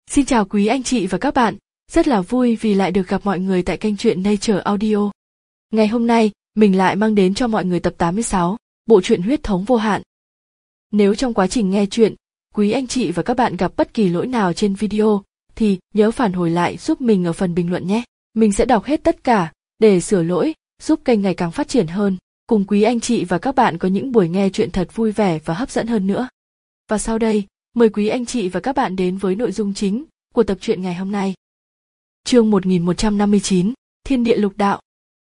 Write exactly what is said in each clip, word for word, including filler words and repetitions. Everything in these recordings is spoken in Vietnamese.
Xin chào quý anh chị và các bạn, rất là vui vì lại được gặp mọi người tại kênh truyện Nature Audio. Ngày hôm nay, mình lại mang đến cho mọi người tập tám mươi sáu, bộ truyện Huyết thống vô hạn. Nếu trong quá trình nghe truyện, quý anh chị và các bạn gặp bất kỳ lỗi nào trên video, thì nhớ phản hồi lại giúp mình ở phần bình luận nhé. Mình sẽ đọc hết tất cả, để sửa lỗi, giúp kênh ngày càng phát triển hơn, cùng quý anh chị và các bạn có những buổi nghe truyện thật vui vẻ và hấp dẫn hơn nữa. Và sau đây, mời quý anh chị và các bạn đến với nội dung chính của tập truyện ngày hôm nay. Chương một nghìn một trăm năm mươi chín, Thiên địa lục đạo.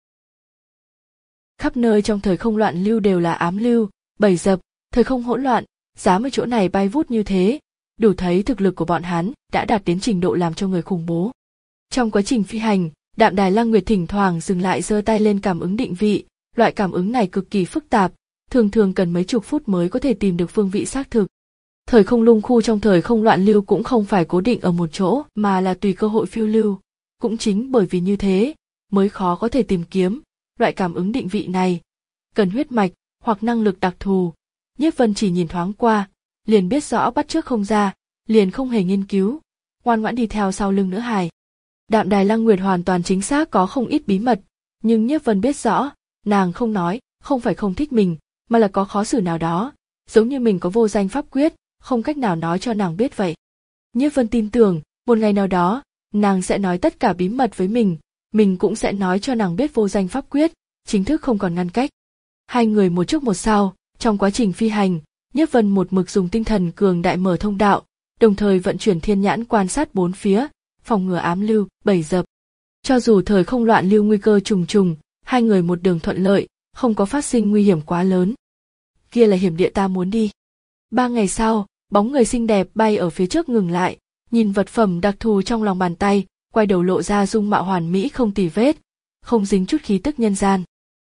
Khắp nơi trong thời không loạn lưu đều là ám lưu, bầy dập, thời không hỗn loạn, dám ở chỗ này bay vút như thế, đủ thấy thực lực của bọn hắn đã đạt đến trình độ làm cho người khủng bố. Trong quá trình phi hành, Đạm Đài Lăng Nguyệt thỉnh thoảng dừng lại giơ tay lên cảm ứng định vị, loại cảm ứng này cực kỳ phức tạp, thường thường cần mấy chục phút mới có thể tìm được phương vị xác thực. Thời không lung khu trong thời không loạn lưu cũng không phải cố định ở một chỗ mà là tùy cơ hội phiêu lưu. Cũng chính bởi vì như thế, mới khó có thể tìm kiếm, loại cảm ứng định vị này. Cần huyết mạch, hoặc năng lực đặc thù. Nhiếp Vân chỉ nhìn thoáng qua, liền biết rõ bắt chước không ra, liền không hề nghiên cứu, ngoan ngoãn đi theo sau lưng Nữ Hài. Đạm Đài Lăng Nguyệt hoàn toàn chính xác có không ít bí mật, nhưng Nhiếp Vân biết rõ, nàng không nói, không phải không thích mình, mà là có khó xử nào đó, giống như mình có vô danh pháp quyết, không cách nào nói cho nàng biết vậy. Nhiếp Vân tin tưởng, một ngày nào đó, nàng sẽ nói tất cả bí mật với mình, mình cũng sẽ nói cho nàng biết vô danh pháp quyết, chính thức không còn ngăn cách. Hai người một trước một sau, trong quá trình phi hành, Nhiếp Vân một mực dùng tinh thần cường đại mở thông đạo, đồng thời vận chuyển thiên nhãn quan sát bốn phía, phòng ngừa ám lưu, bầy dập. Cho dù thời không loạn lưu nguy cơ trùng trùng, hai người một đường thuận lợi, không có phát sinh nguy hiểm quá lớn. Kia là hiểm địa ta muốn đi. Ba ngày sau, bóng người xinh đẹp bay ở phía trước ngừng lại, nhìn vật phẩm đặc thù trong lòng bàn tay, quay đầu lộ ra dung mạo hoàn mỹ không tì vết, không dính chút khí tức nhân gian.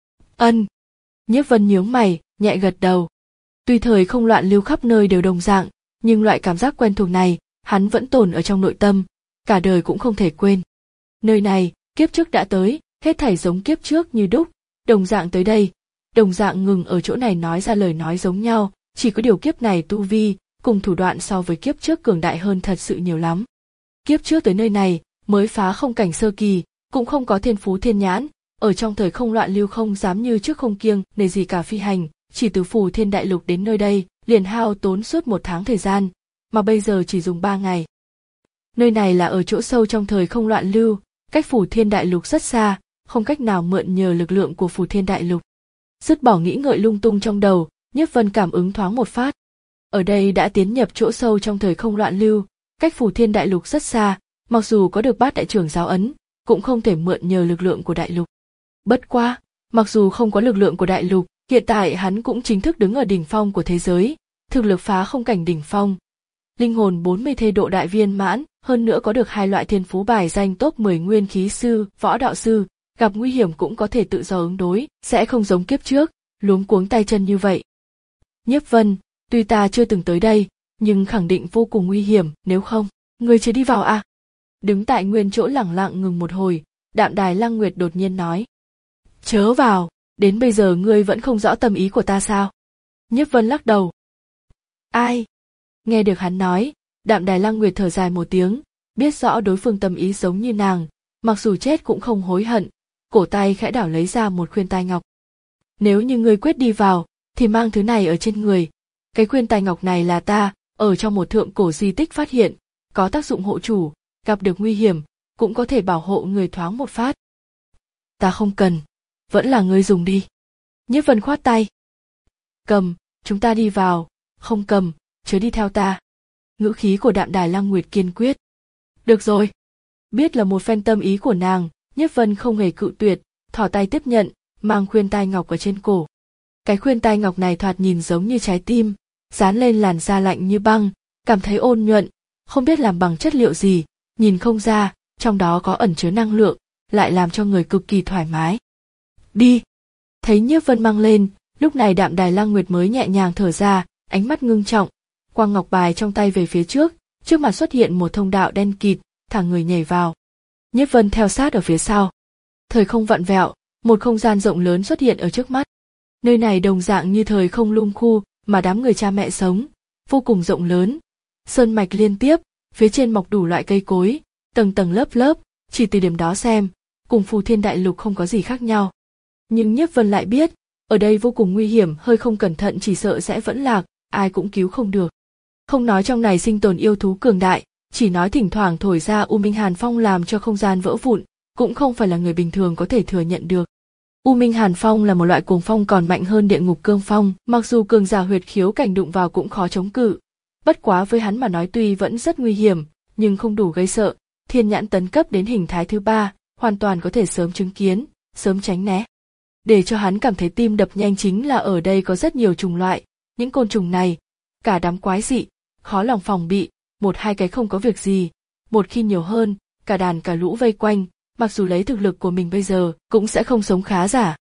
Ân. Nhiếp Vân nhướng mày, nhẹ gật đầu. Tuy thời không loạn lưu khắp nơi đều đồng dạng, nhưng loại cảm giác quen thuộc này, hắn vẫn tồn ở trong nội tâm, cả đời cũng không thể quên. Nơi này, kiếp trước đã tới, hết thảy giống kiếp trước như đúc, đồng dạng tới đây, đồng dạng ngừng ở chỗ này nói ra lời nói giống nhau, chỉ có điều kiếp này tu vi, cùng thủ đoạn so với kiếp trước cường đại hơn thật sự nhiều lắm. Kiếp trước tới nơi này, mới phá không cảnh sơ kỳ, cũng không có thiên phú thiên nhãn, ở trong thời không loạn lưu không dám như trước không kiêng nể gì cả phi hành, chỉ từ Phù Thiên Đại Lục đến nơi đây, liền hao tốn suốt một tháng thời gian, mà bây giờ chỉ dùng ba ngày. Nơi này là ở chỗ sâu trong thời không loạn lưu, cách Phù Thiên Đại Lục rất xa, không cách nào mượn nhờ lực lượng của Phù Thiên Đại Lục. Dứt bỏ nghĩ ngợi lung tung trong đầu, Nhiếp Vân cảm ứng thoáng một phát. Ở đây đã tiến nhập chỗ sâu trong thời không loạn lưu, cách Phù Thiên Đại Lục rất xa, mặc dù có được Bát Đại Trưởng giáo ấn, cũng không thể mượn nhờ lực lượng của Đại Lục. Bất quá, mặc dù không có lực lượng của Đại Lục, hiện tại hắn cũng chính thức đứng ở đỉnh phong của thế giới, thực lực phá không cảnh đỉnh phong. Linh hồn bốn mươi thê độ đại viên mãn, hơn nữa có được hai loại thiên phú bài danh top mười nguyên khí sư, võ đạo sư, gặp nguy hiểm cũng có thể tự do ứng đối, sẽ không giống kiếp trước, luống cuống tay chân như vậy. Nhiếp Vân, tuy ta chưa từng tới đây, nhưng khẳng định vô cùng nguy hiểm, nếu không, ngươi chưa đi vào à? Đứng tại nguyên chỗ lẳng lặng ngừng một hồi, Đạm Đài Lăng Nguyệt đột nhiên nói. Chớ vào, đến bây giờ ngươi vẫn không rõ tâm ý của ta sao? Nhiếp Vân lắc đầu. Ai? Nghe được hắn nói, Đạm Đài Lăng Nguyệt thở dài một tiếng, biết rõ đối phương tâm ý giống như nàng, mặc dù chết cũng không hối hận, cổ tay khẽ đảo lấy ra một khuyên tai ngọc. Nếu như ngươi quyết đi vào, thì mang thứ này ở trên người. Cái khuyên tai ngọc này là ta, ở trong một thượng cổ di tích phát hiện, có tác dụng hộ chủ, gặp được nguy hiểm, cũng có thể bảo hộ người thoáng một phát. Ta không cần, vẫn là ngươi dùng đi. Nhiếp Vân khoát tay. Cầm, chúng ta đi vào, không cầm, chớ đi theo ta. Ngữ khí của Đạm Đài Lăng Nguyệt kiên quyết. Được rồi. Biết là một phen tâm ý của nàng, Nhiếp Vân không hề cự tuyệt, thỏ tay tiếp nhận, mang khuyên tai ngọc ở trên cổ. Cái khuyên tai ngọc này thoạt nhìn giống như trái tim, dán lên làn da lạnh như băng, cảm thấy ôn nhuận, không biết làm bằng chất liệu gì, nhìn không ra, trong đó có ẩn chứa năng lượng, lại làm cho người cực kỳ thoải mái. Đi! Thấy Nhiếp Vân mang lên, lúc này Đạm Đài Lăng Nguyệt mới nhẹ nhàng thở ra, ánh mắt ngưng trọng, quang ngọc bài trong tay về phía trước, trước mặt xuất hiện một thông đạo đen kịt, thẳng người nhảy vào. Nhiếp Vân theo sát ở phía sau. Thời không vặn vẹo, một không gian rộng lớn xuất hiện ở trước mắt. Nơi này đồng dạng như thời không lung khu mà đám người cha mẹ sống, vô cùng rộng lớn. Sơn mạch liên tiếp, phía trên mọc đủ loại cây cối, tầng tầng lớp lớp, chỉ từ điểm đó xem, cùng Phù Thiên Đại Lục không có gì khác nhau. Nhưng Nhiếp Vân lại biết, ở đây vô cùng nguy hiểm, hơi không cẩn thận chỉ sợ sẽ vẫn lạc, ai cũng cứu không được. Không nói trong này sinh tồn yêu thú cường đại, chỉ nói thỉnh thoảng thổi ra U Minh Hàn Phong làm cho không gian vỡ vụn, cũng không phải là người bình thường có thể thừa nhận được. U Minh Hàn Phong là một loại cuồng phong còn mạnh hơn địa ngục cương phong, mặc dù cường giả huyệt khiếu cảnh đụng vào cũng khó chống cự. Bất quá với hắn mà nói tuy vẫn rất nguy hiểm, nhưng không đủ gây sợ, thiên nhãn tấn cấp đến hình thái thứ ba, hoàn toàn có thể sớm chứng kiến, sớm tránh né. Để cho hắn cảm thấy tim đập nhanh chính là ở đây có rất nhiều chủng loại, những côn trùng này, cả đám quái dị, khó lòng phòng bị, một hai cái không có việc gì, một khi nhiều hơn, cả đàn cả lũ vây quanh, mặc dù lấy thực lực của mình bây giờ cũng sẽ không sống khá giả.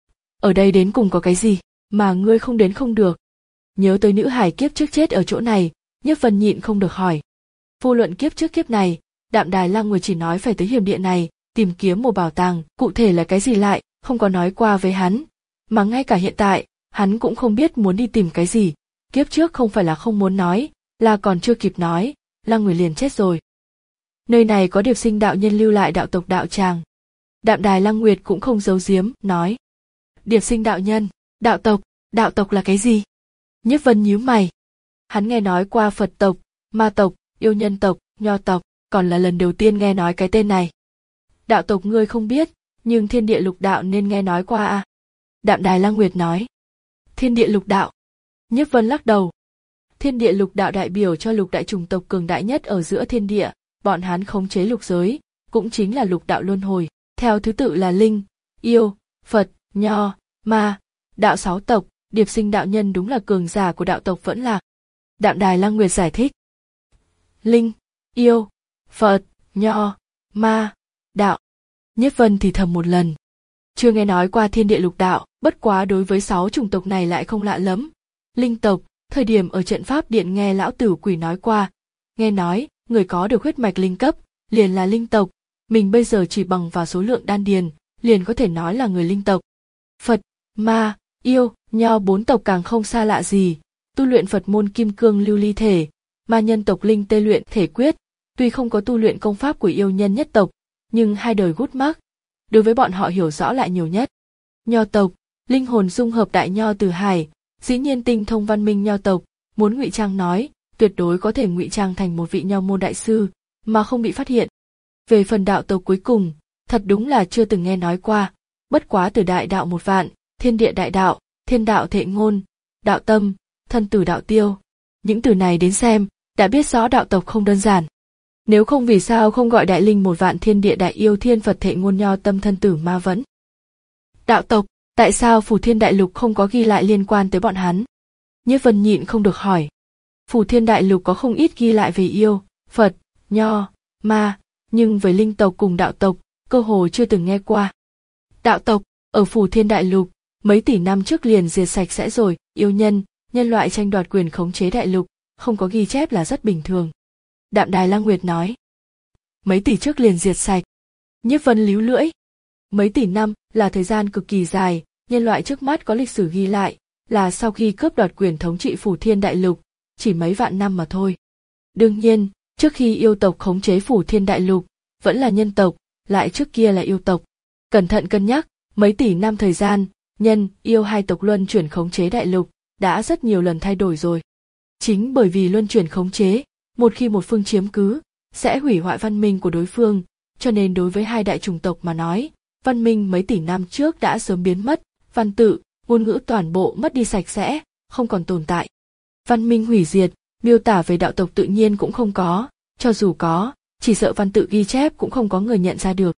Ở đây đến cùng có cái gì mà ngươi không đến không được? Nhớ tới nữ hải kiếp trước chết ở chỗ này, Nhiếp Vân nhịn không được hỏi. Vô luận kiếp trước kiếp này, Đạm Đài Lăng Nguyệt chỉ nói phải tới hiểm địa này tìm kiếm một bảo tàng, cụ thể là cái gì lại không có nói qua với hắn, mà ngay cả hiện tại hắn cũng không biết muốn đi tìm cái gì. Kiếp trước không phải là không muốn nói, là còn chưa kịp nói, Lăng Nguyệt liền chết rồi. Nơi này có Điệp Sinh đạo nhân lưu lại đạo tộc đạo tràng. Đạm Đài Lăng Nguyệt cũng không giấu giếm, nói. Điệp Sinh đạo nhân, đạo tộc, đạo tộc là cái gì? Nhiếp Vân nhíu mày. Hắn nghe nói qua Phật tộc, ma tộc, yêu nhân tộc, nho tộc, còn là lần đầu tiên nghe nói cái tên này. Đạo tộc ngươi không biết, nhưng thiên địa lục đạo nên nghe nói qua à? Đạm Đài Lăng Nguyệt nói. Thiên địa lục đạo. Nhiếp Vân lắc đầu. Thiên địa lục đạo đại biểu cho lục đại chủng tộc cường đại nhất ở giữa thiên địa, bọn hắn khống chế lục giới, cũng chính là lục đạo luân hồi, theo thứ tự là linh, yêu, Phật, nho, ma, đạo sáu tộc. Điệp Sinh đạo nhân đúng là cường giả của đạo tộc vẫn lạc. Đạm Đài Lăng Nguyệt giải thích. Linh, yêu, Phật, nho, ma, đạo. Nhiếp Vân thì thầm một lần. Chưa nghe nói qua thiên địa lục đạo, bất quá đối với sáu chủng tộc này lại không lạ lắm. Linh tộc, thời điểm ở trận pháp điện nghe lão tử quỷ nói qua, nghe nói người có được huyết mạch linh cấp liền là linh tộc, mình bây giờ chỉ bằng vào số lượng đan điền liền có thể nói là người linh tộc. Phật, ma, yêu, nho bốn tộc càng không xa lạ gì, tu luyện Phật môn kim cương lưu ly thể, ma nhân tộc linh tê luyện thể quyết, tuy không có tu luyện công pháp của yêu nhân nhất tộc, nhưng hai đời gút mắc, đối với bọn họ hiểu rõ lại nhiều nhất. Nho tộc, linh hồn dung hợp đại nho từ hải, dĩ nhiên tinh thông văn minh nho tộc, muốn ngụy trang nói, tuyệt đối có thể ngụy trang thành một vị nho môn đại sư, mà không bị phát hiện. Về phần đạo tộc cuối cùng, thật đúng là chưa từng nghe nói qua, bất quá từ đại đạo một vạn, thiên địa đại đạo, thiên đạo thệ ngôn, đạo tâm, thân tử đạo tiêu. Những từ này đến xem, đã biết rõ đạo tộc không đơn giản. Nếu không vì sao không gọi đại linh một vạn thiên địa đại yêu thiên Phật thệ ngôn nho tâm thân tử ma vẫn. Đạo tộc, tại sao Phù Thiên Đại Lục không có ghi lại liên quan tới bọn hắn? Nhiếp Vân nhịn không được hỏi. Phù Thiên Đại Lục có không ít ghi lại về yêu, Phật, nho, ma, nhưng về linh tộc cùng đạo tộc, cơ hồ chưa từng nghe qua. Đạo tộc, ở Phù Thiên Đại Lục, mấy tỷ năm trước liền diệt sạch sẽ rồi, yêu nhân, nhân loại tranh đoạt quyền khống chế đại lục, không có ghi chép là rất bình thường. Đạm Đài Lăng Nguyệt nói. Mấy tỷ trước liền diệt sạch. Nhiếp Vân líu lưỡi. Mấy tỷ năm là thời gian cực kỳ dài, nhân loại trước mắt có lịch sử ghi lại, là sau khi cướp đoạt quyền thống trị Phù Thiên Đại Lục, chỉ mấy vạn năm mà thôi. Đương nhiên, trước khi yêu tộc khống chế Phù Thiên Đại Lục, vẫn là nhân tộc, lại trước kia là yêu tộc. Cẩn thận cân nhắc, mấy tỷ năm thời gian, nhân, yêu hai tộc luân chuyển khống chế đại lục, đã rất nhiều lần thay đổi rồi. Chính bởi vì luân chuyển khống chế, một khi một phương chiếm cứ, sẽ hủy hoại văn minh của đối phương, cho nên đối với hai đại chủng tộc mà nói, văn minh mấy tỷ năm trước đã sớm biến mất, văn tự, ngôn ngữ toàn bộ mất đi sạch sẽ, không còn tồn tại. Văn minh hủy diệt, miêu tả về đạo tộc tự nhiên cũng không có, cho dù có, chỉ sợ văn tự ghi chép cũng không có người nhận ra được.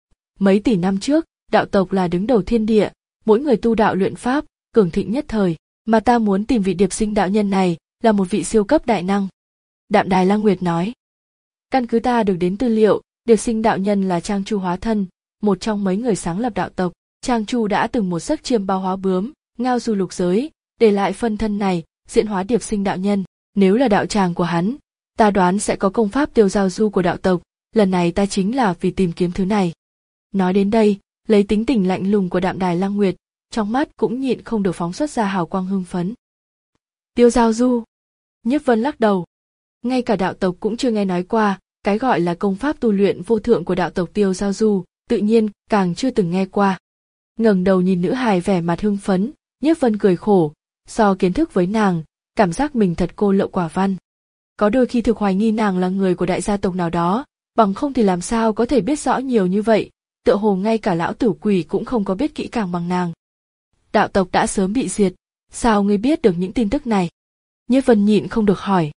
Mấy tỷ năm trước, đạo tộc là đứng đầu thiên địa, mỗi người tu đạo luyện pháp, cường thịnh nhất thời, mà ta muốn tìm vị Điệp Sinh đạo nhân này, là một vị siêu cấp đại năng. Đạm Đài Lăng Nguyệt nói. Căn cứ ta được đến tư liệu, Điệp Sinh đạo nhân là Trang Chu hóa thân, một trong mấy người sáng lập đạo tộc. Trang Chu đã từng một giấc chiêm bao hóa bướm, ngao du lục giới, để lại phân thân này, diễn hóa Điệp Sinh đạo nhân. Nếu là đạo tràng của hắn, ta đoán sẽ có công pháp tiêu giao du của đạo tộc, lần này ta chính là vì tìm kiếm thứ này. Nói đến đây, lấy tính tình lạnh lùng của Đạm Đài Lăng Nguyệt, trong mắt cũng nhịn không được phóng xuất ra hào quang hưng phấn. Tiêu giao du. Nhiếp Vân lắc đầu. Ngay cả đạo tộc cũng chưa nghe nói qua, cái gọi là công pháp tu luyện vô thượng của đạo tộc Tiêu Giao Du, tự nhiên càng chưa từng nghe qua. Ngẩng đầu nhìn nữ hài vẻ mặt hưng phấn, Nhiếp Vân cười khổ, so kiến thức với nàng, cảm giác mình thật cô lậu quả văn. Có đôi khi thực hoài nghi nàng là người của đại gia tộc nào đó, bằng không thì làm sao có thể biết rõ nhiều như vậy, tựa hồ ngay cả lão tử quỷ cũng không có biết kỹ càng bằng nàng. Đạo tộc đã sớm bị diệt, sao ngươi biết được những tin tức này? Nhiếp Vân nhịn không được hỏi.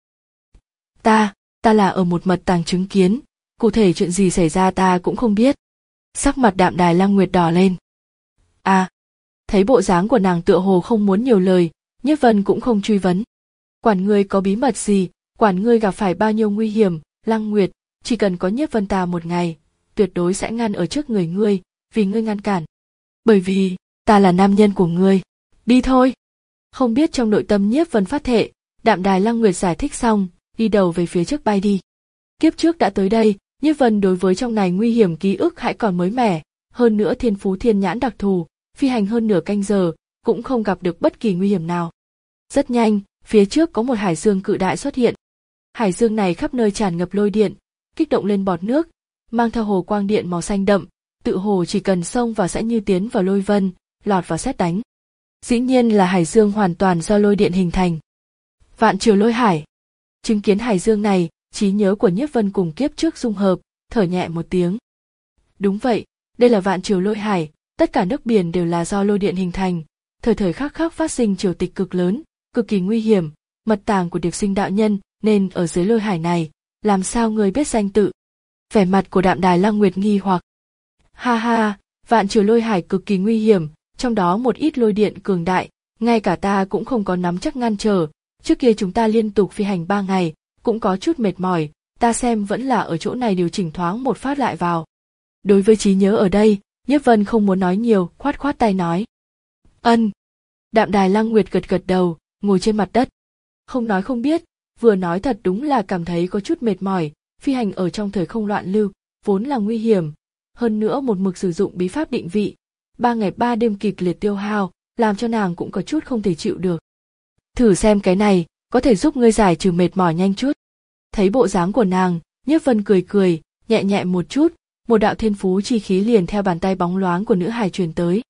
Ta, ta là ở một mật tàng chứng kiến, cụ thể chuyện gì xảy ra ta cũng không biết. Sắc mặt Đạm Đài Lăng Nguyệt đỏ lên. À, thấy bộ dáng của nàng tựa hồ không muốn nhiều lời, Nhiếp Vân cũng không truy vấn. Quản ngươi có bí mật gì, quản ngươi gặp phải bao nhiêu nguy hiểm, Lăng Nguyệt, chỉ cần có Nhiếp Vân ta một ngày, tuyệt đối sẽ ngăn ở trước người ngươi, vì ngươi ngăn cản. Bởi vì, ta là nam nhân của ngươi. Đi thôi. Không biết trong nội tâm Nhiếp Vân phát thệ, Đạm Đài Lăng Nguyệt giải thích xong, đi đầu về phía trước bay đi. Kiếp trước đã tới đây, Nhiếp Vân đối với trong này nguy hiểm ký ức hãy còn mới mẻ, hơn nữa thiên phú thiên nhãn đặc thù, phi hành hơn nửa canh giờ, cũng không gặp được bất kỳ nguy hiểm nào. Rất nhanh, phía trước có một hải dương cự đại xuất hiện. Hải dương này khắp nơi tràn ngập lôi điện, kích động lên bọt nước, mang theo hồ quang điện màu xanh đậm, tự hồ chỉ cần xông vào sẽ như tiến vào lôi vân, lọt vào sét đánh. Dĩ nhiên là hải dương hoàn toàn do lôi điện hình thành. Vạn Triều Lôi Hải. Chứng kiến hải dương này, trí nhớ của Nhiếp Vân cùng kiếp trước dung hợp, thở nhẹ một tiếng. Đúng vậy, đây là Vạn Triều Lôi Hải, tất cả nước biển đều là do lôi điện hình thành, thời thời khắc khắc phát sinh triều tịch cực lớn, cực kỳ nguy hiểm, mật tàng của Điệp Sinh đạo nhân nên ở dưới lôi hải này, làm sao ngươi biết danh tự? Vẻ mặt của Đạm Đài Lăng Nguyệt nghi hoặc. Ha ha, Vạn Triều Lôi Hải cực kỳ nguy hiểm, trong đó một ít lôi điện cường đại, ngay cả ta cũng không có nắm chắc ngăn trở, trước kia chúng ta liên tục phi hành ba ngày, cũng có chút mệt mỏi, ta xem vẫn là ở chỗ này điều chỉnh thoáng một phát lại vào. Đối với trí nhớ ở đây, Nhiếp Vân không muốn nói nhiều, khoát khoát tay nói. Ân. Đạm Đài Lăng Nguyệt gật gật đầu, ngồi trên mặt đất. Không nói không biết, vừa nói thật đúng là cảm thấy có chút mệt mỏi, phi hành ở trong thời không loạn lưu, vốn là nguy hiểm. Hơn nữa một mực sử dụng bí pháp định vị, ba ngày ba đêm kịch liệt tiêu hao, làm cho nàng cũng có chút không thể chịu được. Thử xem cái này, có thể giúp ngươi giải trừ mệt mỏi nhanh chút. Thấy bộ dáng của nàng, Nhiếp Vân cười cười, nhẹ nhẹ một chút, một đạo thiên phú chi khí liền theo bàn tay bóng loáng của nữ hài truyền tới.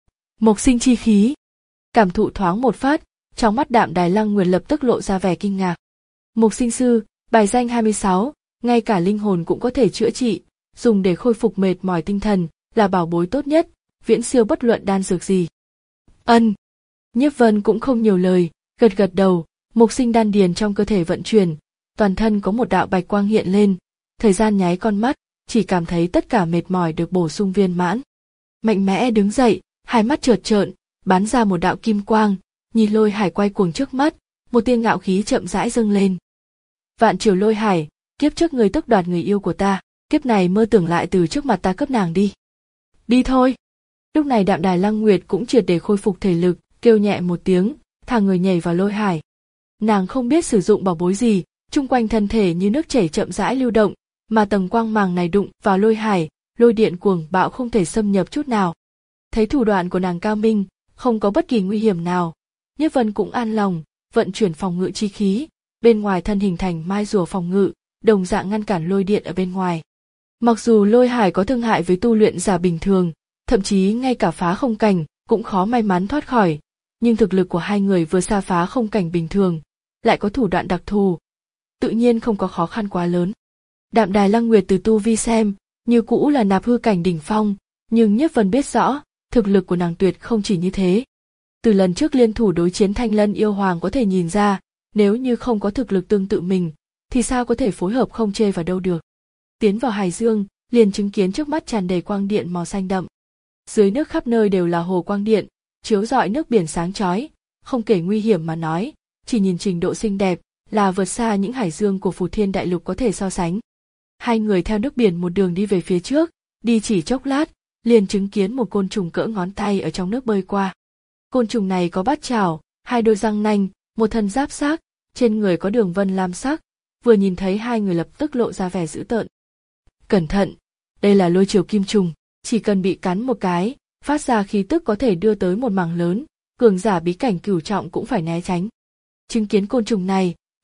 Mộc sinh chi khí. Cảm thụ thoáng một phát, trong mắt Đạm Đài Lăng Nguyệt lập tức lộ ra vẻ kinh ngạc. Mộc sinh sư, bài danh hai mươi sáu, ngay cả linh hồn cũng có thể chữa trị, dùng để khôi phục mệt mỏi tinh thần, là bảo bối tốt nhất, viễn siêu bất luận đan dược gì. Ân. Nhiếp Vân cũng không nhiều lời, gật gật đầu, mộc sinh đan điền trong cơ thể vận chuyển, toàn thân có một đạo bạch quang hiện lên, thời gian nháy con mắt, chỉ cảm thấy tất cả mệt mỏi được bổ sung viên mãn. Mạnh mẽ đứng dậy, hai mắt trợt trợn, bắn ra một đạo kim quang, nhìn lôi hải quay cuồng trước mắt, một tia ngạo khí chậm rãi dâng lên. Vạn Triều Lôi Hải, kiếp trước người tước đoạt người yêu của ta, kiếp này mơ tưởng lại từ trước mặt ta cấp nàng đi. Đi thôi. Lúc này Đạm Đài Lăng Nguyệt cũng triệt để khôi phục thể lực, kêu nhẹ một tiếng, thả người nhảy vào lôi hải. Nàng không biết sử dụng bảo bối gì, chung quanh thân thể như nước chảy chậm rãi lưu động, mà tầng quang màng này đụng vào lôi hải, lôi điện cuồng bạo không thể xâm nhập chút nào. Thấy thủ đoạn của nàng cao minh, không có bất kỳ nguy hiểm nào, Nhiếp Vân cũng an lòng, vận chuyển phòng ngự chi khí, bên ngoài thân hình thành mai rùa phòng ngự, đồng dạng ngăn cản lôi điện ở bên ngoài. Mặc dù lôi hải có thương hại với tu luyện giả bình thường, thậm chí ngay cả phá không cảnh cũng khó may mắn thoát khỏi, nhưng thực lực của hai người vừa xa phá không cảnh bình thường, lại có thủ đoạn đặc thù, tự nhiên không có khó khăn quá lớn. Đạm Đài Lăng Nguyệt từ tu vi xem, như cũ là nạp hư cảnh đỉnh phong, nhưng Nhiếp Vân biết rõ, thực lực của nàng tuyệt không chỉ như thế. Từ lần trước liên thủ đối chiến Thanh Lân yêu hoàng có thể nhìn ra, nếu như không có thực lực tương tự mình, thì sao có thể phối hợp không chê vào đâu được. Tiến vào hải dương, liền chứng kiến trước mắt tràn đầy quang điện màu xanh đậm. Dưới nước khắp nơi đều là hồ quang điện, chiếu rọi nước biển sáng chói, không kể nguy hiểm mà nói, chỉ nhìn trình độ xinh đẹp là vượt xa những hải dương của Phù Thiên Đại Lục có thể so sánh. Hai người theo nước biển một đường đi về phía trước, đi chỉ chốc lát, liền chứng kiến một côn trùng cỡ ngón tay ở trong nước bơi qua. Côn trùng này có bát chảo, hai đôi răng nanh, một thân giáp xác, trên người có đường vân lam sắc, vừa nhìn thấy hai người lập tức lộ ra vẻ dữ tợn. Cẩn thận, đây là lôi triều kim trùng, chỉ cần bị cắn một cái, phát ra khí tức có thể đưa tới một mảng lớn, cường giả bí cảnh cửu trọng cũng phải né tránh. Chứng kiến côn trùng này,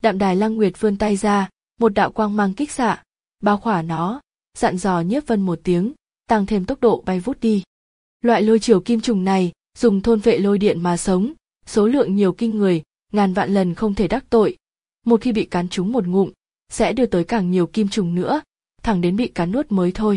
Đạm Đài Lăng Nguyệt vươn tay ra, một đạo quang mang kích xạ, bao khỏa nó, dặn dò Nhiếp Vân một tiếng, tăng thêm tốc độ bay vút đi. Loại lôi triều kim trùng này, dùng thôn vệ lôi điện mà sống, số lượng nhiều kinh người, ngàn vạn lần không thể đắc tội. Một khi bị cắn trúng một ngụm, sẽ đưa tới càng nhiều kim trùng nữa, thẳng đến bị cắn nuốt mới thôi.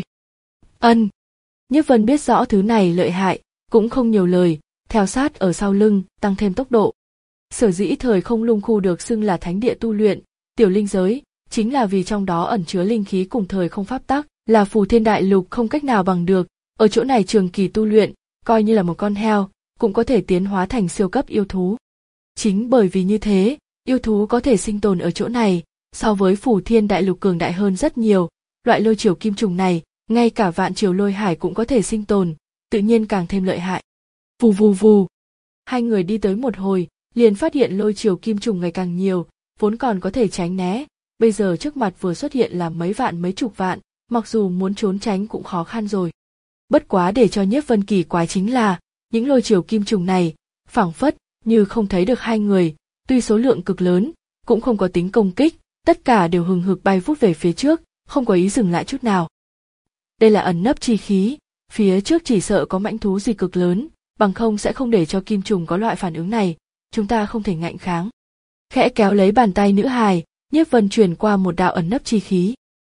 Ân. Nhiếp Vân biết rõ thứ này lợi hại, cũng không nhiều lời, theo sát ở sau lưng, tăng thêm tốc độ. Sở dĩ thời không lung khu được xưng là thánh địa tu luyện, tiểu linh giới, chính là vì trong đó ẩn chứa linh khí cùng thời không pháp tắc, là phù thiên đại lục không cách nào bằng được, ở chỗ này trường kỳ tu luyện, coi như là một con heo, cũng có thể tiến hóa thành siêu cấp yêu thú. Chính bởi vì như thế, yêu thú có thể sinh tồn ở chỗ này, so với phù thiên đại lục cường đại hơn rất nhiều, loại lôi triều kim trùng này, ngay cả vạn triều lôi hải cũng có thể sinh tồn, tự nhiên càng thêm lợi hại. Vù vù vù. Hai người đi tới một hồi, liền phát hiện lôi triều kim trùng ngày càng nhiều, vốn còn có thể tránh né, bây giờ trước mặt vừa xuất hiện là mấy vạn mấy chục vạn, mặc dù muốn trốn tránh cũng khó khăn rồi. Bất quá để cho Nhiếp Vân kỳ quái chính là, những lôi triều kim trùng này, phảng phất như không thấy được hai người, tuy số lượng cực lớn, cũng không có tính công kích, tất cả đều hừng hực bay vút về phía trước, không có ý dừng lại chút nào. Đây là ẩn nấp chi khí, phía trước chỉ sợ có mãnh thú gì cực lớn, bằng không sẽ không để cho kim trùng có loại phản ứng này, chúng ta không thể ngạnh kháng. Khẽ kéo lấy bàn tay nữ hài, Nhiếp Vân truyền qua một đạo ẩn nấp chi khí.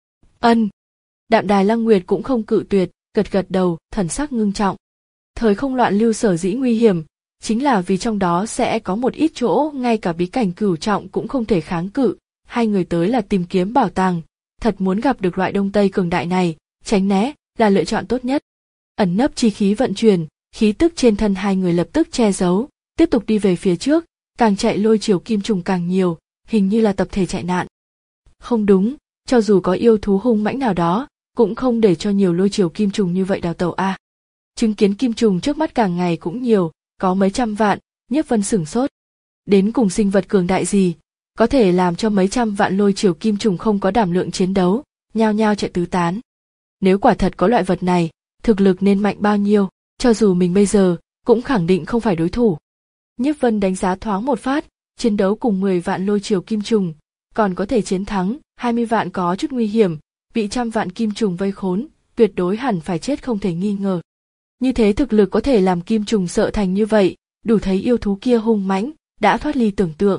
Ân. Đạm Đài Lăng Nguyệt cũng không cự tuyệt, gật gật đầu, thần sắc ngưng trọng. Thời không loạn lưu sở dĩ nguy hiểm, chính là vì trong đó sẽ có một ít chỗ ngay cả bí cảnh cửu trọng cũng không thể kháng cự, hai người tới là tìm kiếm bảo tàng, thật muốn gặp được loại đông tây cường đại này, tránh né là lựa chọn tốt nhất. Ẩn nấp chi khí vận chuyển, khí tức trên thân hai người lập tức che giấu, tiếp tục đi về phía trước, càng chạy lôi triều kim trùng càng nhiều, hình như là tập thể chạy nạn. Không đúng, cho dù có yêu thú hung mãnh nào đó, cũng không để cho nhiều lôi triều kim trùng như vậy đào tẩu a. À. Chứng kiến kim trùng trước mắt càng ngày cũng nhiều, có mấy trăm vạn, Nhiếp Vân sửng sốt. Đến cùng sinh vật cường đại gì, có thể làm cho mấy trăm vạn lôi triều kim trùng không có đảm lượng chiến đấu, nhao nhao chạy tứ tán. Nếu quả thật có loại vật này, thực lực nên mạnh bao nhiêu, cho dù mình bây giờ, cũng khẳng định không phải đối thủ. Nhiếp Vân đánh giá thoáng một phát, chiến đấu cùng mười vạn lôi triều kim trùng, còn có thể chiến thắng, hai mươi vạn có chút nguy hiểm, bị trăm vạn kim trùng vây khốn, tuyệt đối hẳn phải chết không thể nghi ngờ. Như thế thực lực có thể làm kim trùng sợ thành như vậy, đủ thấy yêu thú kia hung mãnh, đã thoát ly tưởng tượng.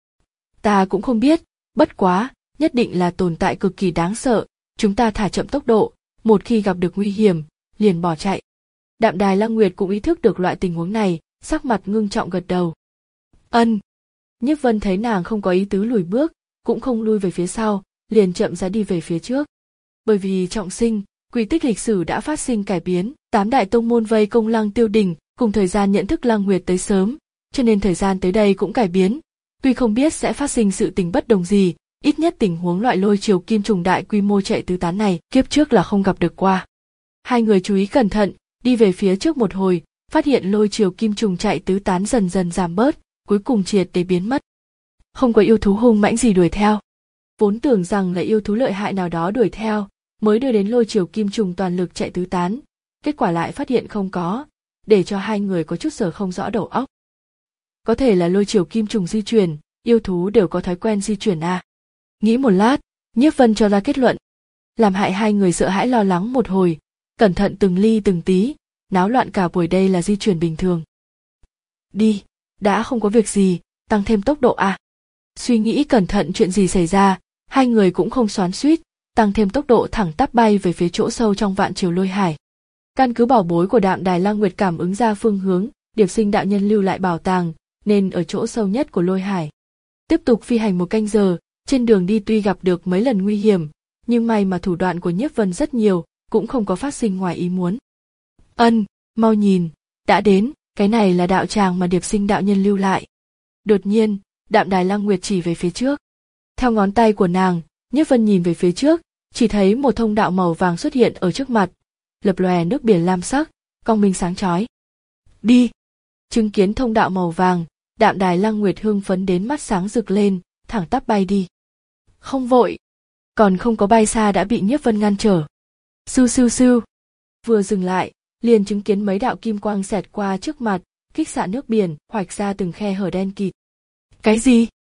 Ta cũng không biết, bất quá, nhất định là tồn tại cực kỳ đáng sợ, chúng ta thả chậm tốc độ, một khi gặp được nguy hiểm, liền bỏ chạy. Đạm Đài Lăng Nguyệt cũng ý thức được loại tình huống này, sắc mặt ngưng trọng gật đầu. Ân. Nhiếp Vân thấy nàng không có ý tứ lùi bước, cũng không lui về phía sau, liền chậm rãi đi về phía trước. Bởi vì trọng sinh, quy tích lịch sử đã phát sinh cải biến, tám đại tông môn vây công Lăng Tiêu Đình, cùng thời gian nhận thức Lăng Nguyệt tới sớm, cho nên thời gian tới đây cũng cải biến. Tuy không biết sẽ phát sinh sự tình bất đồng gì, ít nhất tình huống loại lôi triều kim trùng đại quy mô chạy tứ tán này, kiếp trước là không gặp được qua. Hai người chú ý cẩn thận, đi về phía trước một hồi, phát hiện lôi triều kim trùng chạy tứ tán dần dần giảm bớt, cuối cùng triệt để biến mất. Không có yêu thú hung mãnh gì đuổi theo. Vốn tưởng rằng là yêu thú lợi hại nào đó đuổi theo, mới đưa đến lôi triều kim trùng toàn lực chạy tứ tán, kết quả lại phát hiện không có, để cho hai người có chút sở không rõ đầu óc. Có thể là lôi triều kim trùng di chuyển, yêu thú đều có thói quen di chuyển à. Nghĩ một lát, Nhiếp Vân cho ra kết luận. Làm hại hai người sợ hãi lo lắng một hồi, cẩn thận từng ly từng tí, náo loạn cả buổi đây là di chuyển bình thường. Đi, đã không có việc gì, tăng thêm tốc độ à. Suy nghĩ cẩn thận chuyện gì xảy ra, hai người cũng không xoắn xuýt, tăng thêm tốc độ thẳng tắp bay về phía chỗ sâu trong vạn triều lôi hải. Căn cứ bảo bối của Đạm Đài Lăng Nguyệt cảm ứng ra phương hướng, Điệp Sinh đạo nhân lưu lại bảo tàng, nên ở chỗ sâu nhất của lôi hải. Tiếp tục phi hành một canh giờ, trên đường đi tuy gặp được mấy lần nguy hiểm, nhưng may mà thủ đoạn của Nhiếp Vân rất nhiều, cũng không có phát sinh ngoài ý muốn. Ân, mau nhìn, đã đến, cái này là đạo tràng mà Điệp Sinh đạo nhân lưu lại. Đột nhiên, Đạm Đài Lăng Nguyệt chỉ về phía trước. Theo ngón tay của nàng, Nhiếp Vân nhìn về phía trước, chỉ thấy một thông đạo màu vàng xuất hiện ở trước mặt, lập lòe nước biển lam sắc, quang minh sáng chói. Đi! Chứng kiến thông đạo màu vàng, Đạm Đài Lăng Nguyệt hưng phấn đến mắt sáng rực lên, thẳng tắp bay đi. Không vội, còn không có bay xa đã bị Nhiếp Vân ngăn trở. Sưu sưu sưu. Vừa dừng lại, liền chứng kiến mấy đạo kim quang xẹt qua trước mặt, kích xạ nước biển, hoạch ra từng khe hở đen kịt. Cái gì?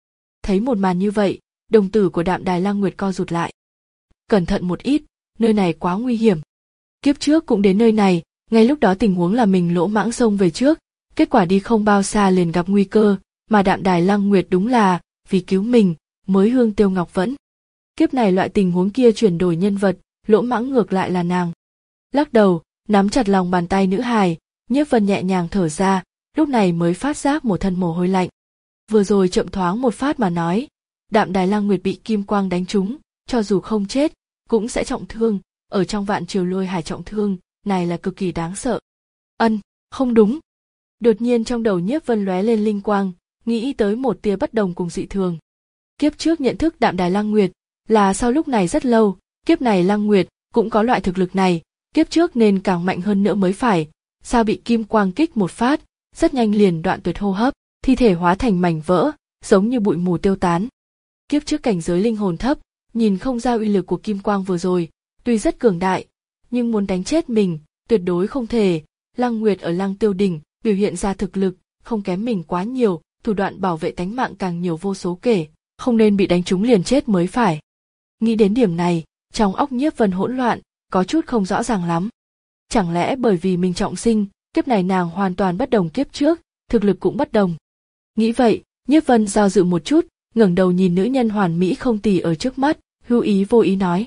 Thấy một màn như vậy, đồng tử của Đạm Đài Lăng Nguyệt co rụt lại. Cẩn thận một ít, nơi này quá nguy hiểm. Kiếp trước cũng đến nơi này, ngay lúc đó tình huống là mình lỗ mãng xông về trước, kết quả đi không bao xa liền gặp nguy cơ, mà Đạm Đài Lăng Nguyệt đúng là vì cứu mình mới hương tiêu ngọc vẫn. Kiếp này loại tình huống kia chuyển đổi nhân vật, lỗ mãng ngược lại là nàng. Lắc đầu, nắm chặt lòng bàn tay nữ hài, Nhiếp Vân nhẹ nhàng thở ra, lúc này mới phát giác một thân mồ hôi lạnh. Vừa rồi chậm thoáng một phát mà nói, Đạm Đài Lăng Nguyệt bị kim quang đánh trúng, cho dù không chết, cũng sẽ trọng thương, ở trong vạn triều lôi hải trọng thương, này là cực kỳ đáng sợ. Ân, không đúng. Đột nhiên trong đầu Nhiếp Vân lóe lên linh quang, nghĩ tới một tia bất đồng cùng dị thường. Kiếp trước nhận thức Đạm Đài Lăng Nguyệt là sau lúc này rất lâu, kiếp này Lăng Nguyệt cũng có loại thực lực này, kiếp trước nên càng mạnh hơn nữa mới phải, sao bị kim quang kích một phát, rất nhanh liền đoạn tuyệt hô hấp, thi thể hóa thành mảnh vỡ, giống như bụi mù tiêu tán. Kiếp trước cảnh giới linh hồn thấp, nhìn không ra uy lực của kim quang vừa rồi, tuy rất cường đại, nhưng muốn đánh chết mình, tuyệt đối không thể. Lăng Nguyệt ở Lăng Tiêu Đỉnh biểu hiện ra thực lực, không kém mình quá nhiều, thủ đoạn bảo vệ tánh mạng càng nhiều vô số kể, không nên bị đánh trúng liền chết mới phải. Nghĩ đến điểm này, trong óc Nhiếp Vân hỗn loạn, có chút không rõ ràng lắm. Chẳng lẽ bởi vì mình trọng sinh, kiếp này nàng hoàn toàn bất đồng kiếp trước, thực lực cũng bất đồng. Nghĩ vậy, Nhiếp Vân do dự một chút, ngẩng đầu nhìn nữ nhân hoàn mỹ không tì ở trước mắt, hữu ý vô ý nói.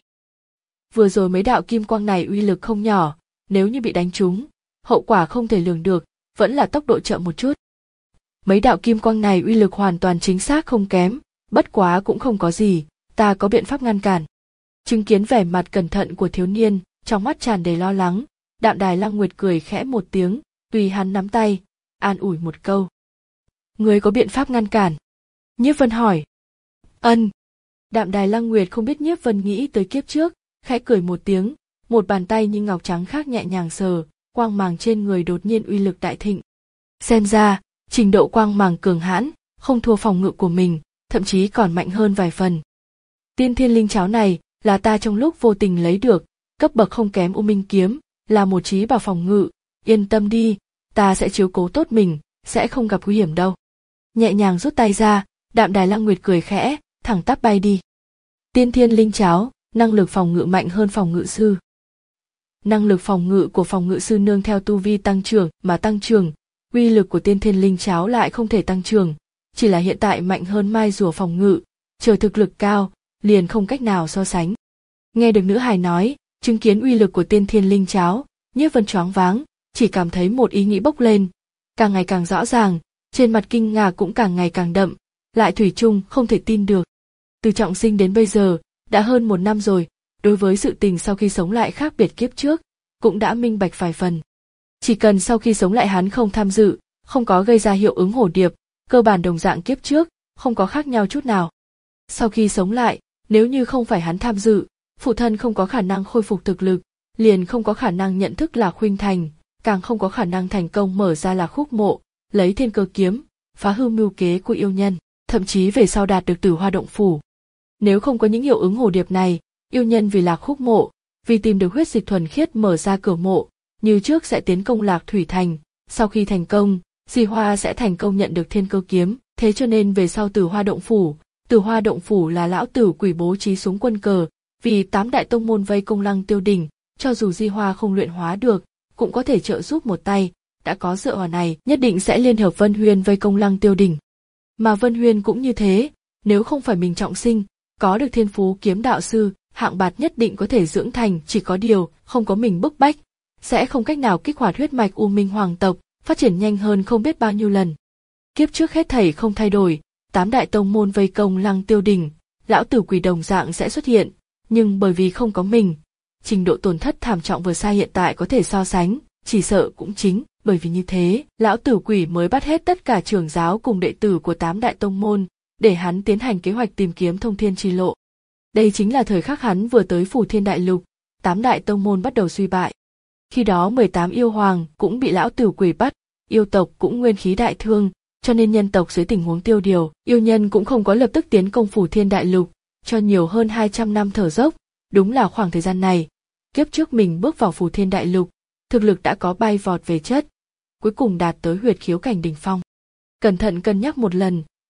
Vừa rồi mấy đạo kim quang này uy lực không nhỏ, nếu như bị đánh trúng, hậu quả không thể lường được, vẫn là tốc độ chậm một chút. Mấy đạo kim quang này uy lực hoàn toàn chính xác không kém, bất quá cũng không có gì, ta có biện pháp ngăn cản. Chứng kiến vẻ mặt cẩn thận của thiếu niên, trong mắt tràn đầy lo lắng, Đạm Đài Lăng Nguyệt cười khẽ một tiếng, tùy hắn nắm tay, an ủi một câu. Ngươi có biện pháp ngăn cản? Nhiếp Vân hỏi. Ân. Đạm Đài Lăng Nguyệt không biết Nhiếp Vân nghĩ tới kiếp trước, khẽ cười một tiếng, một bàn tay như ngọc trắng khác nhẹ nhàng sờ, quang màng trên người đột nhiên uy lực đại thịnh. Xem ra, trình độ quang màng cường hãn, không thua phòng ngự của mình, thậm chí còn mạnh hơn vài phần. Tiên Thiên Linh Cháo này là ta trong lúc vô tình lấy được, cấp bậc không kém U Minh Kiếm, là một chí bảo phòng ngự, yên tâm đi, ta sẽ chiếu cố tốt mình, sẽ không gặp nguy hiểm đâu. Nhẹ nhàng rút tay ra, Đạm Đài Lăng Nguyệt cười khẽ, thẳng tắp bay đi. Tiên Thiên Linh Cháo, năng lực phòng ngự mạnh hơn phòng ngự sư. Năng lực phòng ngự của phòng ngự sư nương theo tu vi tăng trưởng mà tăng trưởng, uy lực của Tiên Thiên Linh Cháo lại không thể tăng trưởng, chỉ là hiện tại mạnh hơn mai rùa phòng ngự, chờ thực lực cao, liền không cách nào so sánh. Nghe được nữ hài nói, chứng kiến uy lực của Tiên Thiên Linh Cháo, Nhiếp Vân choáng váng, chỉ cảm thấy một ý nghĩ bốc lên, càng ngày càng rõ ràng, trên mặt kinh ngạc cũng càng ngày càng đậm, lại thủy chung không thể tin được. Từ trọng sinh đến bây giờ, đã hơn một năm rồi, đối với sự tình sau khi sống lại khác biệt kiếp trước, cũng đã minh bạch vài phần. Chỉ cần sau khi sống lại hắn không tham dự, không có gây ra hiệu ứng hổ điệp, cơ bản đồng dạng kiếp trước, không có khác nhau chút nào. Sau khi sống lại, nếu như không phải hắn tham dự, phụ thân không có khả năng khôi phục thực lực, liền không có khả năng nhận thức Lạc Khuynh Thành, càng không có khả năng thành công mở ra Lạc Khúc Mộ, lấy Thiên Cơ Kiếm, phá hư mưu kế của yêu nhân, thậm chí về sau đạt được Tử Hoa Động Phủ. Nếu không có những hiệu ứng hồ điệp này, yêu nhân vì Lạc Khúc Mộ, vì tìm được huyết dịch thuần khiết mở ra cửa mộ, như trước sẽ tiến công Lạc Thủy Thành, sau khi thành công, Di Hoa sẽ thành công nhận được Thiên Cơ Kiếm, thế cho nên về sau Tử Hoa Động Phủ, Tử Hoa Động Phủ là lão tử quỷ bố trí xuống quân cờ, vì tám đại tông môn vây công Lăng Tiêu Đỉnh, cho dù Di Hoa không luyện hóa được, cũng có thể trợ giúp một tay, đã có dựa vào này, nhất định sẽ liên hợp Vân Huyên vây công Lăng Tiêu Đỉnh. Mà Vân Huyên cũng như thế, nếu không phải mình trọng sinh, có được thiên phú kiếm đạo sư, hạng bạt nhất định có thể dưỡng thành, chỉ có điều, không có mình bức bách, sẽ không cách nào kích hoạt huyết mạch U Minh Hoàng tộc, phát triển nhanh hơn không biết bao nhiêu lần. Kiếp trước hết thảy không thay đổi, tám đại tông môn vây công Lăng Tiêu Đỉnh, lão tử quỷ đồng dạng sẽ xuất hiện, nhưng bởi vì không có mình, trình độ tổn thất thảm trọng vừa xa hiện tại có thể so sánh, chỉ sợ cũng chính bởi vì như thế, lão tử quỷ mới bắt hết tất cả trưởng giáo cùng đệ tử của tám đại tông môn, để hắn tiến hành kế hoạch tìm kiếm thông thiên chi lộ. Đây chính là thời khắc hắn vừa tới Phù Thiên Đại Lục, tám đại tông môn bắt đầu suy bại. Khi đó mười tám yêu hoàng cũng bị lão tử quỷ bắt, yêu tộc cũng nguyên khí đại thương, cho nên nhân tộc dưới tình huống tiêu điều, yêu nhân cũng không có lập tức tiến công Phù Thiên Đại Lục, cho nhiều hơn hai trăm năm thở dốc, đúng là khoảng thời gian này. Kiếp trước mình bước vào Phù Thiên Đại Lục, thực lực đã có bay vọt về chất, cuối cùng đạt tới huyệt khiếu cảnh đỉnh phong. Cẩn thận cân nhắc một lần,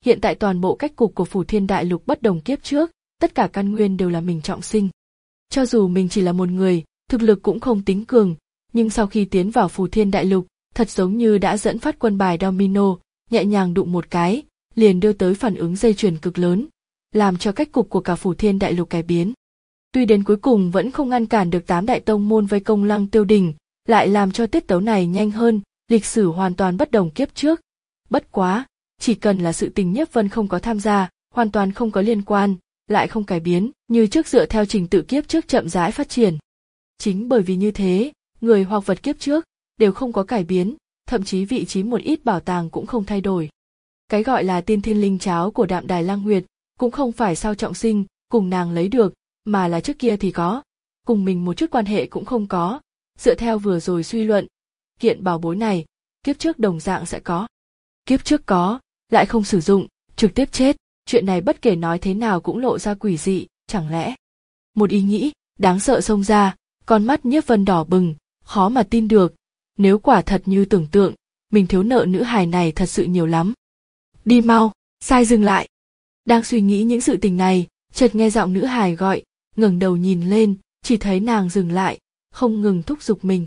hiện tại toàn bộ cách cục của Phù Thiên Đại Lục bất đồng kiếp trước, tất cả căn nguyên đều là mình trọng sinh. Cho dù mình chỉ là một người, thực lực cũng không tính cường, nhưng sau khi tiến vào Phù Thiên Đại Lục, thật giống như đã dẫn phát quân bài domino, nhẹ nhàng đụng một cái, liền đưa tới phản ứng dây chuyền cực lớn, làm cho cách cục của cả Phù Thiên Đại Lục cải biến. Tuy đến cuối cùng vẫn không ngăn cản được tám đại tông môn vây công Lăng Tiêu Đỉnh, lại làm cho tiết tấu này nhanh hơn, lịch sử hoàn toàn bất đồng kiếp trước. Bất quá, chỉ cần là sự tình Nhiếp Vân không có tham gia, hoàn toàn không có liên quan, lại không cải biến, như trước dựa theo trình tự kiếp trước chậm rãi phát triển. Chính bởi vì như thế, người hoặc vật kiếp trước đều không có cải biến, thậm chí vị trí một ít bảo tàng cũng không thay đổi. Cái gọi là tiên thiên linh cháo của Đạm Đài Lăng Nguyệt cũng không phải sao trọng sinh cùng nàng lấy được, mà là trước kia thì có, cùng mình một chút quan hệ cũng không có. Dựa theo vừa rồi suy luận, kiện bảo bối này kiếp trước đồng dạng sẽ có. Kiếp trước có, lại không sử dụng, trực tiếp chết, chuyện này bất kể nói thế nào cũng lộ ra quỷ dị, chẳng lẽ. Một ý nghĩ đáng sợ xông ra, con mắt Nhiếp Vân đỏ bừng, khó mà tin được, nếu quả thật như tưởng tượng, mình thiếu nợ nữ hài này thật sự nhiều lắm. Đi mau, sai dừng lại. Đang suy nghĩ những sự tình này, chợt nghe giọng nữ hài gọi, ngẩng đầu nhìn lên, chỉ thấy nàng dừng lại, không ngừng thúc giục mình.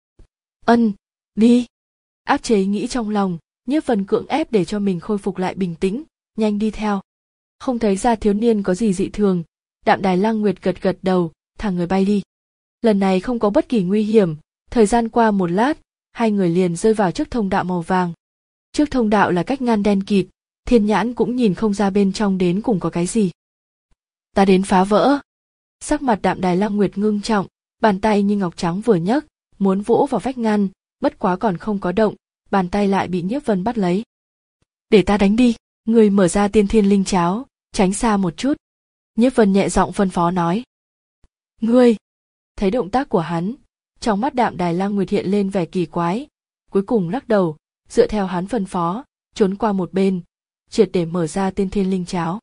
Ân, đi. Áp chế ý nghĩ trong lòng, Nhiếp Vân cưỡng ép để cho mình khôi phục lại bình tĩnh, nhanh đi theo. Không thấy ra thiếu niên có gì dị thường, Đạm Đài Lăng Nguyệt gật gật đầu, thả người bay đi. Lần này không có bất kỳ nguy hiểm, thời gian qua một lát, hai người liền rơi vào trước thông đạo màu vàng. Trước thông đạo là cách ngăn đen kịt, thiên nhãn cũng nhìn không ra bên trong đến cùng có cái gì. Ta đến phá vỡ. Sắc mặt Đạm Đài Lăng Nguyệt ngưng trọng, bàn tay như ngọc trắng vừa nhấc, muốn vỗ vào vách ngăn, bất quá còn không có động, bàn tay lại bị Nhiếp Vân bắt lấy. Để ta đánh đi, người mở ra tiên thiên linh cháo, tránh xa một chút. Nhiếp Vân nhẹ giọng phân phó nói. Ngươi, thấy động tác của hắn, trong mắt Đạm Đài Lăng Nguyệt hiện lên vẻ kỳ quái, cuối cùng lắc đầu, dựa theo hắn phân phó, trốn qua một bên, triệt để mở ra tiên thiên linh cháo.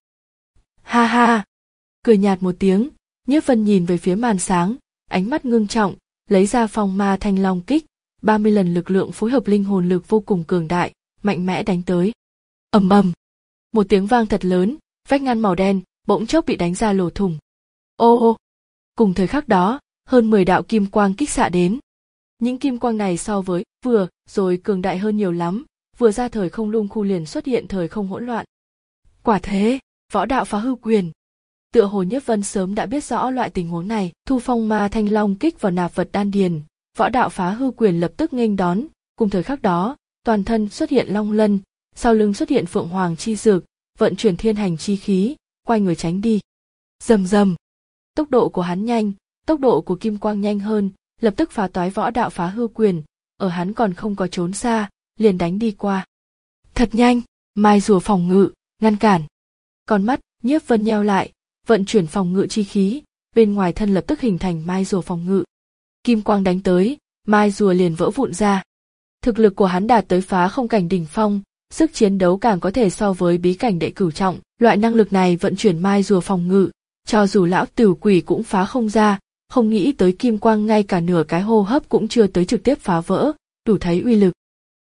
Ha ha, cười nhạt một tiếng, Nhiếp Vân nhìn về phía màn sáng, ánh mắt ngưng trọng, lấy ra phong ma thanh long kích, ba mươi lần lực lượng phối hợp linh hồn lực vô cùng cường đại, mạnh mẽ đánh tới. Ầm ầm, một tiếng vang thật lớn, vách ngăn màu đen bỗng chốc bị đánh ra lỗ thủng. Ô ô, cùng thời khắc đó, hơn mười đạo kim quang kích xạ đến. Những kim quang này so với vừa rồi cường đại hơn nhiều lắm, vừa ra thời không lung khu liền xuất hiện thời không hỗn loạn. Quả thế, võ đạo phá hư quyền. Tựa hồ Nhiếp Vân sớm đã biết rõ loại tình huống này, thu phong ma thanh long kích vào nạp vật đan điền, võ đạo phá hư quyền lập tức nghênh đón, cùng thời khắc đó, toàn thân xuất hiện long lân, sau lưng xuất hiện phượng hoàng chi dược, vận chuyển thiên hành chi khí, quay người tránh đi. Rầm rầm, tốc độ của hắn nhanh, tốc độ của kim quang nhanh hơn, lập tức phá toái võ đạo phá hư quyền, ở hắn còn không có trốn xa, liền đánh đi qua. Thật nhanh, mai rùa phòng ngự, ngăn cản. Con mắt Nhiếp Vân nheo lại, vận chuyển phòng ngự chi khí, bên ngoài thân lập tức hình thành mai rùa phòng ngự. Kim quang đánh tới, mai rùa liền vỡ vụn ra. Thực lực của hắn đạt tới phá không cảnh đỉnh phong, sức chiến đấu càng có thể so với bí cảnh đệ cửu trọng, loại năng lực này vận chuyển mai rùa phòng ngự, cho dù lão tử quỷ cũng phá không ra, không nghĩ tới kim quang ngay cả nửa cái hô hấp cũng chưa tới trực tiếp phá vỡ, đủ thấy uy lực.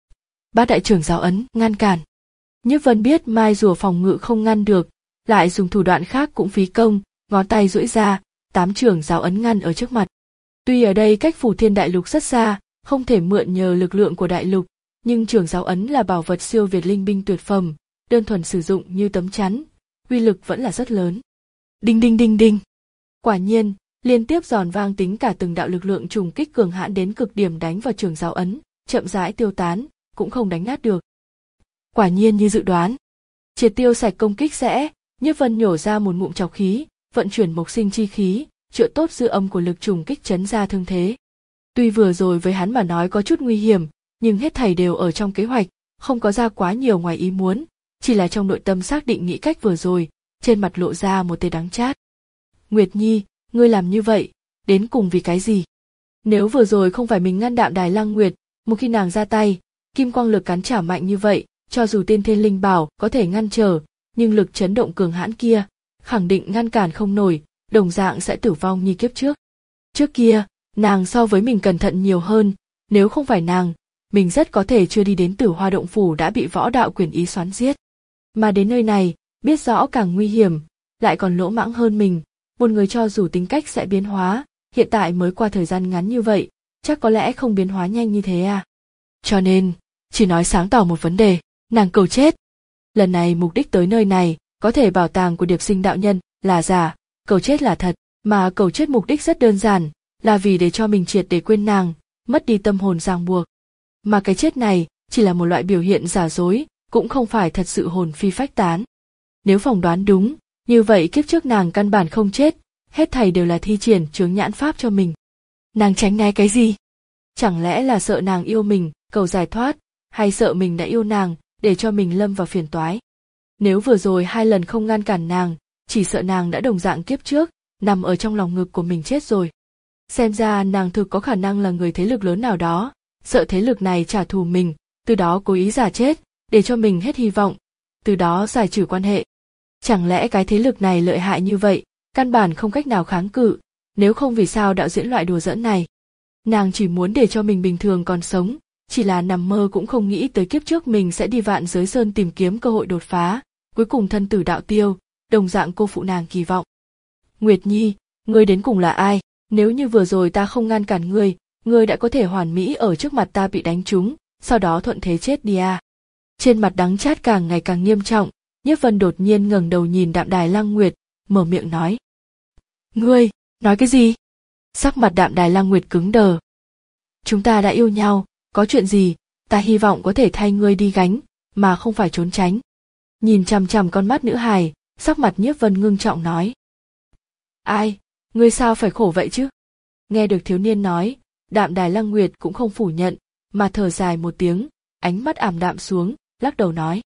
Bát đại trưởng giáo ấn ngăn cản. Nhiếp Vân biết mai rùa phòng ngự không ngăn được, lại dùng thủ đoạn khác cũng phí công, ngón tay duỗi ra, tám trưởng giáo ấn ngăn ở trước mặt. Tuy ở đây cách Phù Thiên Đại Lục rất xa, không thể mượn nhờ lực lượng của đại lục, nhưng trưởng giáo ấn là bảo vật siêu việt linh binh tuyệt phẩm, đơn thuần sử dụng như tấm chắn, uy lực vẫn là rất lớn. Đinh đinh đinh đinh. Quả nhiên, liên tiếp giòn vang tính cả từng đạo lực lượng trùng kích cường hãn đến cực điểm đánh vào trưởng giáo ấn, chậm rãi tiêu tán, cũng không đánh nát được. Quả nhiên như dự đoán, triệt tiêu sạch công kích sẽ, Nhiếp Vân nhổ ra một ngụm trọc khí, vận chuyển mộc sinh chi khí, chữa tốt dư âm của lực trùng kích chấn ra thương thế. Tuy vừa rồi với hắn mà nói có chút nguy hiểm, nhưng hết thảy đều ở trong kế hoạch, không có ra quá nhiều ngoài ý muốn, chỉ là trong nội tâm xác định nghĩ cách vừa rồi, trên mặt lộ ra một tia đắng chát. Nguyệt Nhi, ngươi làm như vậy, đến cùng vì cái gì? Nếu vừa rồi không phải mình ngăn Đạm Đài Lăng Nguyệt, một khi nàng ra tay, kim quang lực cắn trả mạnh như vậy, cho dù tiên thiên linh bảo có thể ngăn trở, nhưng lực chấn động cường hãn kia, khẳng định ngăn cản không nổi, đồng dạng sẽ tử vong như kiếp trước. Trước kia, nàng so với mình cẩn thận nhiều hơn, nếu không phải nàng, mình rất có thể chưa đi đến Tử Hoa Động Phủ đã bị võ đạo quyền ý xoắn giết. Mà đến nơi này, biết rõ càng nguy hiểm, lại còn lỗ mãng hơn mình, một người cho dù tính cách sẽ biến hóa, hiện tại mới qua thời gian ngắn như vậy, chắc có lẽ không biến hóa nhanh như thế à. Cho nên, chỉ nói sáng tỏ một vấn đề, nàng cầu chết. Lần này mục đích tới nơi này, có thể bảo tàng của Điệp Sinh đạo nhân là giả, cầu chết là thật, mà cầu chết mục đích rất đơn giản, là vì để cho mình triệt để quên nàng, mất đi tâm hồn ràng buộc. Mà cái chết này chỉ là một loại biểu hiện giả dối, cũng không phải thật sự hồn phi phách tán. Nếu phỏng đoán đúng, như vậy kiếp trước nàng căn bản không chết, hết thảy đều là thi triển chướng nhãn pháp cho mình. Nàng tránh né cái gì? Chẳng lẽ là sợ nàng yêu mình, cầu giải thoát, hay sợ mình đã yêu nàng, để cho mình lâm vào phiền toái? Nếu vừa rồi hai lần không ngăn cản nàng, chỉ sợ nàng đã đồng dạng kiếp trước, nằm ở trong lòng ngực của mình chết rồi. Xem ra nàng thực có khả năng là người thế lực lớn nào đó, sợ thế lực này trả thù mình, từ đó cố ý giả chết, để cho mình hết hy vọng, từ đó giải trừ quan hệ. Chẳng lẽ cái thế lực này lợi hại như vậy, căn bản không cách nào kháng cự, nếu không vì sao đạo diễn loại đùa giỡn này. Nàng chỉ muốn để cho mình bình thường còn sống, chỉ là nằm mơ cũng không nghĩ tới kiếp trước mình sẽ đi vạn giới sơn tìm kiếm cơ hội đột phá, cuối cùng thân tử đạo tiêu, đồng dạng cô phụ nàng kỳ vọng. Nguyệt Nhi, ngươi đến cùng là ai? Nếu như vừa rồi ta không ngăn cản ngươi, ngươi đã có thể hoàn mỹ ở trước mặt ta bị đánh trúng, sau đó thuận thế chết đi à. Trên mặt đắng chát càng ngày càng nghiêm trọng, Nhiếp Vân đột nhiên ngẩng đầu nhìn Đạm Đài Lăng Nguyệt, mở miệng nói. Ngươi, nói cái gì? Sắc mặt Đạm Đài Lăng Nguyệt cứng đờ. Chúng ta đã yêu nhau, có chuyện gì, ta hy vọng có thể thay ngươi đi gánh, mà không phải trốn tránh. Nhìn chằm chằm con mắt nữ hài, sắc mặt Nhiếp Vân ngưng trọng nói. Ai, ngươi sao phải khổ vậy chứ? Nghe được thiếu niên nói, Đạm Đài Lăng Nguyệt cũng không phủ nhận, mà thở dài một tiếng, ánh mắt ảm đạm xuống, lắc đầu nói.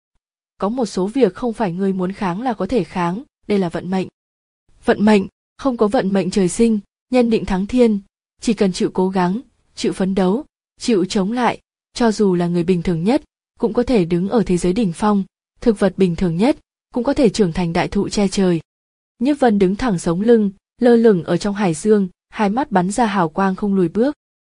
Có một số việc không phải ngươi muốn kháng là có thể kháng, đây là vận mệnh. Vận mệnh, không có vận mệnh trời sinh, nhân định thắng thiên, chỉ cần chịu cố gắng, chịu phấn đấu, chịu chống lại, cho dù là người bình thường nhất, cũng có thể đứng ở thế giới đỉnh phong, thực vật bình thường nhất, cũng có thể trưởng thành đại thụ che trời. Nhiếp Vân đứng thẳng sống lưng, lơ lửng ở trong hải dương, hai mắt bắn ra hào quang không lùi bước.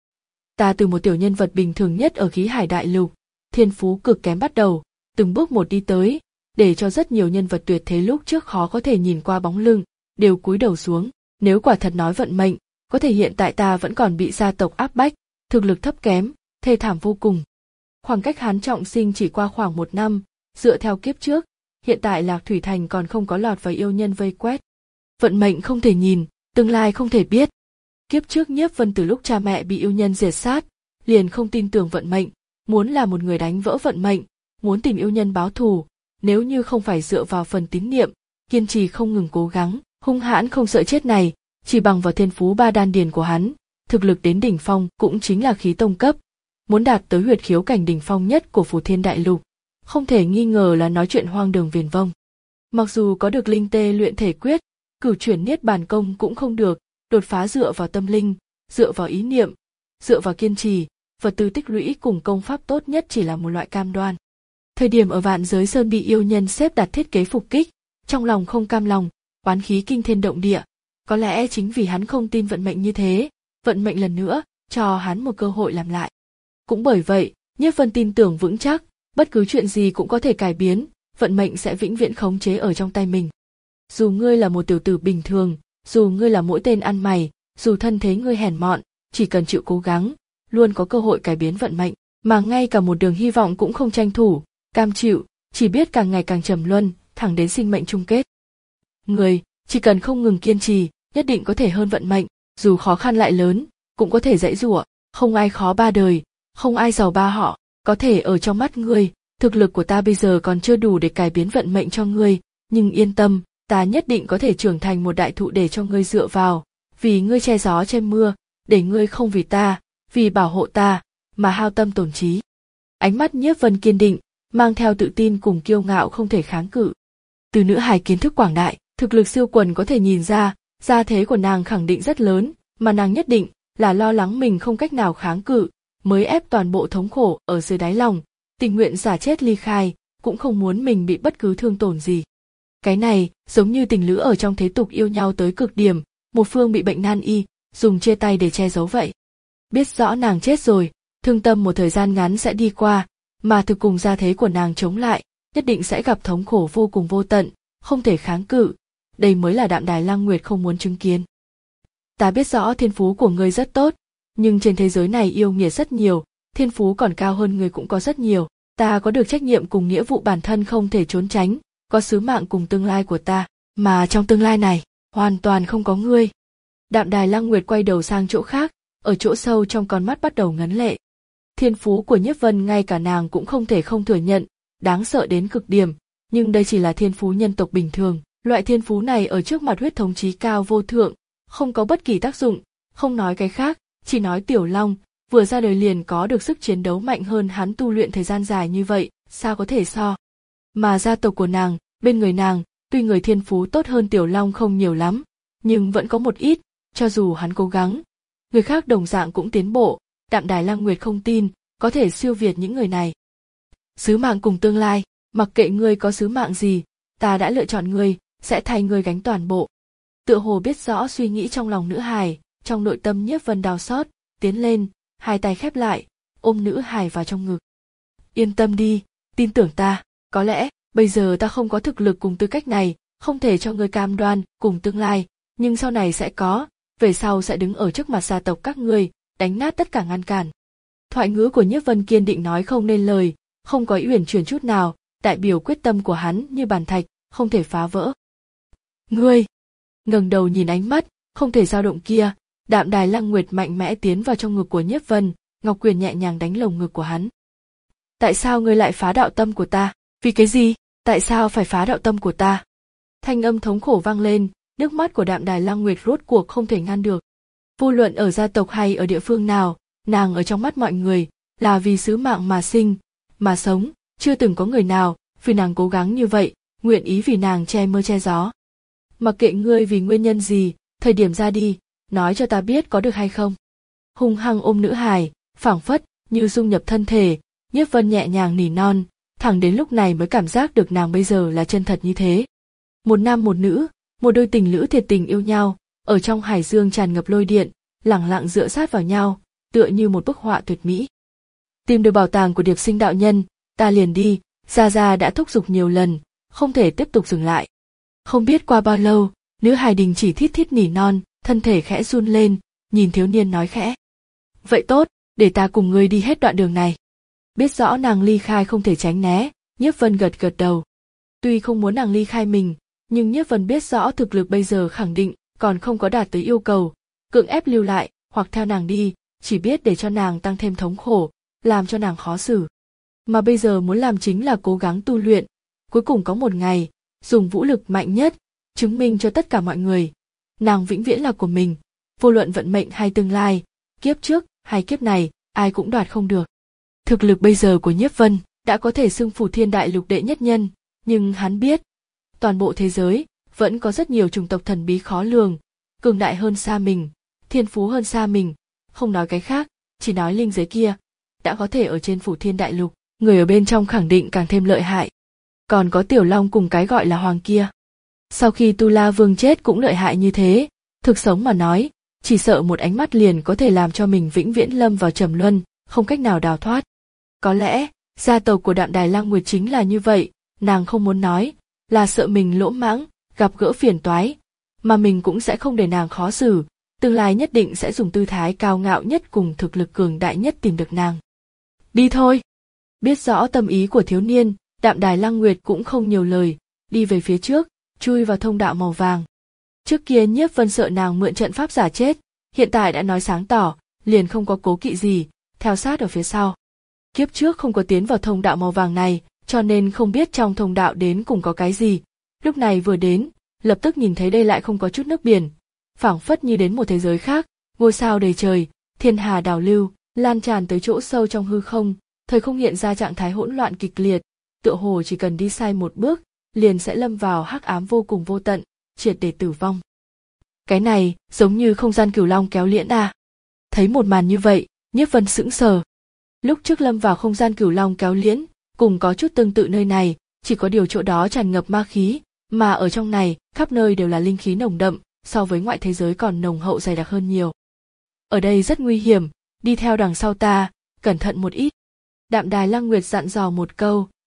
Ta từ một tiểu nhân vật bình thường nhất ở khí hải đại lục, thiên phú cực kém bắt đầu, từng bước một đi tới, để cho rất nhiều nhân vật tuyệt thế lúc trước khó có thể nhìn qua bóng lưng, đều cúi đầu xuống. Nếu quả thật nói vận mệnh, có thể hiện tại ta vẫn còn bị gia tộc áp bách, thực lực thấp kém, thê thảm vô cùng. Khoảng cách Hán trọng sinh chỉ qua khoảng một năm, dựa theo kiếp trước, hiện tại Lạc Thủy Thành còn không có lọt vào yêu nhân vây quét. Vận mệnh không thể nhìn, tương lai không thể biết. Kiếp trước Nhiếp Vân từ lúc cha mẹ bị yêu nhân diệt sát, liền không tin tưởng vận mệnh, muốn là một người đánh vỡ vận mệnh, muốn tìm yêu nhân báo thù, nếu như không phải dựa vào phần tín niệm, kiên trì không ngừng cố gắng, hung hãn không sợ chết này, chỉ bằng vào thiên phú ba đan điền của hắn, thực lực đến đỉnh phong cũng chính là khí tông cấp, muốn đạt tới huyệt khiếu cảnh đỉnh phong nhất của Phù Thiên Đại Lục, không thể nghi ngờ là nói chuyện hoang đường viển vông. Mặc dù có được linh tê luyện thể quyết, cửu chuyển niết bàn công cũng không được, đột phá dựa vào tâm linh, dựa vào ý niệm, dựa vào kiên trì, vật tư tích lũy cùng công pháp tốt nhất chỉ là một loại cam đoan. Thời điểm ở Vạn Giới Sơn bị yêu nhân xếp đặt thiết kế phục kích, trong lòng không cam lòng, oán khí kinh thiên động địa, có lẽ chính vì hắn không tin vận mệnh như thế, vận mệnh lần nữa cho hắn một cơ hội làm lại. Cũng bởi vậy, Nhiếp Vân tin tưởng vững chắc, bất cứ chuyện gì cũng có thể cải biến, vận mệnh sẽ vĩnh viễn khống chế ở trong tay mình. Dù ngươi là một tiểu tử bình thường, dù ngươi là mỗi tên ăn mày, dù thân thế ngươi hèn mọn, chỉ cần chịu cố gắng, luôn có cơ hội cải biến vận mệnh, mà ngay cả một đường hy vọng cũng không tranh thủ, cam chịu, chỉ biết càng ngày càng trầm luân, thẳng đến sinh mệnh chung kết. Người, chỉ cần không ngừng kiên trì, nhất định có thể hơn vận mệnh, dù khó khăn lại lớn, cũng có thể dãy giụa, không ai khó ba đời, không ai giàu ba họ, có thể ở trong mắt ngươi, thực lực của ta bây giờ còn chưa đủ để cải biến vận mệnh cho ngươi, nhưng yên tâm, ta nhất định có thể trưởng thành một đại thụ để cho ngươi dựa vào, vì ngươi che gió che mưa, để ngươi không vì ta, vì bảo hộ ta, mà hao tâm tổn trí. Ánh mắt Nhiếp Vân kiên định, mang theo tự tin cùng kiêu ngạo không thể kháng cự. Từ nữ hài kiến thức quảng đại, thực lực siêu quần có thể nhìn ra, gia thế của nàng khẳng định rất lớn, mà nàng nhất định là lo lắng mình không cách nào kháng cự, mới ép toàn bộ thống khổ ở dưới đáy lòng, tình nguyện giả chết ly khai, cũng không muốn mình bị bất cứ thương tổn gì. Cái này giống như tình lữ ở trong thế tục yêu nhau tới cực điểm, một phương bị bệnh nan y, dùng chia tay để che giấu vậy. Biết rõ nàng chết rồi, thương tâm một thời gian ngắn sẽ đi qua, mà thực cùng gia thế của nàng chống lại, nhất định sẽ gặp thống khổ vô cùng vô tận, không thể kháng cự. Đây mới là Đạm Đài Lăng Nguyệt không muốn chứng kiến. Ta biết rõ thiên phú của ngươi rất tốt, nhưng trên thế giới này yêu nghiệt rất nhiều, thiên phú còn cao hơn ngươi cũng có rất nhiều. Ta có được trách nhiệm cùng nghĩa vụ bản thân không thể trốn tránh, có sứ mạng cùng tương lai của ta, mà trong tương lai này, hoàn toàn không có ngươi. Đạm Đài Lăng Nguyệt quay đầu sang chỗ khác, ở chỗ sâu trong con mắt bắt đầu ngấn lệ. Thiên phú của Nhiếp Vân ngay cả nàng cũng không thể không thừa nhận, đáng sợ đến cực điểm, nhưng đây chỉ là thiên phú nhân tộc bình thường. Loại thiên phú này ở trước mặt huyết thống chí cao vô thượng, không có bất kỳ tác dụng, không nói cái khác, chỉ nói Tiểu Long, vừa ra đời liền có được sức chiến đấu mạnh hơn hắn tu luyện thời gian dài như vậy, sao có thể so. Mà gia tộc của nàng, bên người nàng, tuy người thiên phú tốt hơn Tiểu Long không nhiều lắm, nhưng vẫn có một ít, cho dù hắn cố gắng. Người khác đồng dạng cũng tiến bộ, Đạm Đài Lăng Nguyệt không tin, có thể siêu việt những người này. Sứ mạng cùng tương lai, mặc kệ ngươi có sứ mạng gì, ta đã lựa chọn ngươi, sẽ thay ngươi gánh toàn bộ. Tựa hồ biết rõ suy nghĩ trong lòng nữ hài, trong nội tâm Nhiếp Vân đau xót, tiến lên, hai tay khép lại, ôm nữ hài vào trong ngực. Yên tâm đi, tin tưởng ta, có lẽ bây giờ ta không có thực lực cùng tư cách này, không thể cho ngươi cam đoan cùng tương lai, nhưng sau này sẽ có, về sau sẽ đứng ở trước mặt gia tộc các ngươi, đánh nát tất cả ngăn cản. Thoại ngữ của Nhiếp Vân kiên định nói không nên lời, không có uyển chuyển chút nào, đại biểu quyết tâm của hắn như bàn thạch, không thể phá vỡ. Ngươi, ngẩng đầu nhìn ánh mắt, không thể dao động kia, Đạm Đài Lăng Nguyệt mạnh mẽ tiến vào trong ngực của Nhiếp Vân, ngọc quyền nhẹ nhàng đánh lồng ngực của hắn. Tại sao ngươi lại phá đạo tâm của ta? Vì cái gì? Tại sao phải phá đạo tâm của ta? Thanh âm thống khổ vang lên, nước mắt của Đạm Đài Lăng Nguyệt rốt cuộc không thể ngăn được. Vô luận ở gia tộc hay ở địa phương nào, nàng ở trong mắt mọi người là vì sứ mạng mà sinh, mà sống, chưa từng có người nào vì nàng cố gắng như vậy, nguyện ý vì nàng che mưa che gió. Mặc kệ ngươi vì nguyên nhân gì, thời điểm ra đi, nói cho ta biết có được hay không. Hung hăng ôm nữ hài, phảng phất như dung nhập thân thể, Nhiếp Vân nhẹ nhàng nỉ non, thẳng đến lúc này mới cảm giác được nàng bây giờ là chân thật như thế. Một nam một nữ, một đôi tình lữ thiệt tình yêu nhau, ở trong hải dương tràn ngập lôi điện, lẳng lặng dựa sát vào nhau, tựa như một bức họa tuyệt mỹ. Tìm được bảo tàng của Điệp Sinh đạo nhân, ta liền đi, Gia Gia đã thúc giục nhiều lần, không thể tiếp tục dừng lại. Không biết qua bao lâu, nữ hài đình chỉ thít thít nỉ non, thân thể khẽ run lên, nhìn thiếu niên nói khẽ. Vậy tốt, để ta cùng ngươi đi hết đoạn đường này. Biết rõ nàng ly khai không thể tránh né, Nhiếp Vân gật gật đầu. Tuy không muốn nàng ly khai mình, nhưng Nhiếp Vân biết rõ thực lực bây giờ khẳng định còn không có đạt tới yêu cầu, cưỡng ép lưu lại hoặc theo nàng đi, chỉ biết để cho nàng tăng thêm thống khổ, làm cho nàng khó xử. Mà bây giờ muốn làm chính là cố gắng tu luyện, cuối cùng có một ngày, dùng vũ lực mạnh nhất, chứng minh cho tất cả mọi người, nàng vĩnh viễn là của mình, vô luận vận mệnh hay tương lai, kiếp trước hay kiếp này, ai cũng đoạt không được. Thực lực bây giờ của Nhiếp Vân đã có thể xưng Phù Thiên Đại Lục đệ nhất nhân, nhưng hắn biết, toàn bộ thế giới vẫn có rất nhiều chủng tộc thần bí khó lường, cường đại hơn xa mình, thiên phú hơn xa mình, không nói cái khác, chỉ nói linh giới kia, đã có thể ở trên Phù Thiên Đại Lục, người ở bên trong khẳng định càng thêm lợi hại. Còn có Tiểu Long cùng cái gọi là Hoàng kia. Sau khi Tu La Vương chết cũng lợi hại như thế, thực sống mà nói, chỉ sợ một ánh mắt liền có thể làm cho mình vĩnh viễn lâm vào trầm luân, không cách nào đào thoát. Có lẽ, gia tộc của Đạm Đài Lăng Nguyệt chính là như vậy, nàng không muốn nói, là sợ mình lỗ mãng, gặp gỡ phiền toái, mà mình cũng sẽ không để nàng khó xử, tương lai nhất định sẽ dùng tư thái cao ngạo nhất cùng thực lực cường đại nhất tìm được nàng. Đi thôi! Biết rõ tâm ý của thiếu niên, Đạm Đài Lăng Nguyệt cũng không nhiều lời, đi về phía trước, chui vào thông đạo màu vàng. Trước kia Nhiếp Vân sợ nàng mượn trận pháp giả chết, hiện tại đã nói sáng tỏ, liền không có cố kỵ gì, theo sát ở phía sau. Kiếp trước không có tiến vào thông đạo màu vàng này, cho nên không biết trong thông đạo đến cùng có cái gì. Lúc này vừa đến, lập tức nhìn thấy đây lại không có chút nước biển, phảng phất như đến một thế giới khác, ngôi sao đầy trời, thiên hà đảo lưu, lan tràn tới chỗ sâu trong hư không, thời không hiện ra trạng thái hỗn loạn kịch liệt, tựa hồ chỉ cần đi sai một bước, liền sẽ lâm vào hắc ám vô cùng vô tận, triệt để tử vong. Cái này giống như không gian Cửu Long kéo liễn à? Thấy một màn như vậy, Nhiếp Vân sững sờ. Lúc trước lâm vào không gian Cửu Long kéo liễn, cùng có chút tương tự nơi này, chỉ có điều chỗ đó tràn ngập ma khí, mà ở trong này, khắp nơi đều là linh khí nồng đậm, so với ngoại thế giới còn nồng hậu dày đặc hơn nhiều. Ở đây rất nguy hiểm, đi theo đằng sau ta, cẩn thận một ít. Đạm Đài Lăng Nguyệt dặn dò một câu,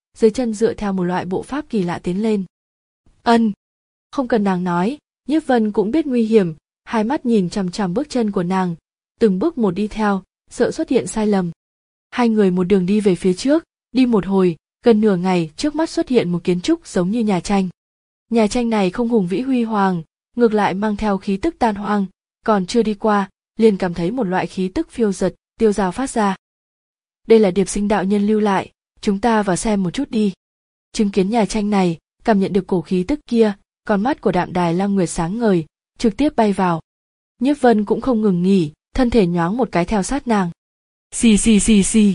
dưới chân dựa theo một loại bộ pháp kỳ lạ tiến lên. Ân, không cần nàng nói, Nhiếp Vân cũng biết nguy hiểm, hai mắt nhìn chằm chằm bước chân của nàng, từng bước một đi theo, sợ xuất hiện sai lầm. Hai người một đường đi về phía trước, đi một hồi, gần nửa ngày trước mắt xuất hiện một kiến trúc giống như nhà tranh. Nhà tranh này không hùng vĩ huy hoàng, ngược lại mang theo khí tức tan hoang, còn chưa đi qua, liền cảm thấy một loại khí tức phiêu dật, tiêu dao phát ra. Đây là Điệp Sinh đạo nhân lưu lại, chúng ta vào xem một chút đi. Chứng kiến nhà tranh này, cảm nhận được cổ khí tức kia, con mắt của Đạm Đài Lăng Nguyệt sáng ngời, trực tiếp bay vào. Nhiếp Vân cũng không ngừng nghỉ, thân thể nhoáng một cái theo sát nàng. Xì xì xì xì.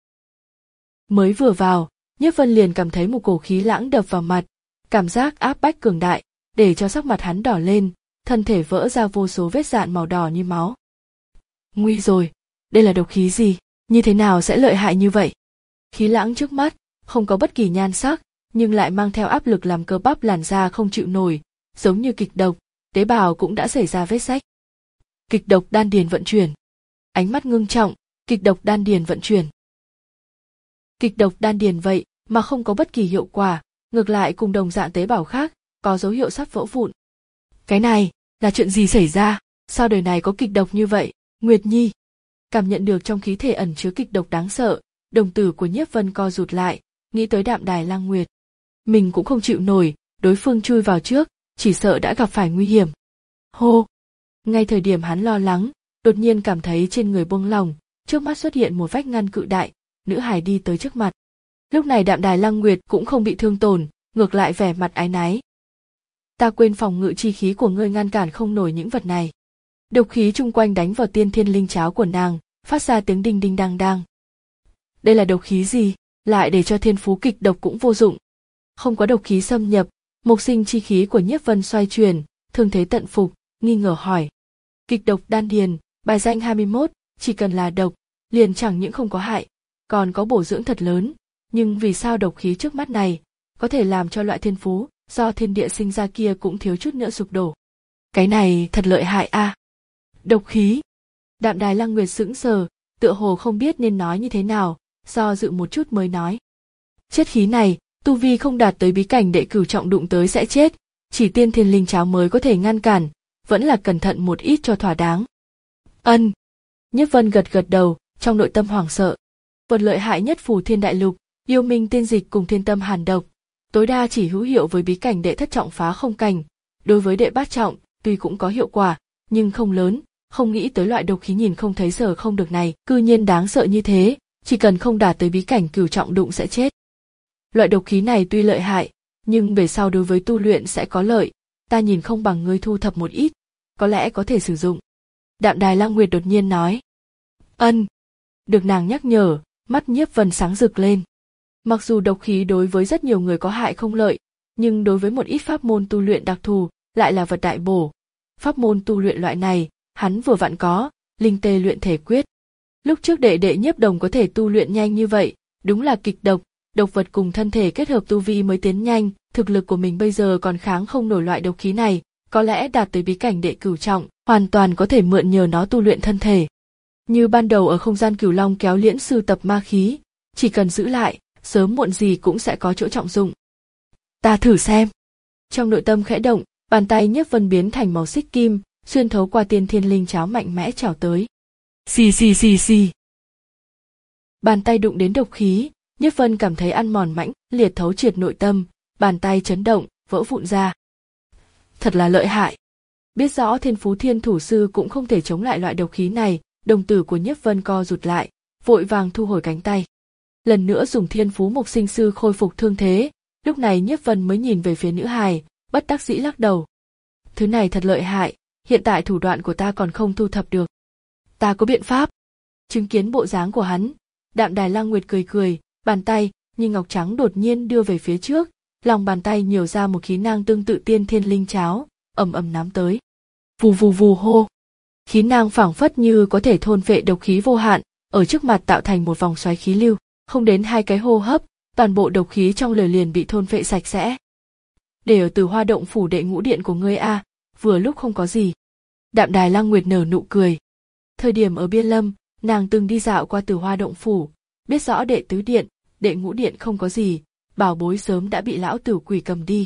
Mới vừa vào, Nhiếp Vân liền cảm thấy một cổ khí lãng đập vào mặt, cảm giác áp bách cường đại, để cho sắc mặt hắn đỏ lên, thân thể vỡ ra vô số vết dạn màu đỏ như máu. Nguy rồi, đây là độc khí gì, như thế nào sẽ lợi hại như vậy? Khí lãng trước mắt, không có bất kỳ nhan sắc, nhưng lại mang theo áp lực làm cơ bắp làn da không chịu nổi, giống như kịch độc, tế bào cũng đã xảy ra vết rách. Kịch độc đan điền vận chuyển. Ánh mắt ngưng trọng, kịch độc đan điền vận chuyển. Kịch độc đan điền vậy mà không có bất kỳ hiệu quả, ngược lại cùng đồng dạng tế bào khác, có dấu hiệu sắp vỡ vụn. Cái này, là chuyện gì xảy ra? Sao đời này có kịch độc như vậy? Nguyệt Nhi. Cảm nhận được trong khí thể ẩn chứa kịch độc đáng sợ, đồng tử của Nhiếp Vân co rụt lại, nghĩ tới Đạm Đài Lăng Nguyệt. Mình cũng không chịu nổi, đối phương chui vào trước, chỉ sợ đã gặp phải nguy hiểm. Hô! Ngay thời điểm hắn lo lắng, đột nhiên cảm thấy trên người buông lỏng, trước mắt xuất hiện một vách ngăn cự đại, nữ hài đi tới trước mặt. Lúc này Đạm Đài Lăng Nguyệt cũng không bị thương tổn, ngược lại vẻ mặt áy náy. Ta quên phòng ngự chi khí của ngươi ngăn cản không nổi những vật này. Độc khí chung quanh đánh vào tiên thiên linh cháo của nàng, phát ra tiếng đinh đinh đang đang. Đây là độc khí gì, lại để cho thiên phú kịch độc cũng vô dụng. Không có độc khí xâm nhập, mộc sinh chi khí của Nhiếp Vân xoay chuyển, thương thế tận phục, nghi ngờ hỏi. Kịch độc đan điền, bài danh hai mươi mốt, chỉ cần là độc, liền chẳng những không có hại, còn có bổ dưỡng thật lớn, nhưng vì sao độc khí trước mắt này có thể làm cho loại thiên phú do thiên địa sinh ra kia cũng thiếu chút nữa sụp đổ. Cái này thật lợi hại a. À. Độc khí. Đạm Đài Lăng Nguyệt sững sờ, tựa hồ không biết nên nói như thế nào, do dự một chút mới nói. Chất khí này, tu vi không đạt tới bí cảnh đệ cửu trọng đụng tới sẽ chết, chỉ tiên thiên linh cháo mới có thể ngăn cản, vẫn là cẩn thận một ít cho thỏa đáng. Ân. Nhiếp Vân gật gật đầu, trong nội tâm hoảng sợ. Vật lợi hại nhất Phù Thiên Đại Lục, yêu minh tiên dịch cùng thiên tâm hàn độc, tối đa chỉ hữu hiệu với bí cảnh đệ thất trọng phá không cảnh, đối với đệ bát trọng tuy cũng có hiệu quả, nhưng không lớn, không nghĩ tới loại độc khí nhìn không thấy giờ không được này, cư nhiên đáng sợ như thế, chỉ cần không đạt tới bí cảnh cửu trọng đụng sẽ chết. Loại độc khí này tuy lợi hại, nhưng về sau đối với tu luyện sẽ có lợi, ta nhìn không bằng ngươi thu thập một ít, có lẽ có thể sử dụng. Đạm Đài Lăng Nguyệt đột nhiên nói. Ân. Được nàng nhắc nhở, mắt Nhiếp Vân sáng rực lên. Mặc dù độc khí đối với rất nhiều người có hại không lợi, nhưng đối với một ít pháp môn tu luyện đặc thù, lại là vật đại bổ. Pháp môn tu luyện loại này, hắn vừa vặn có, linh tê luyện thể quyết. Lúc trước đệ đệ Nhiếp Đồng có thể tu luyện nhanh như vậy, đúng là kịch độc, độc vật cùng thân thể kết hợp tu vi mới tiến nhanh, thực lực của mình bây giờ còn kháng không nổi loại độc khí này, có lẽ đạt tới bí cảnh đệ cửu trọng, hoàn toàn có thể mượn nhờ nó tu luyện thân thể. Như ban đầu ở không gian Cửu Long kéo liễn sưu tập ma khí, chỉ cần giữ lại, sớm muộn gì cũng sẽ có chỗ trọng dụng. Ta thử xem. Trong nội tâm khẽ động, bàn tay Nhiếp Vân biến thành màu xích kim, xuyên thấu qua tiên thiên linh cháo mạnh mẽ trào tới. Xì xì xì xì. Bàn tay đụng đến độc khí, Nhiếp Vân cảm thấy ăn mòn mãnh liệt thấu triệt nội tâm, bàn tay chấn động, vỡ vụn ra. Thật là lợi hại. Biết rõ thiên phú thiên thủ sư cũng không thể chống lại loại độc khí này, đồng tử của Nhiếp Vân co rụt lại, vội vàng thu hồi cánh tay. Lần nữa dùng thiên phú mộc sinh sư khôi phục thương thế, lúc này Nhiếp Vân mới nhìn về phía nữ hài, bất đắc dĩ lắc đầu. Thứ này thật lợi hại, hiện tại thủ đoạn của ta còn không thu thập được. Ta có biện pháp. Chứng kiến bộ dáng của hắn, Đạm Đài Lăng Nguyệt cười cười, bàn tay như ngọc trắng đột nhiên đưa về phía trước, lòng bàn tay nhiều ra một khí năng tương tự tiên thiên linh cháo, ầm ầm nắm tới. Vù vù vù hô. Khí năng phảng phất như có thể thôn phệ độc khí vô hạn, ở trước mặt tạo thành một vòng xoáy khí lưu, không đến hai cái hô hấp, toàn bộ độc khí trong lời liền bị thôn phệ sạch sẽ. Để ở Từ Hoa động phủ đệ ngũ điện của ngươi a, vừa lúc không có gì. Đạm Đài Lăng Nguyệt nở nụ cười. Thời điểm ở Biên Lâm, nàng từng đi dạo qua Từ Hoa động phủ, biết rõ đệ tứ điện, đệ ngũ điện không có gì, bảo bối sớm đã bị lão tử quỷ cầm đi.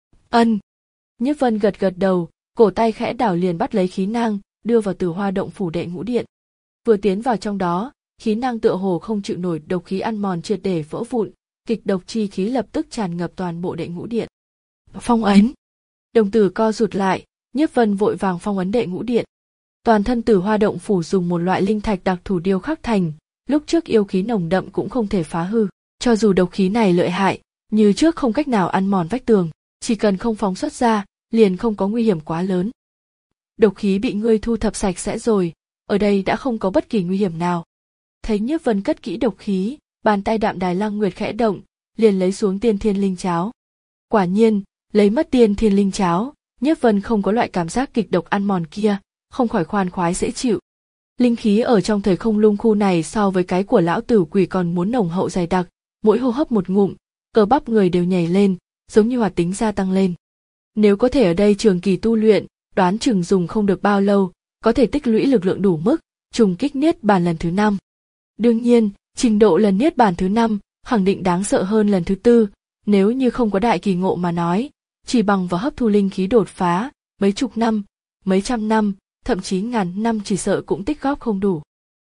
Ân. Nhiếp Vân gật gật đầu, cổ tay khẽ đảo liền bắt lấy khí năng, đưa vào Tử Hoa động phủ đệ ngũ điện. Vừa tiến vào trong đó, khí năng tựa hồ không chịu nổi độc khí ăn mòn triệt để vỡ vụn, kịch độc chi khí lập tức tràn ngập toàn bộ đệ ngũ điện. Phong ấn. Đồng tử co rụt lại, Nhiếp Vân vội vàng phong ấn đệ ngũ điện. Toàn thân Tử Hoa động phủ dùng một loại linh thạch đặc thù điêu khắc thành, lúc trước yêu khí nồng đậm cũng không thể phá hư, cho dù độc khí này lợi hại, như trước không cách nào ăn mòn vách tường, chỉ cần không phóng xuất ra, liền không có nguy hiểm quá lớn. Độc khí bị ngươi thu thập sạch sẽ rồi, ở đây đã không có bất kỳ nguy hiểm nào. Thấy Nhiếp Vân cất kỹ độc khí, bàn tay Đạm Đài Lăng Nguyệt khẽ động, liền lấy xuống Tiên Thiên Linh Cháo. Quả nhiên, lấy mất Tiên Thiên Linh Cháo, Nhiếp Vân không có loại cảm giác kịch độc ăn mòn kia, không khỏi khoan khoái dễ chịu. Linh khí ở trong thời không lung khu này so với cái của lão tử quỷ còn muốn nồng hậu dày đặc, mỗi hô hấp một ngụm, cơ bắp người đều nhảy lên, giống như hoạt tính gia tăng lên. Nếu có thể ở đây trường kỳ tu luyện, đoán chừng dùng không được bao lâu, có thể tích lũy lực lượng đủ mức, trùng kích niết bàn lần thứ năm. Đương nhiên, trình độ lần niết bàn thứ năm khẳng định đáng sợ hơn lần thứ tư, nếu như không có đại kỳ ngộ mà nói, chỉ bằng vào hấp thu linh khí đột phá, mấy chục năm, mấy trăm năm, thậm chí ngàn năm chỉ sợ cũng tích góp không đủ.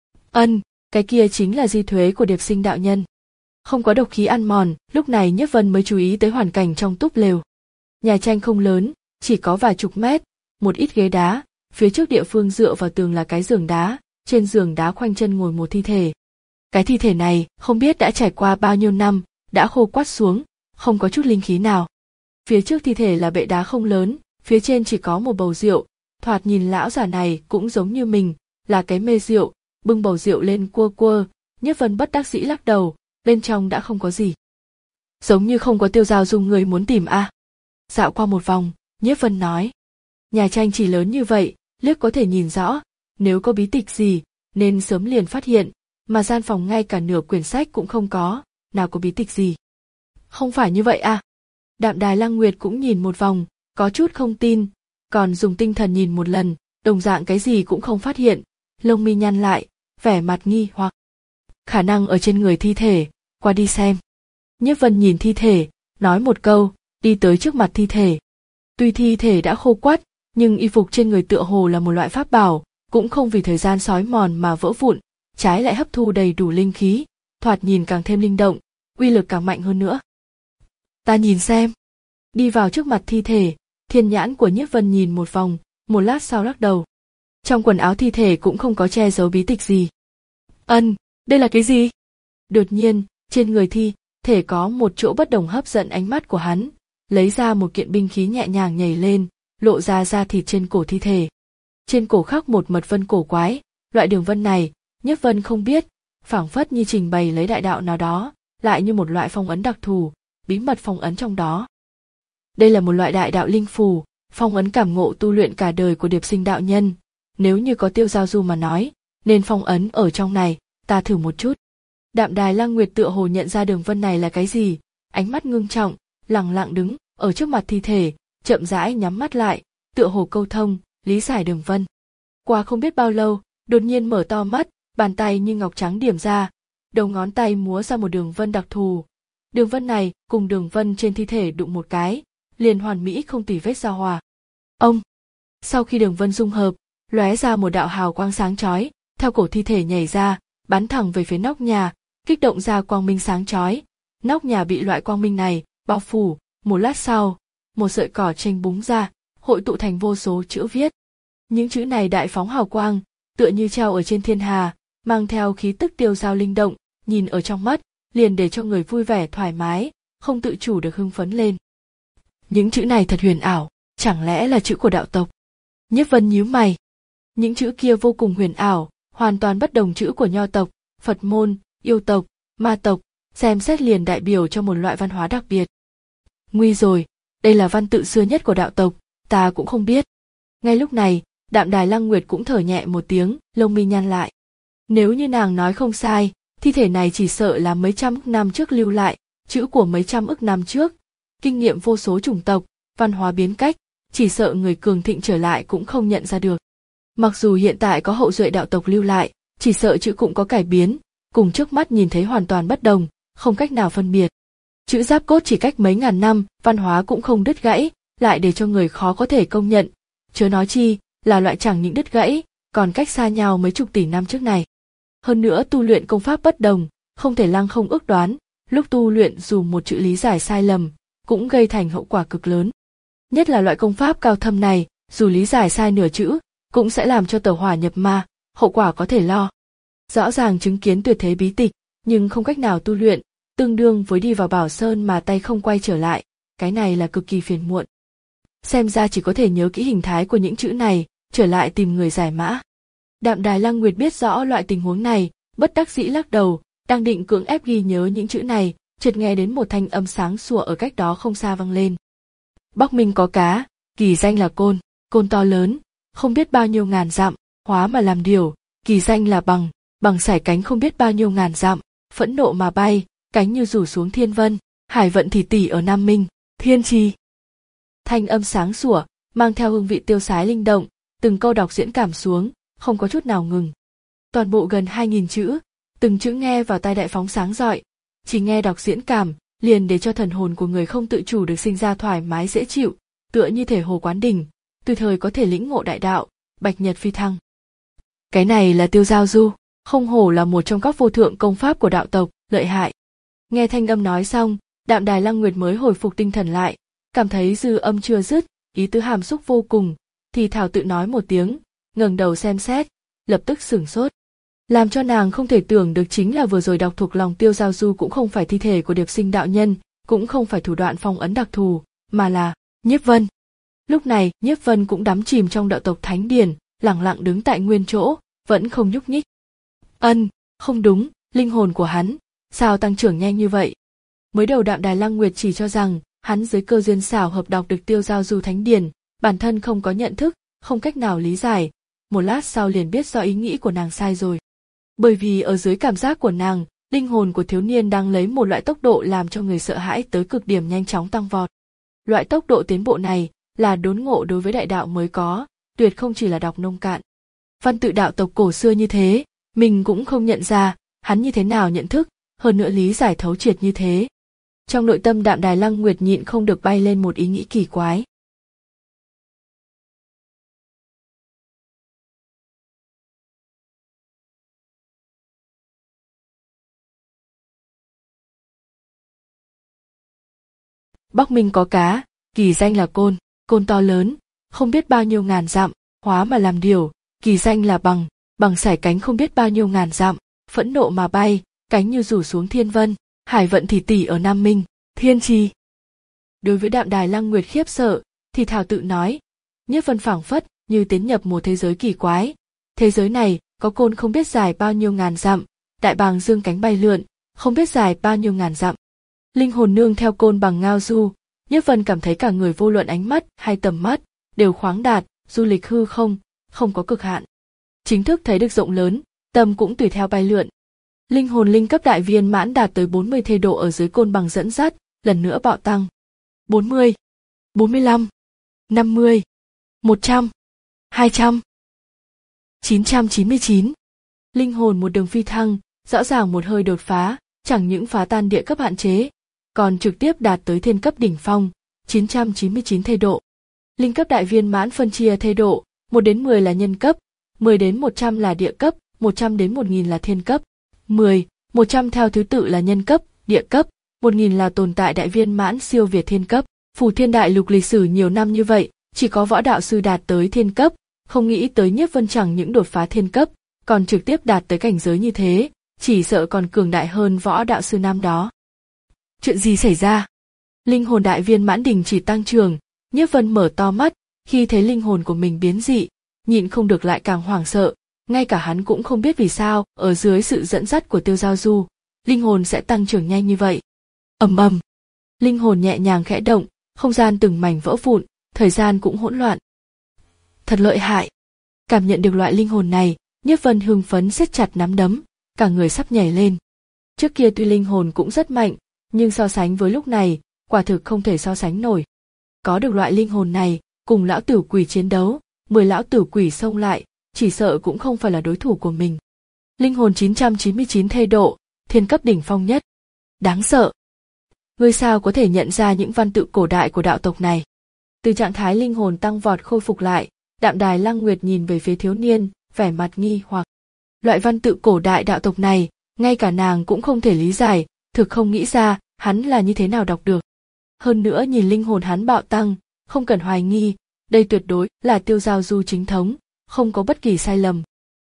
Ân, cái kia chính là di thuế của Điệp Sinh đạo nhân. Không có độc khí ăn mòn, lúc này Nhiếp Vân mới chú ý tới hoàn cảnh trong túp lều. Nhà tranh không lớn, chỉ có vài chục mét, một ít ghế đá, phía trước địa phương dựa vào tường là cái giường đá, trên giường đá khoanh chân ngồi một thi thể. Cái thi thể này không biết đã trải qua bao nhiêu năm, đã khô quắt xuống, không có chút linh khí nào. Phía trước thi thể là bệ đá không lớn, phía trên chỉ có một bầu rượu, thoạt nhìn lão già này cũng giống như mình, là cái mê rượu, bưng bầu rượu lên cua cua, Nhiếp Vân bất đắc dĩ lắc đầu, bên trong đã không có gì. Giống như không có Tiêu Giao Dung người muốn tìm a. À. Dạo qua một vòng, Nhiếp Vân nói, nhà tranh chỉ lớn như vậy, liếc có thể nhìn rõ, nếu có bí tịch gì, nên sớm liền phát hiện, mà gian phòng ngay cả nửa quyển sách cũng không có, nào có bí tịch gì. Không phải như vậy à? Đạm Đài Lăng Nguyệt cũng nhìn một vòng, có chút không tin, còn dùng tinh thần nhìn một lần, đồng dạng cái gì cũng không phát hiện, lông mi nhăn lại, vẻ mặt nghi hoặc. Khả năng ở trên người thi thể, qua đi xem. Nhiếp Vân nhìn thi thể, nói một câu, đi tới trước mặt thi thể. Tuy thi thể đã khô quắt, nhưng y phục trên người tựa hồ là một loại pháp bảo, cũng không vì thời gian sói mòn mà vỡ vụn, trái lại hấp thu đầy đủ linh khí, thoạt nhìn càng thêm linh động, uy lực càng mạnh hơn nữa. Ta nhìn xem. Đi vào trước mặt thi thể, thiên nhãn của Nhiếp Vân nhìn một vòng, một lát sau lắc đầu. Trong quần áo thi thể cũng không có che giấu bí tịch gì. Ân, đây là cái gì? Đột nhiên, trên người thi thể có một chỗ bất đồng hấp dẫn ánh mắt của hắn, lấy ra một kiện binh khí nhẹ nhàng nhảy lên, lộ ra da thịt trên cổ thi thể. Trên cổ khắc một mật vân cổ quái, loại đường vân này, Nhiếp Vân không biết, phảng phất như trình bày lấy đại đạo nào đó, lại như một loại phong ấn đặc thù, bí mật phong ấn trong đó. Đây là một loại đại đạo linh phù, phong ấn cảm ngộ tu luyện cả đời của Điệp Sinh đạo nhân, nếu như có Tiêu Giao Du mà nói, nên phong ấn ở trong này, ta thử một chút. Đạm Đài Lăng Nguyệt tựa hồ nhận ra đường vân này là cái gì, ánh mắt ngưng trọng, lặng lặng đứng ở trước mặt thi thể, chậm rãi nhắm mắt lại, tựa hồ câu thông, lý giải đường vân. Qua không biết bao lâu, đột nhiên mở to mắt, bàn tay như ngọc trắng điểm ra, đầu ngón tay múa ra một đường vân đặc thù. Đường vân này cùng đường vân trên thi thể đụng một cái, liền hoàn mỹ không tì vết giao hòa. Ông! Sau khi đường vân dung hợp, lóe ra một đạo hào quang sáng chói, theo cổ thi thể nhảy ra, bắn thẳng về phía nóc nhà, kích động ra quang minh sáng chói. Nóc nhà bị loại quang minh này bao phủ, một lát sau, một sợi cỏ tranh búng ra, hội tụ thành vô số chữ viết. Những chữ này đại phóng hào quang, tựa như treo ở trên thiên hà, mang theo khí tức tiêu dao linh động, nhìn ở trong mắt, liền để cho người vui vẻ thoải mái, không tự chủ được hưng phấn lên. Những chữ này thật huyền ảo, chẳng lẽ là chữ của đạo tộc? Nhiếp Vân nhíu mày. Những chữ kia vô cùng huyền ảo, hoàn toàn bất đồng chữ của nho tộc, Phật môn, yêu tộc, ma tộc, xem xét liền đại biểu cho một loại văn hóa đặc biệt. Nguy rồi, đây là văn tự xưa nhất của đạo tộc, ta cũng không biết. Ngay lúc này, Đạm Đài Lăng Nguyệt cũng thở nhẹ một tiếng, lông mi nhăn lại. Nếu như nàng nói không sai, thi thể này chỉ sợ là mấy trăm ức năm trước lưu lại, chữ của mấy trăm ức năm trước, kinh nghiệm vô số chủng tộc, văn hóa biến cách, chỉ sợ người cường thịnh trở lại cũng không nhận ra được. Mặc dù hiện tại có hậu duệ đạo tộc lưu lại, chỉ sợ chữ cũng có cải biến, cùng trước mắt nhìn thấy hoàn toàn bất đồng, không cách nào phân biệt. Chữ giáp cốt chỉ cách mấy ngàn năm, văn hóa cũng không đứt gãy, lại để cho người khó có thể công nhận. Chớ nói chi là loại chẳng những đứt gãy, còn cách xa nhau mấy chục tỷ năm trước này. Hơn nữa tu luyện công pháp bất đồng, không thể lăng không ước đoán, lúc tu luyện dù một chữ lý giải sai lầm, cũng gây thành hậu quả cực lớn. Nhất là loại công pháp cao thâm này, dù lý giải sai nửa chữ, cũng sẽ làm cho tẩu hỏa nhập ma, hậu quả có thể lo. Rõ ràng chứng kiến tuyệt thế bí tịch, nhưng không cách nào tu luyện, tương đương với đi vào bảo sơn mà tay không quay trở lại, cái này là cực kỳ phiền muộn. Xem ra chỉ có thể nhớ kỹ hình thái của những chữ này, trở lại tìm người giải mã. Đạm Đài Lăng Nguyệt biết rõ loại tình huống này, bất đắc dĩ lắc đầu, đang định cưỡng ép ghi nhớ những chữ này, chợt nghe đến một thanh âm sáng sủa ở cách đó không xa vang lên. Bắc Minh có cá, kỳ danh là côn, côn to lớn, không biết bao nhiêu ngàn dặm, hóa mà làm điều, kỳ danh là bằng, bằng sải cánh không biết bao nhiêu ngàn dặm, phẫn nộ mà bay, cánh như rủ xuống thiên vân, hải vận thì tỷ ở Nam Minh, thiên chi. Thanh âm sáng sủa, mang theo hương vị tiêu sái linh động, từng câu đọc diễn cảm xuống, không có chút nào ngừng. Toàn bộ gần hai nghìn chữ, từng chữ nghe vào tai đại phóng sáng rọi, chỉ nghe đọc diễn cảm, liền để cho thần hồn của người không tự chủ được sinh ra thoải mái dễ chịu, tựa như thể hồ quán đỉnh, tùy thời có thể lĩnh ngộ đại đạo, bạch nhật phi thăng. Cái này là Tiêu Giao Du, không hổ là một trong các vô thượng công pháp của đạo tộc, lợi hại. Nghe thanh âm nói xong, Đạm Đài Lăng Nguyệt mới hồi phục tinh thần lại, cảm thấy dư âm chưa dứt, ý tứ hàm xúc vô cùng, thì thảo tự nói một tiếng, ngẩng đầu xem xét, lập tức sửng sốt. Làm cho nàng không thể tưởng được chính là vừa rồi đọc thuộc lòng Tiêu Giao Du cũng không phải thi thể của Điệp Sinh đạo nhân, cũng không phải thủ đoạn phong ấn đặc thù, mà là Nhiếp Vân. Lúc này, Nhiếp Vân cũng đắm chìm trong đạo tộc thánh điển, lẳng lặng đứng tại nguyên chỗ, vẫn không nhúc nhích. Ân, không đúng, linh hồn của hắn, sao tăng trưởng nhanh như vậy? Mới đầu Đạm Đài Lăng Nguyệt chỉ cho rằng, hắn dưới cơ duyên xảo hợp đọc được Tiêu Giao Du thánh điển, bản thân không có nhận thức, không cách nào lý giải, một lát sau liền biết do ý nghĩ của nàng sai rồi. Bởi vì ở dưới cảm giác của nàng, linh hồn của thiếu niên đang lấy một loại tốc độ làm cho người sợ hãi tới cực điểm nhanh chóng tăng vọt. Loại tốc độ tiến bộ này là đốn ngộ đối với đại đạo mới có, tuyệt không chỉ là đọc nông cạn. Văn tự đạo tộc cổ xưa như thế, mình cũng không nhận ra, hắn như thế nào nhận thức, hơn nữa lý giải thấu triệt như thế. Trong nội tâm Đạm Đài Lăng Nguyệt nhịn không được bay lên một ý nghĩ kỳ quái. Bắc Minh có cá, kỳ danh là côn, côn to lớn, không biết bao nhiêu ngàn dặm, hóa mà làm điều, kỳ danh là bằng, bằng sải cánh không biết bao nhiêu ngàn dặm, phẫn nộ mà bay, cánh như rủ xuống thiên vân, hải vận thì tỷ ở Nam Minh, thiên chi. Đối với Đạm Đài Lăng Nguyệt khiếp sợ, thì thảo tự nói, Nhiếp Vân phảng phất như tiến nhập một thế giới kỳ quái. Thế giới này có côn không biết dài bao nhiêu ngàn dặm, đại bàng dương cánh bay lượn, không biết dài bao nhiêu ngàn dặm. Linh hồn nương theo côn bằng ngao du, Nhiếp Vân cảm thấy cả người vô luận ánh mắt hay tầm mắt đều khoáng đạt, du lịch hư không, không có cực hạn. Chính thức thấy được rộng lớn, tâm cũng tùy theo bay lượn. Linh hồn linh cấp đại viên mãn đạt tới bốn mươi thê độ ở dưới côn bằng dẫn dắt, lần nữa bạo tăng. bốn mươi, bốn mươi lăm, năm mươi, một trăm, hai trăm, chín trăm chín mươi chín. Linh hồn một đường phi thăng, rõ ràng một hơi đột phá, chẳng những phá tan địa cấp hạn chế, còn trực tiếp đạt tới thiên cấp đỉnh phong, chín trăm chín mươi chín thê độ. Linh cấp đại viên mãn phân chia thê độ, một đến mười là nhân cấp, mười đến một trăm là địa cấp, một trăm đến một nghìn là thiên cấp, mười, một trăm theo thứ tự là nhân cấp, địa cấp, một nghìn là tồn tại đại viên mãn siêu việt thiên cấp. Phù Thiên Đại Lục lịch sử nhiều năm như vậy, chỉ có võ đạo sư đạt tới thiên cấp, không nghĩ tới Nhiếp Vân chẳng những đột phá thiên cấp, còn trực tiếp đạt tới cảnh giới như thế, chỉ sợ còn cường đại hơn võ đạo sư năm đó. Chuyện gì xảy ra? Linh hồn đại viên mãn đình chỉ tăng trưởng, Nhiếp Vân mở to mắt, khi thấy linh hồn của mình biến dị, nhịn không được lại càng hoảng sợ, ngay cả hắn cũng không biết vì sao, ở dưới sự dẫn dắt của Tiêu Giao Du, linh hồn sẽ tăng trưởng nhanh như vậy. Ầm ầm, linh hồn nhẹ nhàng khẽ động, không gian từng mảnh vỡ vụn, thời gian cũng hỗn loạn. Thật lợi hại. Cảm nhận được loại linh hồn này, Nhiếp Vân hưng phấn siết chặt nắm đấm, cả người sắp nhảy lên. Trước kia tuy linh hồn cũng rất mạnh, nhưng so sánh với lúc này, quả thực không thể so sánh nổi. Có được loại linh hồn này, cùng lão tử quỷ chiến đấu, mười lão tử quỷ xông lại, chỉ sợ cũng không phải là đối thủ của mình. Linh hồn chín trăm chín mươi chín thê độ, thiên cấp đỉnh phong nhất. Đáng sợ. Ngươi sao có thể nhận ra những văn tự cổ đại của đạo tộc này? Từ trạng thái linh hồn tăng vọt khôi phục lại, Đạm Đài Lăng Nguyệt nhìn về phía thiếu niên, vẻ mặt nghi hoặc. Loại văn tự cổ đại đạo tộc này, ngay cả nàng cũng không thể lý giải, thực không nghĩ ra hắn là như thế nào đọc được. Hơn nữa nhìn linh hồn hắn bạo tăng, không cần hoài nghi, đây tuyệt đối là Tiêu Giao Du chính thống, không có bất kỳ sai lầm.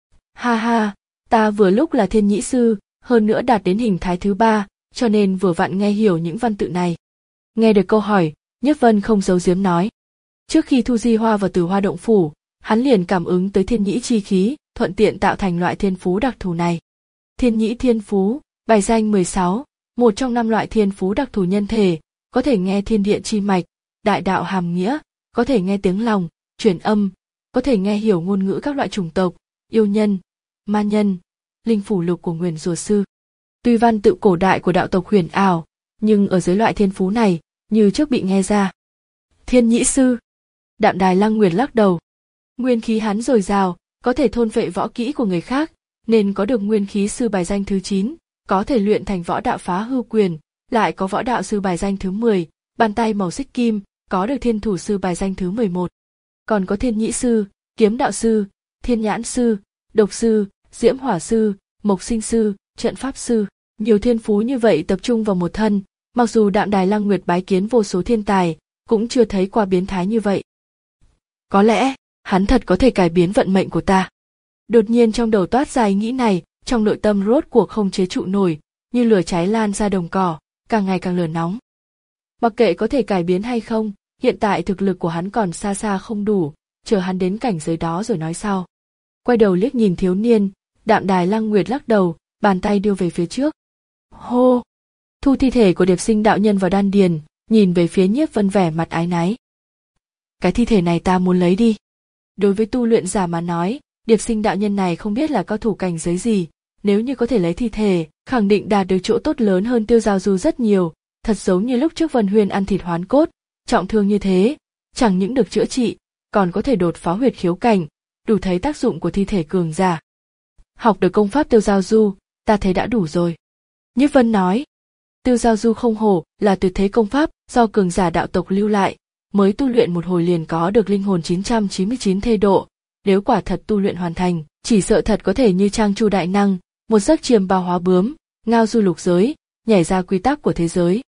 Ha ha, ta vừa lúc là thiên nhĩ sư, hơn nữa đạt đến hình thái thứ ba, cho nên vừa vặn nghe hiểu những văn tự này. Nghe được câu hỏi, Nhiếp Vân không giấu giếm nói. Trước khi thu di hoa vào Tử Hoa động phủ, hắn liền cảm ứng tới thiên nhĩ chi khí, thuận tiện tạo thành loại thiên phú đặc thù này. Thiên nhĩ thiên phú, bài danh mười sáu, một trong năm loại thiên phú đặc thù nhân thể, có thể nghe thiên địa chi mạch, đại đạo hàm nghĩa, có thể nghe tiếng lòng, truyền âm, có thể nghe hiểu ngôn ngữ các loại chủng tộc, yêu nhân, ma nhân, linh phủ lục của nguyền rùa sư. Tuy văn tự cổ đại của đạo tộc huyền ảo, nhưng ở dưới loại thiên phú này, như trước bị nghe ra. Thiên nhĩ sư. Đạm Đài Lăng Nguyệt lắc đầu. Nguyên khí hắn dồi dào, có thể thôn phệ võ kỹ của người khác, nên có được nguyên khí sư bài danh thứ chín, có thể luyện thành võ đạo phá hư quyền, lại có võ đạo sư bài danh thứ mười, bàn tay màu xích kim, có được thiên thủ sư bài danh thứ mười một. Còn có thiên nhĩ sư, kiếm đạo sư, thiên nhãn sư, độc sư, diễm hỏa sư, mộc sinh sư, trận pháp sư. Nhiều thiên phú như vậy tập trung vào một thân, mặc dù Đạm Đài Lăng Nguyệt bái kiến vô số thiên tài, cũng chưa thấy qua biến thái như vậy. Có lẽ, hắn thật có thể cải biến vận mệnh của ta. Đột nhiên trong đầu toát ra ý nghĩ này, trong nội tâm rốt cuộc không chế trụ nổi, như lửa cháy lan ra đồng cỏ, càng ngày càng lửa nóng. Mặc kệ có thể cải biến hay không, hiện tại thực lực của hắn còn xa xa không đủ, chờ hắn đến cảnh giới đó rồi nói sau. Quay đầu liếc nhìn thiếu niên, Đạm Đài Lăng Nguyệt lắc đầu, bàn tay đưa về phía trước. Hô! Thu thi thể của Điệp Sinh đạo nhân vào đan điền, nhìn về phía Nhiếp Vân vẻ mặt áy náy. Cái thi thể này ta muốn lấy đi. Đối với tu luyện giả mà nói, Điệp Sinh đạo nhân này không biết là cao thủ cảnh giới gì, nếu như có thể lấy thi thể, khẳng định đạt được chỗ tốt lớn hơn Tiêu Giao Du rất nhiều, thật giống như lúc trước Vân Huyên ăn thịt hoán cốt, trọng thương như thế, chẳng những được chữa trị, còn có thể đột phá huyệt khiếu cảnh, đủ thấy tác dụng của thi thể cường giả. Học được công pháp Tiêu Giao Du, ta thấy đã đủ rồi. Nhiếp Vân nói, Tiêu Giao Du không hổ là tuyệt thế công pháp do cường giả đạo tộc lưu lại, mới tu luyện một hồi liền có được linh hồn chín trăm chín mươi chín thê độ, nếu quả thật tu luyện hoàn thành, chỉ sợ thật có thể như Trang Chu đại năng, một giấc chiêm bao hóa bướm, ngao du lục giới, nhảy ra quy tắc của thế giới.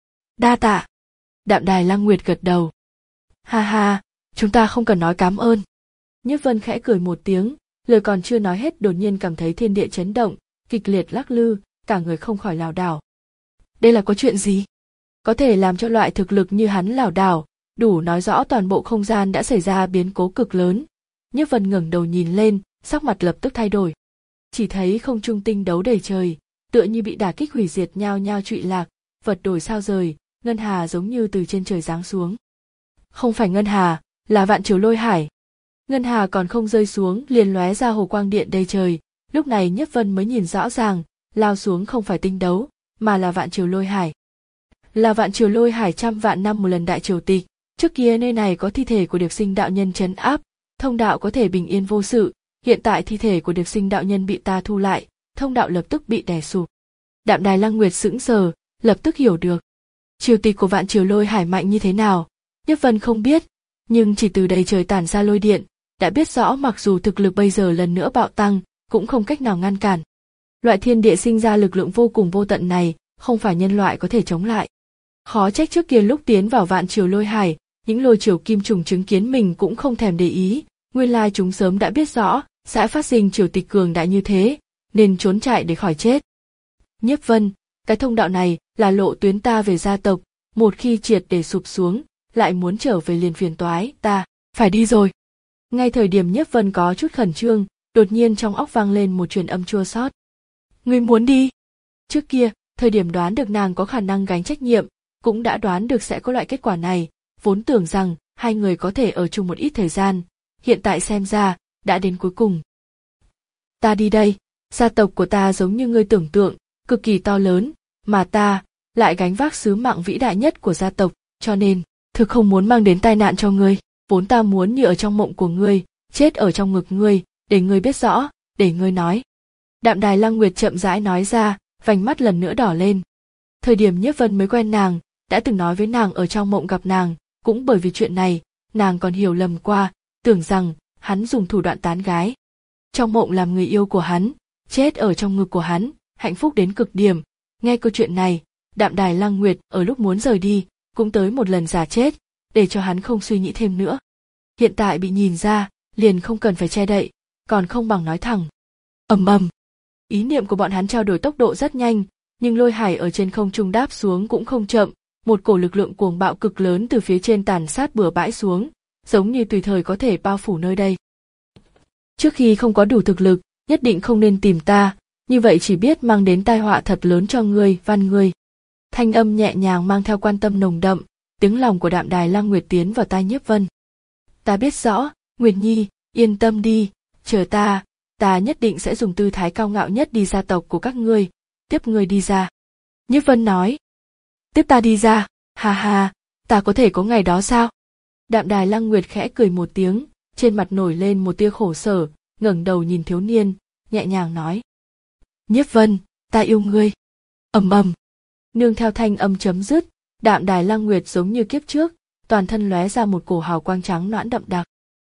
Đa tạ. Đạm Đài Lăng Nguyệt gật đầu. Ha ha, chúng ta không cần nói cảm ơn. Nhiếp Vân khẽ cười một tiếng, lời còn chưa nói hết đột nhiên cảm thấy thiên địa chấn động, kịch liệt lắc lư, cả người không khỏi lảo đảo. Đây là có chuyện gì? Có thể làm cho loại thực lực như hắn lảo đảo, đủ nói rõ toàn bộ không gian đã xảy ra biến cố cực lớn. Nhiếp Vân ngẩng đầu nhìn lên, sắc mặt lập tức thay đổi. Chỉ thấy không trung tinh đấu đầy trời, tựa như bị đả kích hủy diệt nhao nhao trụy lạc, vật đổi sao rời, ngân hà giống như từ trên trời giáng xuống. Không phải ngân hà, là vạn triều lôi hải. Ngân hà còn không rơi xuống liền lóe ra hồ quang điện đầy trời, lúc này Nhiếp Vân mới nhìn rõ ràng, lao xuống không phải tinh đấu, mà là vạn triều lôi hải. Là vạn triều lôi hải trăm vạn năm một lần đại triều tịch, trước kia nơi này có thi thể của Điệp Sinh đạo nhân trấn áp, thông đạo có thể bình yên vô sự, hiện tại thi thể của Điệp Sinh đạo nhân bị ta thu lại, thông đạo lập tức bị đè sụp. Đạm Đài Lăng Nguyệt sững sờ, lập tức hiểu được. Triều tịch của vạn triều lôi hải mạnh như thế nào, Nhiếp Vân không biết, nhưng chỉ từ đầy trời tản ra lôi điện, đã biết rõ mặc dù thực lực bây giờ lần nữa bạo tăng, cũng không cách nào ngăn cản. Loại thiên địa sinh ra lực lượng vô cùng vô tận này, không phải nhân loại có thể chống lại. Khó trách trước kia lúc tiến vào vạn triều lôi hải, những lôi triều kim trùng chứng kiến mình cũng không thèm để ý, nguyên lai chúng sớm đã biết rõ, sẽ phát sinh triều tịch cường đại như thế, nên trốn chạy để khỏi chết. Nhiếp Vân, cái thông đạo này là lộ tuyến ta về gia tộc, một khi triệt để sụp xuống, lại muốn trở về liền phiền toái, ta, phải đi rồi. Ngay thời điểm Nhiếp Vân có chút khẩn trương, đột nhiên trong óc vang lên một truyền âm chua xót. Ngươi muốn đi? Trước kia, thời điểm đoán được nàng có khả năng gánh trách nhiệm, cũng đã đoán được sẽ có loại kết quả này, vốn tưởng rằng hai người có thể ở chung một ít thời gian, hiện tại xem ra, đã đến cuối cùng. Ta đi đây, gia tộc của ta giống như ngươi tưởng tượng, cực kỳ to lớn, mà ta lại gánh vác sứ mạng vĩ đại nhất của gia tộc, cho nên, thực không muốn mang đến tai nạn cho ngươi, vốn ta muốn như ở trong mộng của ngươi, chết ở trong ngực ngươi, để ngươi biết rõ, để ngươi nói. Đạm Đài Lăng Nguyệt chậm rãi nói ra, vành mắt lần nữa đỏ lên. Thời điểm Nhiếp Vân mới quen nàng, đã từng nói với nàng ở trong mộng gặp nàng, cũng bởi vì chuyện này, nàng còn hiểu lầm qua, tưởng rằng hắn dùng thủ đoạn tán gái. Trong mộng làm người yêu của hắn, chết ở trong ngực của hắn, hạnh phúc đến cực điểm. Nghe câu chuyện này, Đạm Đài Lăng Nguyệt ở lúc muốn rời đi, cũng tới một lần giả chết, để cho hắn không suy nghĩ thêm nữa. Hiện tại bị nhìn ra, liền không cần phải che đậy, còn không bằng nói thẳng. Ầm ầm. Ý niệm của bọn hắn trao đổi tốc độ rất nhanh, nhưng lôi hải ở trên không trung đáp xuống cũng không chậm, một cổ lực lượng cuồng bạo cực lớn từ phía trên tàn sát bừa bãi xuống, giống như tùy thời có thể bao phủ nơi đây. Trước khi không có đủ thực lực, nhất định không nên tìm ta, như vậy chỉ biết mang đến tai họa thật lớn cho ngươi, văn ngươi. Thanh âm nhẹ nhàng mang theo quan tâm nồng đậm, tiếng lòng của Đạm Đài Lăng Nguyệt tiến vào tai Nhiếp Vân. Ta biết rõ, Nguyệt Nhi, yên tâm đi, chờ ta, ta nhất định sẽ dùng tư thái cao ngạo nhất đi gia tộc của các ngươi, tiếp ngươi đi ra. Nhiếp Vân nói. Tiếp ta đi ra, ha ha, ta có thể có ngày đó sao? Đạm Đài Lăng Nguyệt khẽ cười một tiếng, trên mặt nổi lên một tia khổ sở, ngẩng đầu nhìn thiếu niên, nhẹ nhàng nói. Nhiếp Vân, ta yêu ngươi. Ầm ầm. Nương theo thanh âm chấm dứt, Đạm Đài Lăng Nguyệt giống như kiếp trước, toàn thân lóe ra một cổ hào quang trắng nõn đậm đặc.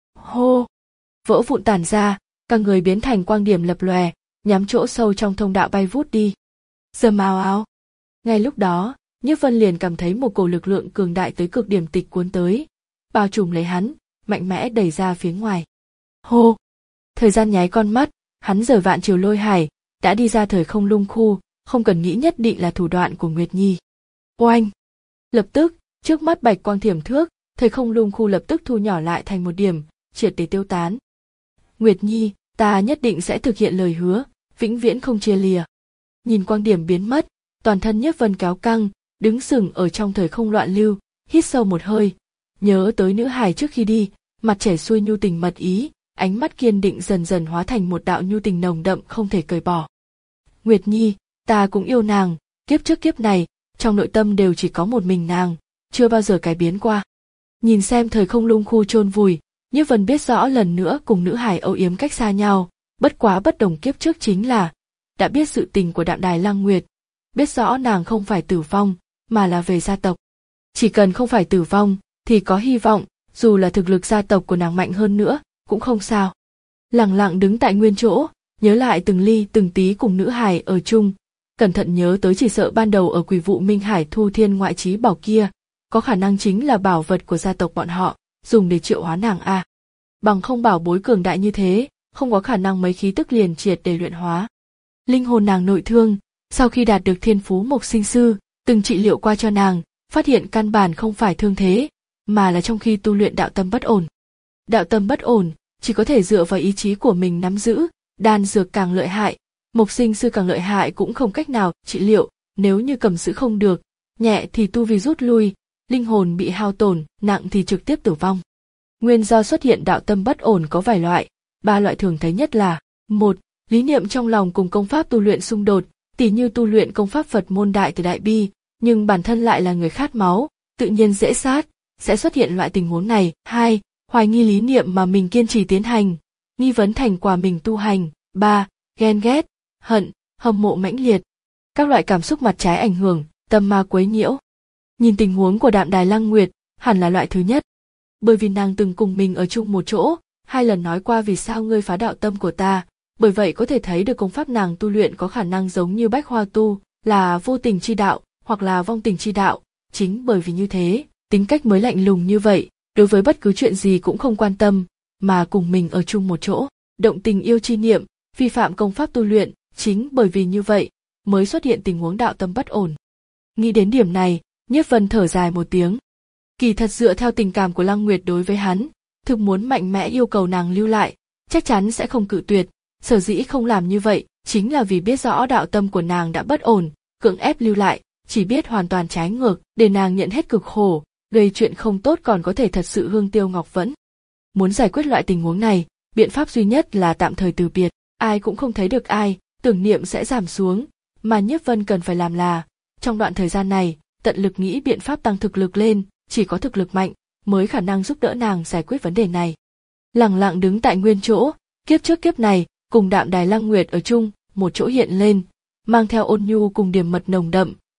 Hô! Vỡ vụn tản ra, cả người biến thành quang điểm lập lòe, nhắm chỗ sâu trong thông đạo bay vút đi. Rầm ào ào. Ngay lúc đó, Nhiếp Vân liền cảm thấy một cổ lực lượng cường đại tới cực điểm tịch cuốn tới, bao trùm lấy hắn, mạnh mẽ đẩy ra phía ngoài. Hô! Thời gian nháy con mắt, hắn rời vạn chiều lôi hải, đã đi ra thời không lung khu, không cần nghĩ nhất định là thủ đoạn của Nguyệt Nhi. Oanh! Lập tức, trước mắt bạch quang thiểm thước, thời không lung khu lập tức thu nhỏ lại thành một điểm, triệt để tiêu tán. Nguyệt Nhi, ta nhất định sẽ thực hiện lời hứa, vĩnh viễn không chia lìa. Nhìn quang điểm biến mất, toàn thân Nhiếp Vân kéo căng, đứng sừng ở trong thời không loạn lưu, hít sâu một hơi, nhớ tới nữ hài trước khi đi, mặt chảy xuôi nhu tình mật ý, ánh mắt kiên định dần dần hóa thành một đạo nhu tình nồng đậm không thể cởi bỏ. Nguyệt Nhi, ta cũng yêu nàng, kiếp trước kiếp này, trong nội tâm đều chỉ có một mình nàng, chưa bao giờ cải biến qua. Nhìn xem thời không lung khu chôn vùi, Nhiếp Vân biết rõ lần nữa cùng nữ hải âu yếm cách xa nhau, bất quá bất đồng kiếp trước chính là, đã biết sự tình của Đạm Đài Lăng Nguyệt, biết rõ nàng không phải tử vong, mà là về gia tộc. Chỉ cần không phải tử vong, thì có hy vọng, dù là thực lực gia tộc của nàng mạnh hơn nữa, cũng không sao. Lặng lặng đứng tại nguyên chỗ, nhớ lại từng ly từng tí cùng nữ hải ở chung, cẩn thận nhớ tới chỉ sợ ban đầu ở Quỷ Vụ Minh Hải Thu Thiên ngoại trí bảo kia, có khả năng chính là bảo vật của gia tộc bọn họ, dùng để triệu hóa nàng a. À. Bằng không bảo bối cường đại như thế, không có khả năng mấy khí tức liền triệt để luyện hóa. Linh hồn nàng nội thương, sau khi đạt được Thiên Phú Mộc Sinh Sư, từng trị liệu qua cho nàng, phát hiện căn bản không phải thương thế, mà là trong khi tu luyện đạo tâm bất ổn. Đạo tâm bất ổn, chỉ có thể dựa vào ý chí của mình nắm giữ, đan dược càng lợi hại, Mộc Sinh Sư càng lợi hại cũng không cách nào trị liệu, nếu như cầm giữ không được, nhẹ thì tu vi rút lui, linh hồn bị hao tổn, nặng thì trực tiếp tử vong. Nguyên do xuất hiện đạo tâm bất ổn có vài loại, ba loại thường thấy nhất là: một, lý niệm trong lòng cùng công pháp tu luyện xung đột, tỉ như tu luyện công pháp Phật môn Đại Từ Đại Bi, nhưng bản thân lại là người khát máu, tự nhiên dễ sát, sẽ xuất hiện loại tình huống này. Hai, hoài nghi lý niệm mà mình kiên trì tiến hành, nghi vấn thành quả mình tu hành. Ba, ghen ghét, hận, hâm mộ mãnh liệt. Các loại cảm xúc mặt trái ảnh hưởng, tâm ma quấy nhiễu. Nhìn tình huống của Đạm Đài Lăng Nguyệt, hẳn là loại thứ nhất. Bởi vì nàng từng cùng mình ở chung một chỗ, hai lần nói qua vì sao ngươi phá đạo tâm của ta, bởi vậy có thể thấy được công pháp nàng tu luyện có khả năng giống như Bách Hoa tu, là vô tình chi đạo, hoặc là vong tình chi đạo. Chính bởi vì như thế, tính cách mới lạnh lùng như vậy, đối với bất cứ chuyện gì cũng không quan tâm, mà cùng mình ở chung một chỗ, động tình yêu chi niệm, vi phạm công pháp tu luyện. Chính bởi vì như vậy, mới xuất hiện tình huống đạo tâm bất ổn. Nghĩ đến điểm này, Nhiếp Vân thở dài một tiếng. Kỳ thật dựa theo tình cảm của Lăng Nguyệt đối với hắn, thực muốn mạnh mẽ yêu cầu nàng lưu lại, chắc chắn sẽ không cự tuyệt, sở dĩ không làm như vậy, chính là vì biết rõ đạo tâm của nàng đã bất ổn, cưỡng ép lưu lại, chỉ biết hoàn toàn trái ngược, để nàng nhận hết cực khổ, gây chuyện không tốt còn có thể thật sự hương tiêu ngọc vẫn. Muốn giải quyết loại tình huống này, biện pháp duy nhất là tạm thời từ biệt, ai cũng không thấy được ai, tưởng niệm sẽ giảm xuống, mà Nhiếp Vân cần phải làm là, trong đoạn thời gian này, tận lực nghĩ biện pháp tăng thực lực lên, chỉ có thực lực mạnh, mới khả năng giúp đỡ nàng giải quyết vấn đề này. Lặng lặng đứng tại nguyên chỗ, kiếp trước kiếp này, cùng Đạm Đài Lăng Nguyệt ở chung, một chỗ hiện lên, mang theo ôn nhu cùng điểm mật nồng đậm,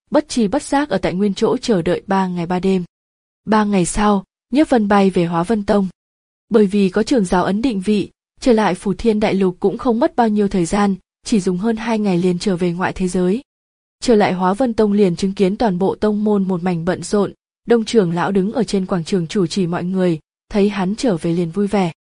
bất tri bất giác ở tại nguyên chỗ chờ đợi ba ngày ba đêm. Ba ngày sau, Nhiếp Vân bay về Hóa Vân Tông. Bởi vì có trưởng giáo ấn định vị, trở lại Phù Thiên Đại Lục cũng không mất bao nhiêu thời gian, chỉ dùng hơn hai ngày liền trở về ngoại thế giới. Trở lại Hóa Vân Tông liền chứng kiến toàn bộ tông môn một mảnh bận rộn, Đông trưởng lão đứng ở trên quảng trường chủ trì mọi người, thấy hắn trở về liền vui vẻ.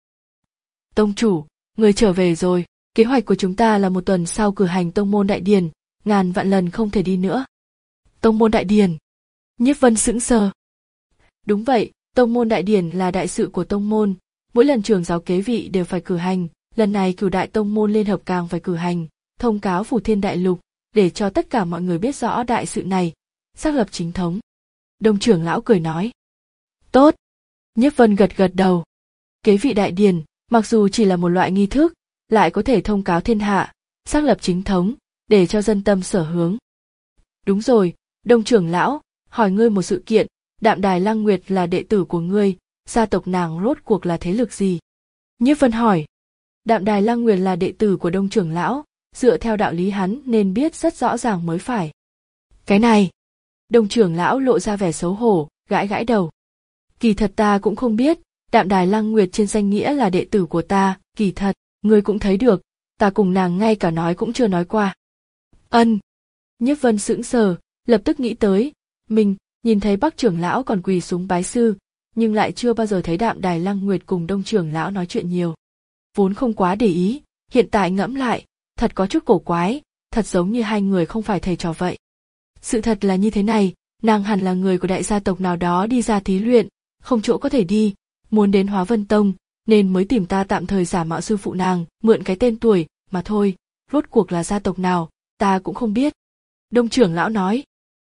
Tông chủ, người trở về rồi, kế hoạch của chúng ta là một tuần sau cử hành tông môn đại điển, ngàn vạn lần không thể đi nữa. Tông môn đại điển? Nhiếp Vân sững sờ. Đúng vậy, tông môn đại điển là đại sự của tông môn, mỗi lần trưởng giáo kế vị đều phải cử hành, lần này cửu đại tông môn liên hợp càng phải cử hành, thông cáo Phù Thiên Đại Lục, để cho tất cả mọi người biết rõ đại sự này, xác lập chính thống. Đông trưởng lão cười nói. Tốt. Nhiếp Vân gật gật đầu. Kế vị đại điển, mặc dù chỉ là một loại nghi thức, lại có thể thông cáo thiên hạ, xác lập chính thống, để cho dân tâm sở hướng. Đúng rồi, Đông trưởng lão, hỏi ngươi một sự kiện, Đạm Đài Lăng Nguyệt là đệ tử của ngươi, gia tộc nàng rốt cuộc là thế lực gì? Nhiếp Vân hỏi. Đạm Đài Lăng Nguyệt là đệ tử của Đông trưởng lão, dựa theo đạo lý hắn nên biết rất rõ ràng mới phải. Cái này, Đông trưởng lão lộ ra vẻ xấu hổ, gãi gãi đầu. Kỳ thật ta cũng không biết, Đạm Đài Lăng Nguyệt trên danh nghĩa là đệ tử của ta, kỳ thật, ngươi cũng thấy được, ta cùng nàng ngay cả nói cũng chưa nói qua. Ân. Nhiếp Vân sững sờ, lập tức nghĩ tới, mình nhìn thấy Bắc trưởng lão còn quỳ xuống bái sư, nhưng lại chưa bao giờ thấy Đạm Đài Lăng Nguyệt cùng Đông trưởng lão nói chuyện nhiều. Vốn không quá để ý, hiện tại ngẫm lại, thật có chút cổ quái, thật giống như hai người không phải thầy trò vậy. Sự thật là như thế này, nàng hẳn là người của đại gia tộc nào đó đi ra thí luyện, không chỗ có thể đi, muốn đến Hóa Vân Tông, nên mới tìm ta tạm thời giả mạo sư phụ nàng, mượn cái tên tuổi, mà thôi, rốt cuộc là gia tộc nào, ta cũng không biết. Đông trưởng lão nói.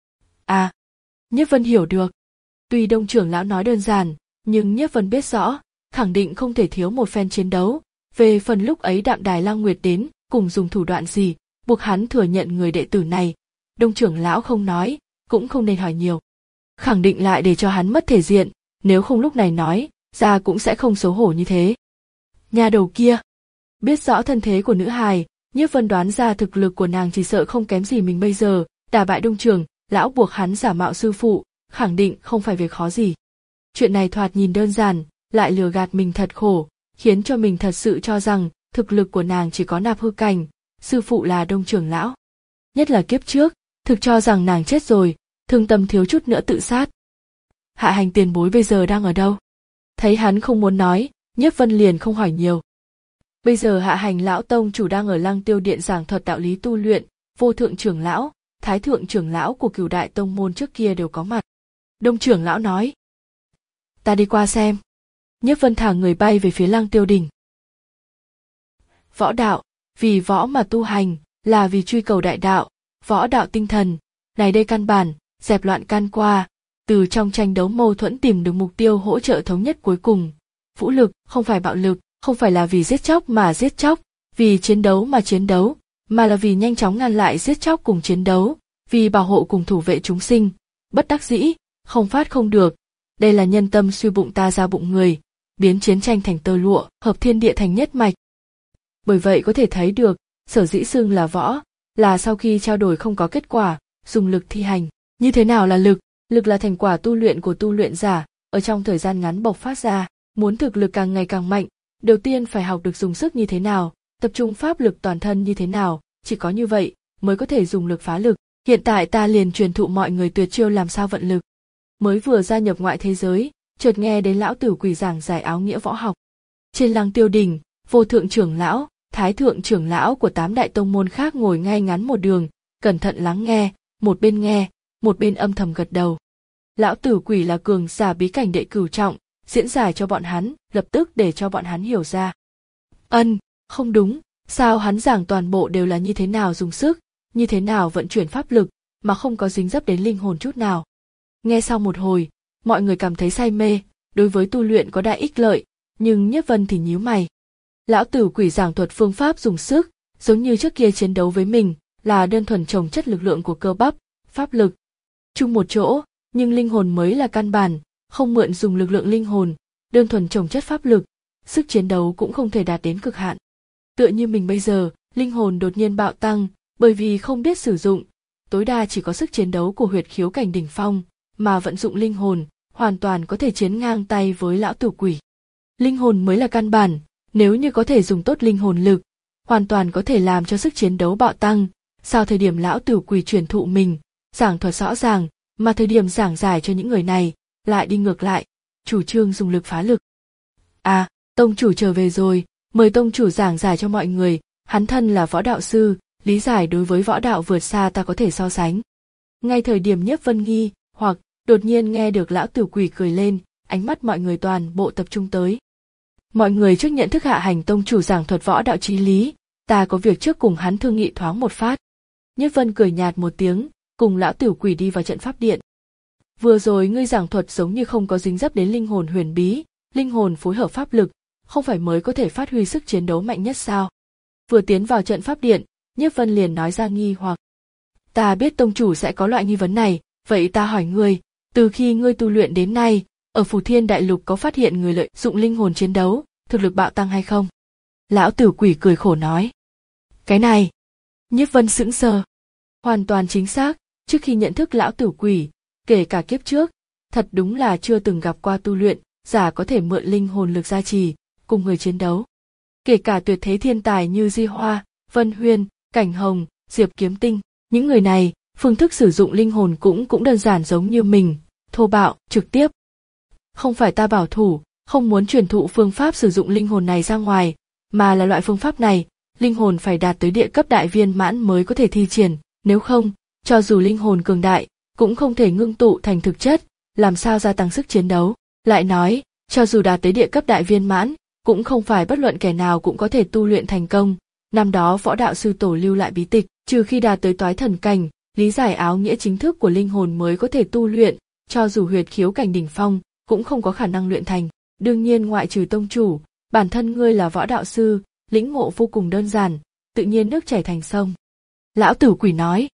À, Nhiếp Vân hiểu được. Tuy Đông trưởng lão nói đơn giản, nhưng Nhiếp Vân biết rõ, khẳng định không thể thiếu một phen chiến đấu. Về phần lúc ấy Đạm Đài Lăng Nguyệt đến, cùng dùng thủ đoạn gì, buộc hắn thừa nhận người đệ tử này, Đông trưởng lão không nói, cũng không nên hỏi nhiều. Khẳng định lại để cho hắn mất thể diện, nếu không lúc này nói, ra cũng sẽ không xấu hổ như thế. Nhà đầu kia, biết rõ thân thế của nữ hài, Nhiếp Vân đoán ra thực lực của nàng chỉ sợ không kém gì mình bây giờ, đả bại Đông trưởng lão buộc hắn giả mạo sư phụ, khẳng định không phải việc khó gì. Chuyện này thoạt nhìn đơn giản, lại lừa gạt mình thật khổ, khiến cho mình thật sự cho rằng thực lực của nàng chỉ có nạp hư cảnh, sư phụ là Đông trưởng lão. Nhất là kiếp trước, thực cho rằng nàng chết rồi, thương tâm thiếu chút nữa tự sát. Hạ Hành tiền bối bây giờ đang ở đâu? Thấy hắn không muốn nói, Nhiếp Vân liền không hỏi nhiều. Bây giờ Hạ Hành lão tông chủ đang ở Lăng Tiêu Điện giảng thuật đạo lý tu luyện, Vô thượng trưởng lão, Thái thượng trưởng lão của cửu đại tông môn trước kia đều có mặt. Đông trưởng lão nói. Ta đi qua xem. Nhiếp Vân thả người bay về phía Lăng Tiêu Đỉnh. Võ đạo, vì võ mà tu hành, là vì truy cầu đại đạo, võ đạo tinh thần, này đây căn bản, dẹp loạn can qua, từ trong tranh đấu mâu thuẫn tìm được mục tiêu hỗ trợ thống nhất cuối cùng. Vũ lực không phải bạo lực, không phải là vì giết chóc mà giết chóc, vì chiến đấu mà chiến đấu, mà là vì nhanh chóng ngăn lại giết chóc cùng chiến đấu, vì bảo hộ cùng thủ vệ chúng sinh, bất đắc dĩ, không phát không được. Đây là nhân tâm suy bụng ta ra bụng người, biến chiến tranh thành tơ lụa, hợp thiên địa thành nhất mạch. Bởi vậy có thể thấy được, sở dĩ xưng là võ, là sau khi trao đổi không có kết quả, dùng lực thi hành. Như thế nào là lực? Lực là thành quả tu luyện của tu luyện giả, ở trong thời gian ngắn bộc phát ra, muốn thực lực càng ngày càng mạnh, đầu tiên phải học được dùng sức như thế nào, tập trung pháp lực toàn thân như thế nào, chỉ có như vậy mới có thể dùng lực phá lực. Hiện tại ta liền truyền thụ mọi người tuyệt chiêu làm sao vận lực. Mới vừa gia nhập ngoại thế giới, chợt nghe đến lão tử quỳ giảng giải áo nghĩa võ học. Trên Lăng Tiêu Đỉnh, Vô thượng trưởng lão, Thái thượng trưởng lão của tám đại tông môn khác ngồi ngay ngắn một đường, cẩn thận lắng nghe, một bên nghe, một bên âm thầm gật đầu. Lão tử quỷ là cường giả bí cảnh đệ cửu trọng, diễn giải cho bọn hắn, lập tức để cho bọn hắn hiểu ra. Ân, không đúng, sao hắn giảng toàn bộ đều là như thế nào dùng sức, như thế nào vận chuyển pháp lực, mà không có dính dấp đến linh hồn chút nào. Nghe sau một hồi, mọi người cảm thấy say mê, đối với tu luyện có đại ích lợi, nhưng Nhiếp Vân thì nhíu mày. Lão tử quỷ giảng thuật phương pháp dùng sức, giống như trước kia chiến đấu với mình, là đơn thuần trồng chất lực lượng của cơ bắp, pháp lực. Chung một chỗ, nhưng linh hồn mới là căn bản, không mượn dùng lực lượng linh hồn, đơn thuần trồng chất pháp lực, sức chiến đấu cũng không thể đạt đến cực hạn. Tựa như mình bây giờ, linh hồn đột nhiên bạo tăng, bởi vì không biết sử dụng, tối đa chỉ có sức chiến đấu của huyệt khiếu cảnh đỉnh phong, mà vận dụng linh hồn, hoàn toàn có thể chiến ngang tay với lão tử quỷ. Linh hồn mới là căn bản, nếu như có thể dùng tốt linh hồn lực, hoàn toàn có thể làm cho sức chiến đấu bạo tăng. Sau thời điểm lão tử quỷ truyền thụ mình, giảng thuật rõ ràng, mà thời điểm giảng giải cho những người này, lại đi ngược lại, chủ trương dùng lực phá lực. À, tông chủ trở về rồi, mời tông chủ giảng giải cho mọi người, hắn thân là võ đạo sư, lý giải đối với võ đạo vượt xa ta có thể so sánh. Ngay thời điểm Nhiếp Vân nghi, hoặc đột nhiên nghe được lão tử quỷ cười lên, ánh mắt mọi người toàn bộ tập trung tới. Mọi người trước nhận thức hạ hành tông chủ giảng thuật võ đạo chí lý, ta có việc trước cùng hắn thương nghị thoáng một phát. Nhiếp Vân cười nhạt một tiếng, cùng lão tử quỷ đi vào trận pháp điện. Vừa rồi ngươi giảng thuật giống như không có dính dấp đến linh hồn huyền bí, linh hồn phối hợp pháp lực, không phải mới có thể phát huy sức chiến đấu mạnh nhất sao? Vừa tiến vào trận pháp điện, Nhiếp Vân liền nói ra nghi hoặc. Ta biết tông chủ sẽ có loại nghi vấn này, vậy ta hỏi ngươi, từ khi ngươi tu luyện đến nay, ở Phù Thiên Đại Lục có phát hiện người lợi dụng linh hồn chiến đấu, thực lực bạo tăng hay không? Lão tử quỷ cười khổ nói. Cái này, Nhiếp Vân sững sờ. Hoàn toàn chính xác, trước khi nhận thức lão tử quỷ, kể cả kiếp trước, thật đúng là chưa từng gặp qua tu luyện, giả có thể mượn linh hồn lực gia trì, cùng người chiến đấu. Kể cả tuyệt thế thiên tài như Di Hoa, Vân Huyên, Cảnh Hồng, Diệp Kiếm Tinh, những người này, phương thức sử dụng linh hồn cũng cũng đơn giản giống như mình, thô bạo, trực tiếp. Không phải ta bảo thủ, không muốn truyền thụ phương pháp sử dụng linh hồn này ra ngoài, mà là loại phương pháp này, linh hồn phải đạt tới địa cấp đại viên mãn mới có thể thi triển, nếu không, cho dù linh hồn cường đại, cũng không thể ngưng tụ thành thực chất, làm sao gia tăng sức chiến đấu. Lại nói, cho dù đạt tới địa cấp đại viên mãn, cũng không phải bất luận kẻ nào cũng có thể tu luyện thành công. Năm đó võ đạo sư tổ lưu lại bí tịch, trừ khi đạt tới toái thần cảnh, lý giải áo nghĩa chính thức của linh hồn mới có thể tu luyện, cho dù huyệt khiếu cảnh đỉnh phong, cũng không có khả năng luyện thành. Đương nhiên ngoại trừ tông chủ, bản thân ngươi là võ đạo sư, lĩnh ngộ vô cùng đơn giản, tự nhiên nước chảy thành sông. Lão tử quỷ nói.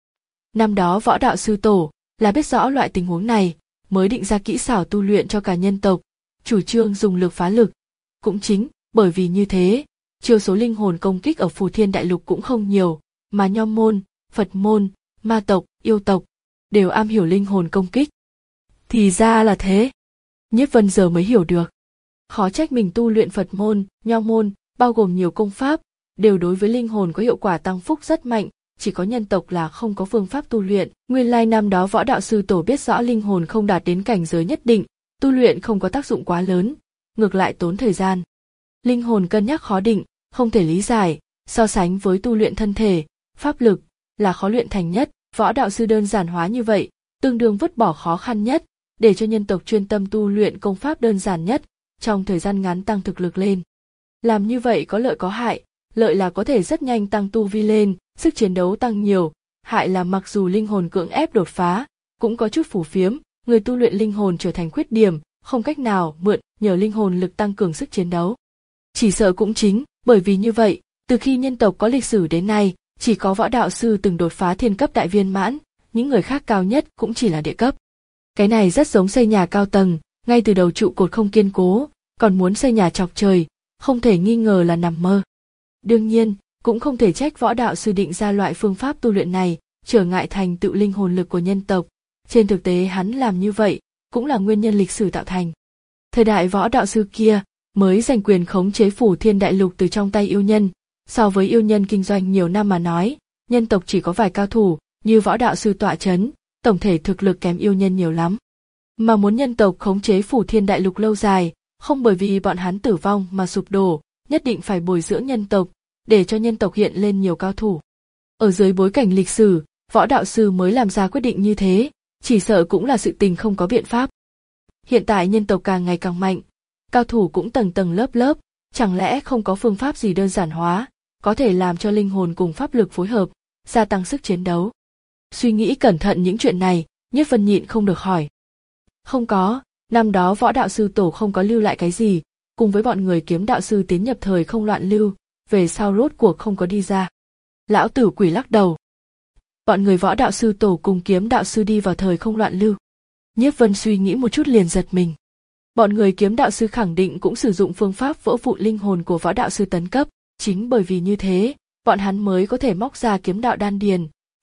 Năm đó võ đạo sư tổ là biết rõ loại tình huống này, mới định ra kỹ xảo tu luyện cho cả nhân tộc, chủ trương dùng lực phá lực. Cũng chính bởi vì như thế, chiêu số linh hồn công kích ở Phù Thiên Đại Lục cũng không nhiều, mà nho môn, Phật môn, ma tộc, yêu tộc đều am hiểu linh hồn công kích. Thì ra là thế. Nhiếp Vân giờ mới hiểu được. Khó trách mình tu luyện Phật môn, nho môn, bao gồm nhiều công pháp, đều đối với linh hồn có hiệu quả tăng phúc rất mạnh, chỉ có nhân tộc là không có phương pháp tu luyện. Nguyên lai năm đó võ đạo sư tổ biết rõ linh hồn không đạt đến cảnh giới nhất định, tu luyện không có tác dụng quá lớn, ngược lại tốn thời gian. Linh hồn cân nhắc khó định, không thể lý giải, so sánh với tu luyện thân thể, pháp lực là khó luyện thành nhất, võ đạo sư đơn giản hóa như vậy, tương đương vứt bỏ khó khăn nhất, để cho nhân tộc chuyên tâm tu luyện công pháp đơn giản nhất, trong thời gian ngắn tăng thực lực lên. Làm như vậy có lợi có hại, lợi là có thể rất nhanh tăng tu vi lên, sức chiến đấu tăng nhiều, hại là mặc dù linh hồn cưỡng ép đột phá, cũng có chút phù phiếm, người tu luyện linh hồn trở thành khuyết điểm, không cách nào mượn nhờ linh hồn lực tăng cường sức chiến đấu. Chỉ sợ cũng chính, bởi vì như vậy, từ khi nhân tộc có lịch sử đến nay, chỉ có võ đạo sư từng đột phá thiên cấp đại viên mãn, những người khác cao nhất cũng chỉ là địa cấp. Cái này rất giống xây nhà cao tầng, ngay từ đầu trụ cột không kiên cố, còn muốn xây nhà chọc trời, không thể nghi ngờ là nằm mơ. Đương nhiên, cũng không thể trách võ đạo sư định ra loại phương pháp tu luyện này, trở ngại thành tựu linh hồn lực của nhân tộc. Trên thực tế hắn làm như vậy, cũng là nguyên nhân lịch sử tạo thành. Thời đại võ đạo sư kia, mới giành quyền khống chế Phù Thiên Đại Lục từ trong tay yêu nhân, so với yêu nhân kinh doanh nhiều năm mà nói, nhân tộc chỉ có vài cao thủ, như võ đạo sư tọa chấn, tổng thể thực lực kém yêu nhân nhiều lắm. Mà muốn nhân tộc khống chế Phù Thiên Đại Lục lâu dài, không bởi vì bọn hắn tử vong mà sụp đổ, nhất định phải bồi dưỡng nhân tộc, để cho nhân tộc hiện lên nhiều cao thủ. Ở dưới bối cảnh lịch sử, võ đạo sư mới làm ra quyết định như thế, chỉ sợ cũng là sự tình không có biện pháp. Hiện tại nhân tộc càng ngày càng mạnh, cao thủ cũng tầng tầng lớp lớp, chẳng lẽ không có phương pháp gì đơn giản hóa, có thể làm cho linh hồn cùng pháp lực phối hợp, gia tăng sức chiến đấu. Suy nghĩ cẩn thận những chuyện này, Nhiếp Vân nhịn không được hỏi. Không có, năm đó võ đạo sư tổ không có lưu lại cái gì, cùng với bọn người kiếm đạo sư tiến nhập thời không loạn lưu, về sau rốt cuộc không có đi ra. Lão tử quỷ lắc đầu. Bọn người võ đạo sư tổ cùng kiếm đạo sư đi vào thời không loạn lưu. Nhiếp Vân suy nghĩ một chút liền giật mình. Bọn người kiếm đạo sư khẳng định cũng sử dụng phương pháp vỡ vụn linh hồn của võ đạo sư tấn cấp, chính bởi vì như thế, bọn hắn mới có thể móc ra kiếm đạo đan điền,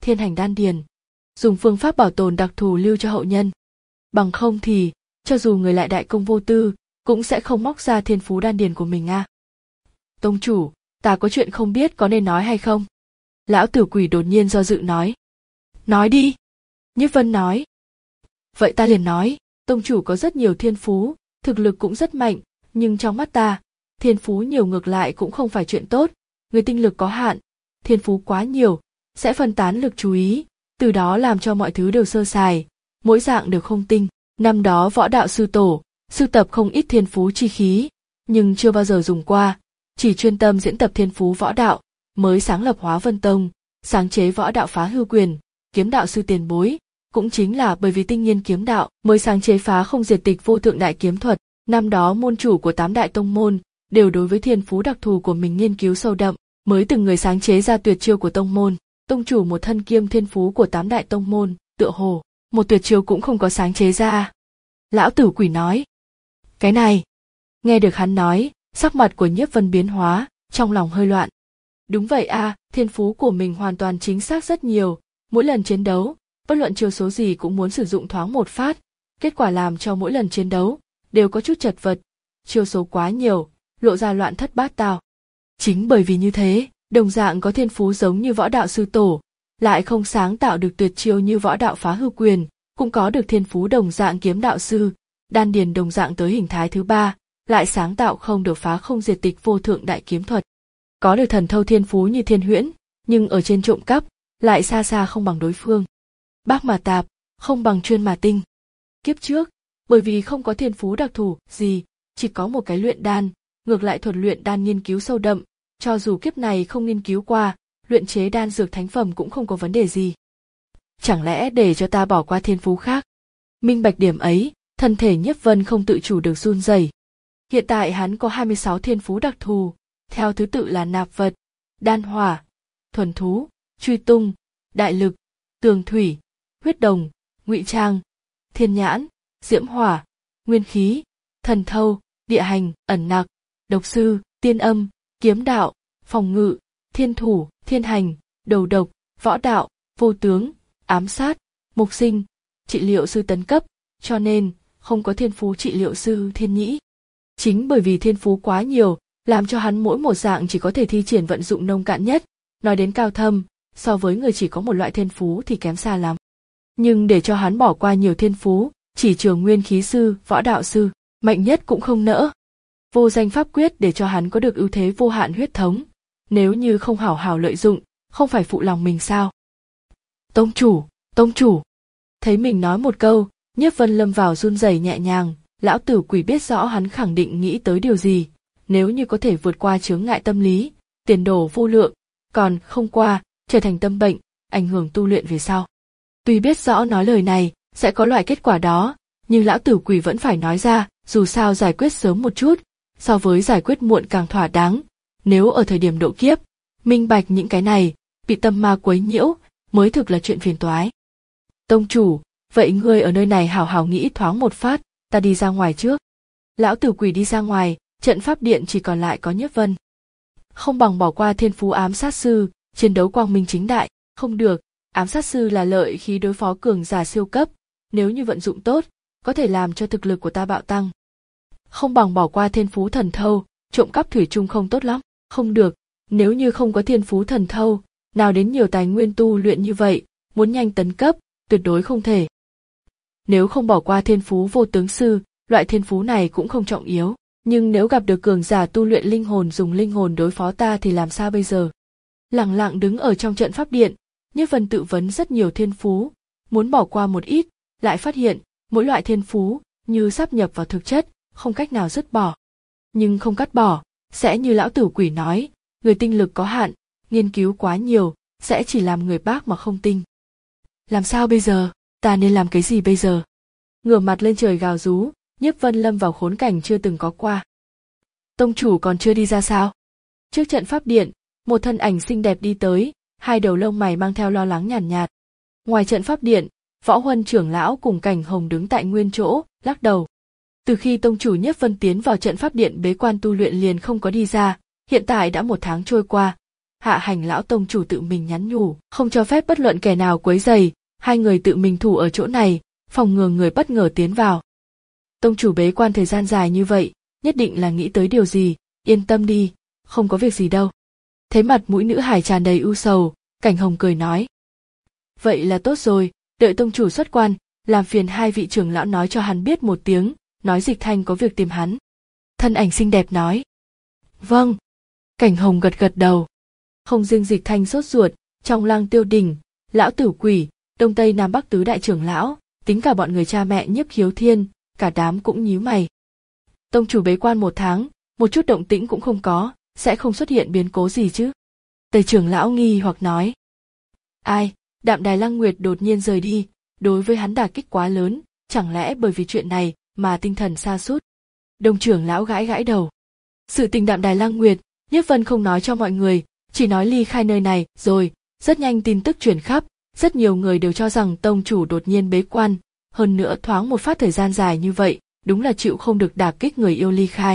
thiên hành đan điền, dùng phương pháp bảo tồn đặc thù lưu cho hậu nhân. Bằng không thì, cho dù người lại đại công vô tư, cũng sẽ không móc ra thiên phú đan điền của mình a. À. Tông chủ, ta có chuyện không biết có nên nói hay không? Lão tử quỷ đột nhiên do dự nói. Nói đi. Nhiếp Vân nói. Vậy ta liền nói, tông chủ có rất nhiều thiên phú, thực lực cũng rất mạnh, nhưng trong mắt ta, thiên phú nhiều ngược lại cũng không phải chuyện tốt, người tinh lực có hạn, thiên phú quá nhiều, sẽ phân tán lực chú ý, từ đó làm cho mọi thứ đều sơ sài, mỗi dạng đều không tinh. Năm đó võ đạo sư tổ, sưu tập không ít thiên phú chi khí, nhưng chưa bao giờ dùng qua, chỉ chuyên tâm diễn tập thiên phú võ đạo, mới sáng lập Hóa Vân Tông, sáng chế võ đạo Phá Hư Quyền, kiếm đạo sư tiền bối, cũng chính là bởi vì tinh nghiên kiếm đạo mới sáng chế Phá Không Diệt Tịch Vô Thượng Đại Kiếm Thuật. Năm đó môn chủ của tám đại tông môn đều đối với thiên phú đặc thù của mình nghiên cứu sâu đậm, mới từng người sáng chế ra tuyệt chiêu của tông môn. Tông chủ một thân kiêm thiên phú của tám đại tông môn, tựa hồ một tuyệt chiêu cũng không có sáng chế ra. Lão tử quỷ nói. Cái này. Nghe được hắn nói, sắc mặt của Nhiếp Vân biến hóa, trong lòng hơi loạn. Đúng vậy a, à, thiên phú của mình hoàn toàn chính xác rất nhiều, mỗi lần chiến đấu, bất luận chiêu số gì cũng muốn sử dụng thoáng một phát, kết quả làm cho mỗi lần chiến đấu đều có chút chật vật, chiêu số quá nhiều, lộ ra loạn thất bát tao. Chính bởi vì như thế, đồng dạng có thiên phú giống như võ đạo sư tổ, lại không sáng tạo được tuyệt chiêu như võ đạo Phá Hư Quyền, cũng có được thiên phú đồng dạng kiếm đạo sư, đan điền đồng dạng tới hình thái thứ ba, lại sáng tạo không được Phá Không Diệt Tịch Vô Thượng Đại Kiếm Thuật. Có được thần thâu thiên phú như Thiên Huyễn, nhưng ở trên trộm cắp, lại xa xa không bằng đối phương. Bác mà tạp, không bằng chuyên mà tinh. Kiếp trước, bởi vì không có thiên phú đặc thù gì, chỉ có một cái luyện đan, ngược lại thuật luyện đan nghiên cứu sâu đậm, cho dù kiếp này không nghiên cứu qua, luyện chế đan dược thánh phẩm cũng không có vấn đề gì. Chẳng lẽ để cho ta bỏ qua thiên phú khác? Minh bạch điểm ấy, thân thể Nhiếp Vân không tự chủ được run rẩy. Hiện tại hắn có hai mươi sáu thiên phú đặc thù, theo thứ tự là nạp vật, đan hỏa, thuần thú, truy tung, đại lực, tường thủy, huyết đồng, ngụy trang, thiên nhãn, diễm hỏa, nguyên khí, thần thâu, địa hành, ẩn nặc, độc sư, tiên âm, kiếm đạo, phòng ngự, thiên thủ, thiên hành, đầu độc, võ đạo, vô tướng, ám sát, mục sinh, trị liệu sư tấn cấp, cho nên không có thiên phú trị liệu sư thiên nhĩ. Chính bởi vì thiên phú quá nhiều, làm cho hắn mỗi một dạng chỉ có thể thi triển vận dụng nông cạn nhất, nói đến cao thâm, so với người chỉ có một loại thiên phú thì kém xa lắm. Nhưng để cho hắn bỏ qua nhiều thiên phú, chỉ trường nguyên khí sư, võ đạo sư, mạnh nhất cũng không nỡ. Vô danh pháp quyết để cho hắn có được ưu thế vô hạn huyết thống, nếu như không hảo hảo lợi dụng, không phải phụ lòng mình sao? Tông chủ, tông chủ. Thấy mình nói một câu, Nhiếp Vân lâm vào run rẩy nhẹ nhàng, lão tử quỷ biết rõ hắn khẳng định nghĩ tới điều gì, nếu như có thể vượt qua chướng ngại tâm lý, tiền đồ vô lượng, còn không qua, trở thành tâm bệnh, ảnh hưởng tu luyện về sau. Tuy biết rõ nói lời này sẽ có loại kết quả đó, nhưng lão tử quỷ vẫn phải nói ra, dù sao giải quyết sớm một chút, so với giải quyết muộn càng thỏa đáng. Nếu ở thời điểm độ kiếp, minh bạch những cái này, bị tâm ma quấy nhiễu, mới thực là chuyện phiền toái. Tông chủ, vậy ngươi ở nơi này hảo hảo nghĩ thoáng một phát, ta đi ra ngoài trước. Lão tử quỷ đi ra ngoài, trận pháp điện chỉ còn lại có Nhiếp Vân. Không bằng bỏ qua thiên phú ám sát sư, chiến đấu quang minh chính đại, không được, ám sát sư là lợi khí đối phó cường giả siêu cấp, nếu như vận dụng tốt, có thể làm cho thực lực của ta bạo tăng. Không bằng bỏ qua thiên phú thần thâu, trộm cắp thủy chung không tốt lắm, không được, nếu như không có thiên phú thần thâu, nào đến nhiều tài nguyên tu luyện như vậy, muốn nhanh tấn cấp, tuyệt đối không thể. Nếu không bỏ qua thiên phú vô tướng sư, loại thiên phú này cũng không trọng yếu, nhưng nếu gặp được cường giả tu luyện linh hồn dùng linh hồn đối phó ta thì làm sao bây giờ? Lặng lặng đứng ở trong trận pháp điện, Nhiếp Vân tự vấn rất nhiều thiên phú, muốn bỏ qua một ít, lại phát hiện mỗi loại thiên phú như sáp nhập vào thực chất, không cách nào dứt bỏ. Nhưng không cắt bỏ, sẽ như lão tử quỷ nói, người tinh lực có hạn, nghiên cứu quá nhiều, sẽ chỉ làm người bác mà không tinh. Làm sao bây giờ, ta nên làm cái gì bây giờ? Ngửa mặt lên trời gào rú, Nhiếp Vân lâm vào khốn cảnh chưa từng có qua. Tông chủ còn chưa đi ra sao? Trước trận pháp điện, một thân ảnh xinh đẹp đi tới, hai đầu lông mày mang theo lo lắng nhàn nhạt, nhạt. Ngoài trận pháp điện, Võ Huân trưởng lão cùng Cảnh Hồng đứng tại nguyên chỗ, lắc đầu. Từ khi tông chủ Nhiếp Vân tiến vào trận pháp điện bế quan tu luyện liền không có đi ra, hiện tại đã một tháng trôi qua. Hạ Hành lão tông chủ tự mình nhắn nhủ, không cho phép bất luận kẻ nào quấy rầy, hai người tự mình thủ ở chỗ này, phòng ngừa người bất ngờ tiến vào. Tông chủ bế quan thời gian dài như vậy, nhất định là nghĩ tới điều gì, yên tâm đi, không có việc gì đâu. Thấy mặt mũi nữ hải tràn đầy ưu sầu, Cảnh Hồng cười nói. Vậy là tốt rồi, đợi tông chủ xuất quan, làm phiền hai vị trưởng lão nói cho hắn biết một tiếng, nói Dịch Thanh có việc tìm hắn. Thân ảnh xinh đẹp nói. Vâng. Cảnh Hồng gật gật đầu. Không riêng Dịch Thanh sốt ruột, trong Lăng Tiêu Đình, lão tử quỷ, đông tây nam bắc tứ đại trưởng lão, tính cả bọn người cha mẹ Nhiếp Khiếu Thiên, cả đám cũng nhíu mày. Tông chủ bế quan một tháng, một chút động tĩnh cũng không có, sẽ không xuất hiện biến cố gì chứ? Tây trưởng lão nghi hoặc nói. Ai, Đạm Đài Lăng Nguyệt đột nhiên rời đi, đối với hắn đả kích quá lớn, chẳng lẽ bởi vì chuyện này mà tinh thần sa sút? Đông trưởng lão gãi gãi đầu. Sự tình Đạm Đài Lăng Nguyệt, Nhiếp Vân không nói cho mọi người, chỉ nói ly khai nơi này, rồi, rất nhanh tin tức truyền khắp, rất nhiều người đều cho rằng tông chủ đột nhiên bế quan, hơn nữa thoáng một phát thời gian dài như vậy, đúng là chịu không được đả kích người yêu ly khai.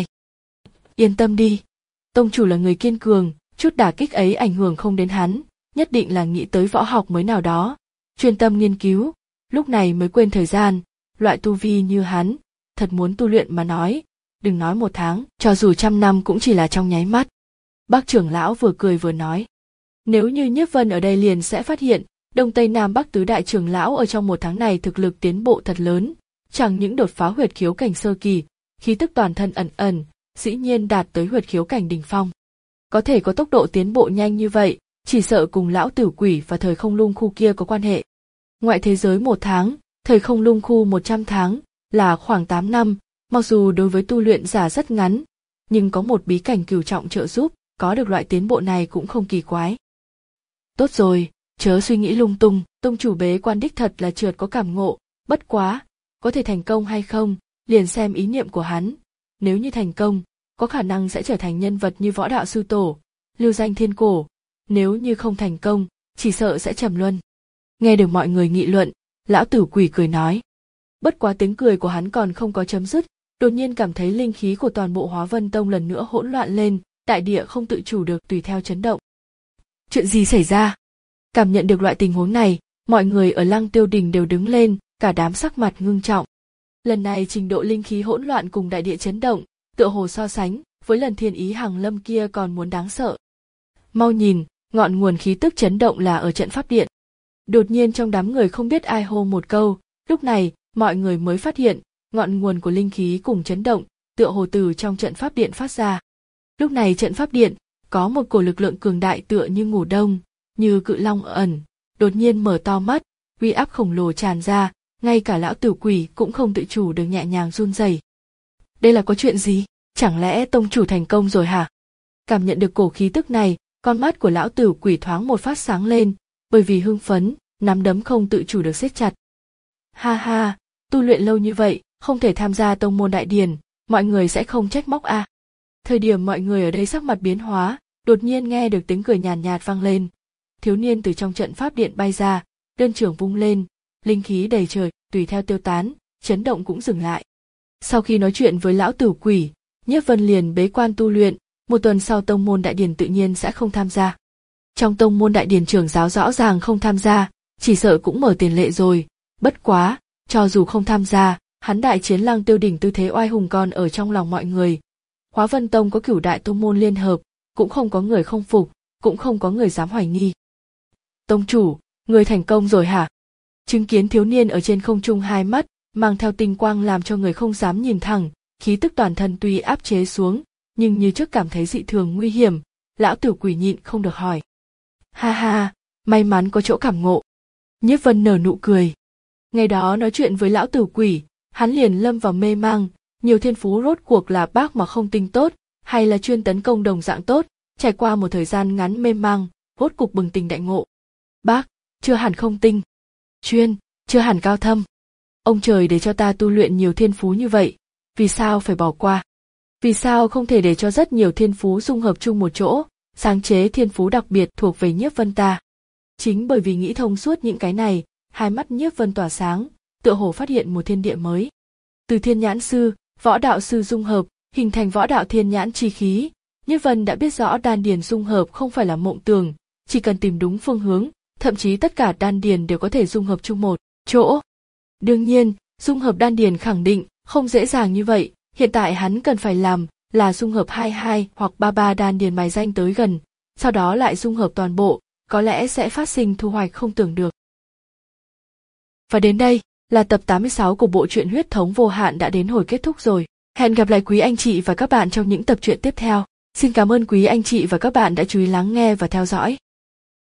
Yên tâm đi, tông chủ là người kiên cường, chút đả kích ấy ảnh hưởng không đến hắn, nhất định là nghĩ tới võ học mới nào đó, chuyên tâm nghiên cứu, lúc này mới quên thời gian, loại tu vi như hắn, thật muốn tu luyện mà nói, đừng nói một tháng, cho dù trăm năm cũng chỉ là trong nháy mắt. Bác trưởng lão vừa cười vừa nói. Nếu như Nhiếp Vân ở đây liền sẽ phát hiện, Đông Tây Nam Bắc tứ đại trưởng lão ở trong một tháng này thực lực tiến bộ thật lớn, chẳng những đột phá huyệt khiếu cảnh sơ kỳ, khí tức toàn thân ẩn ẩn, dĩ nhiên đạt tới huyệt khiếu cảnh đỉnh phong. Có thể có tốc độ tiến bộ nhanh như vậy, chỉ sợ cùng lão tử quỷ và thời không lung khu kia có quan hệ. Ngoại thế giới một tháng, thời không lung khu một trăm tháng, là khoảng tám năm, mặc dù đối với tu luyện giả rất ngắn, nhưng có một bí cảnh cửu trọng trợ giúp, có được loại tiến bộ này cũng không kỳ quái. Tốt rồi, chớ suy nghĩ lung tung, tông chủ bế quan đích thật là trượt có cảm ngộ, bất quá, có thể thành công hay không, liền xem ý niệm của hắn. Nếu như thành công, có khả năng sẽ trở thành nhân vật như võ đạo sư tổ, lưu danh thiên cổ, nếu như không thành công, chỉ sợ sẽ trầm luân. Nghe được mọi người nghị luận, lão tử quỷ cười nói. Bất quá tiếng cười của hắn còn không có chấm dứt, đột nhiên cảm thấy linh khí của toàn bộ Hóa Vân Tông lần nữa hỗn loạn lên, đại địa không tự chủ được tùy theo chấn động. Chuyện gì xảy ra? Cảm nhận được loại tình huống này, mọi người ở Lăng Tiêu Đình đều đứng lên, cả đám sắc mặt ngưng trọng. Lần này trình độ linh khí hỗn loạn cùng đại địa chấn động, tựa hồ so sánh với lần Thiên Ý Hằng Lâm kia còn muốn đáng sợ. Mau nhìn, ngọn nguồn khí tức chấn động là ở trận pháp điện. Đột nhiên trong đám người không biết ai hô một câu, lúc này mọi người mới phát hiện, ngọn nguồn của linh khí cùng chấn động, tựa hồ từ trong trận pháp điện phát ra. Lúc này trận pháp điện có một cổ lực lượng cường đại tựa như ngủ đông, như cự long ẩn, đột nhiên mở to mắt, uy áp khổng lồ tràn ra, ngay cả lão tử quỷ cũng không tự chủ được nhẹ nhàng run rẩy. Đây là có chuyện gì? Chẳng lẽ tông chủ thành công rồi hả? Cảm nhận được cổ khí tức này, con mắt của lão tử quỷ thoáng một phát sáng lên, bởi vì hưng phấn, nắm đấm không tự chủ được siết chặt. Ha ha, tu luyện lâu như vậy, không thể tham gia tông môn đại điển, mọi người sẽ không trách móc à? Thời điểm mọi người ở đây sắc mặt biến hóa, đột nhiên nghe được tiếng cười nhàn nhạt vang lên. Thiếu niên từ trong trận pháp điện bay ra, đơn trưởng vung lên, linh khí đầy trời, tùy theo tiêu tán, chấn động cũng dừng lại. Sau khi nói chuyện với lão tử quỷ, Nhiếp Vân liền bế quan tu luyện, một tuần sau tông môn đại điển tự nhiên sẽ không tham gia. Trong tông môn đại điển trưởng giáo rõ ràng không tham gia, chỉ sợ cũng mở tiền lệ rồi, bất quá, cho dù không tham gia, hắn đại chiến Lăng Tiêu Đỉnh tư thế oai hùng còn ở trong lòng mọi người. Hóa Vân Tông có cửu đại tông môn liên hợp, cũng không có người không phục, cũng không có người dám hoài nghi. Tông chủ, người thành công rồi hả? Chứng kiến thiếu niên ở trên không trung hai mắt, mang theo tinh quang làm cho người không dám nhìn thẳng, khí tức toàn thân tuy áp chế xuống, nhưng như trước cảm thấy dị thường nguy hiểm, lão tử quỷ nhịn không được hỏi. Ha ha, may mắn có chỗ cảm ngộ. Nhiếp Vân nở nụ cười. Ngày đó nói chuyện với lão tử quỷ, hắn liền lâm vào mê mang, nhiều thiên phú rốt cuộc là bác mà không tinh tốt, hay là chuyên tấn công đồng dạng tốt, trải qua một thời gian ngắn mê mang, rốt cục bừng tỉnh đại ngộ. Bác, chưa hẳn không tinh, chuyên, chưa hẳn cao thâm. Ông trời để cho ta tu luyện nhiều thiên phú như vậy, vì sao phải bỏ qua? Vì sao không thể để cho rất nhiều thiên phú dung hợp chung một chỗ, sáng chế thiên phú đặc biệt thuộc về Nhiếp Vân ta? Chính bởi vì nghĩ thông suốt những cái này, hai mắt Nhiếp Vân tỏa sáng, tựa hồ phát hiện một thiên địa mới. Từ thiên nhãn sư, võ đạo sư dung hợp, hình thành võ đạo thiên nhãn chi khí, Như Vân đã biết rõ đan điền dung hợp không phải là mộng tưởng, chỉ cần tìm đúng phương hướng, thậm chí tất cả đan điền đều có thể dung hợp chung một chỗ. Đương nhiên, dung hợp đan điền khẳng định không dễ dàng như vậy, hiện tại hắn cần phải làm là dung hợp hai hai hoặc ba ba đan điền mài danh tới gần, sau đó lại dung hợp toàn bộ, có lẽ sẽ phát sinh thu hoạch không tưởng được. Và đến đây là tập tám mươi sáu của bộ truyện Huyết thống vô hạn đã đến hồi kết thúc rồi. Hẹn gặp lại quý anh chị và các bạn trong những tập truyện tiếp theo. Xin cảm ơn quý anh chị và các bạn đã chú ý lắng nghe và theo dõi.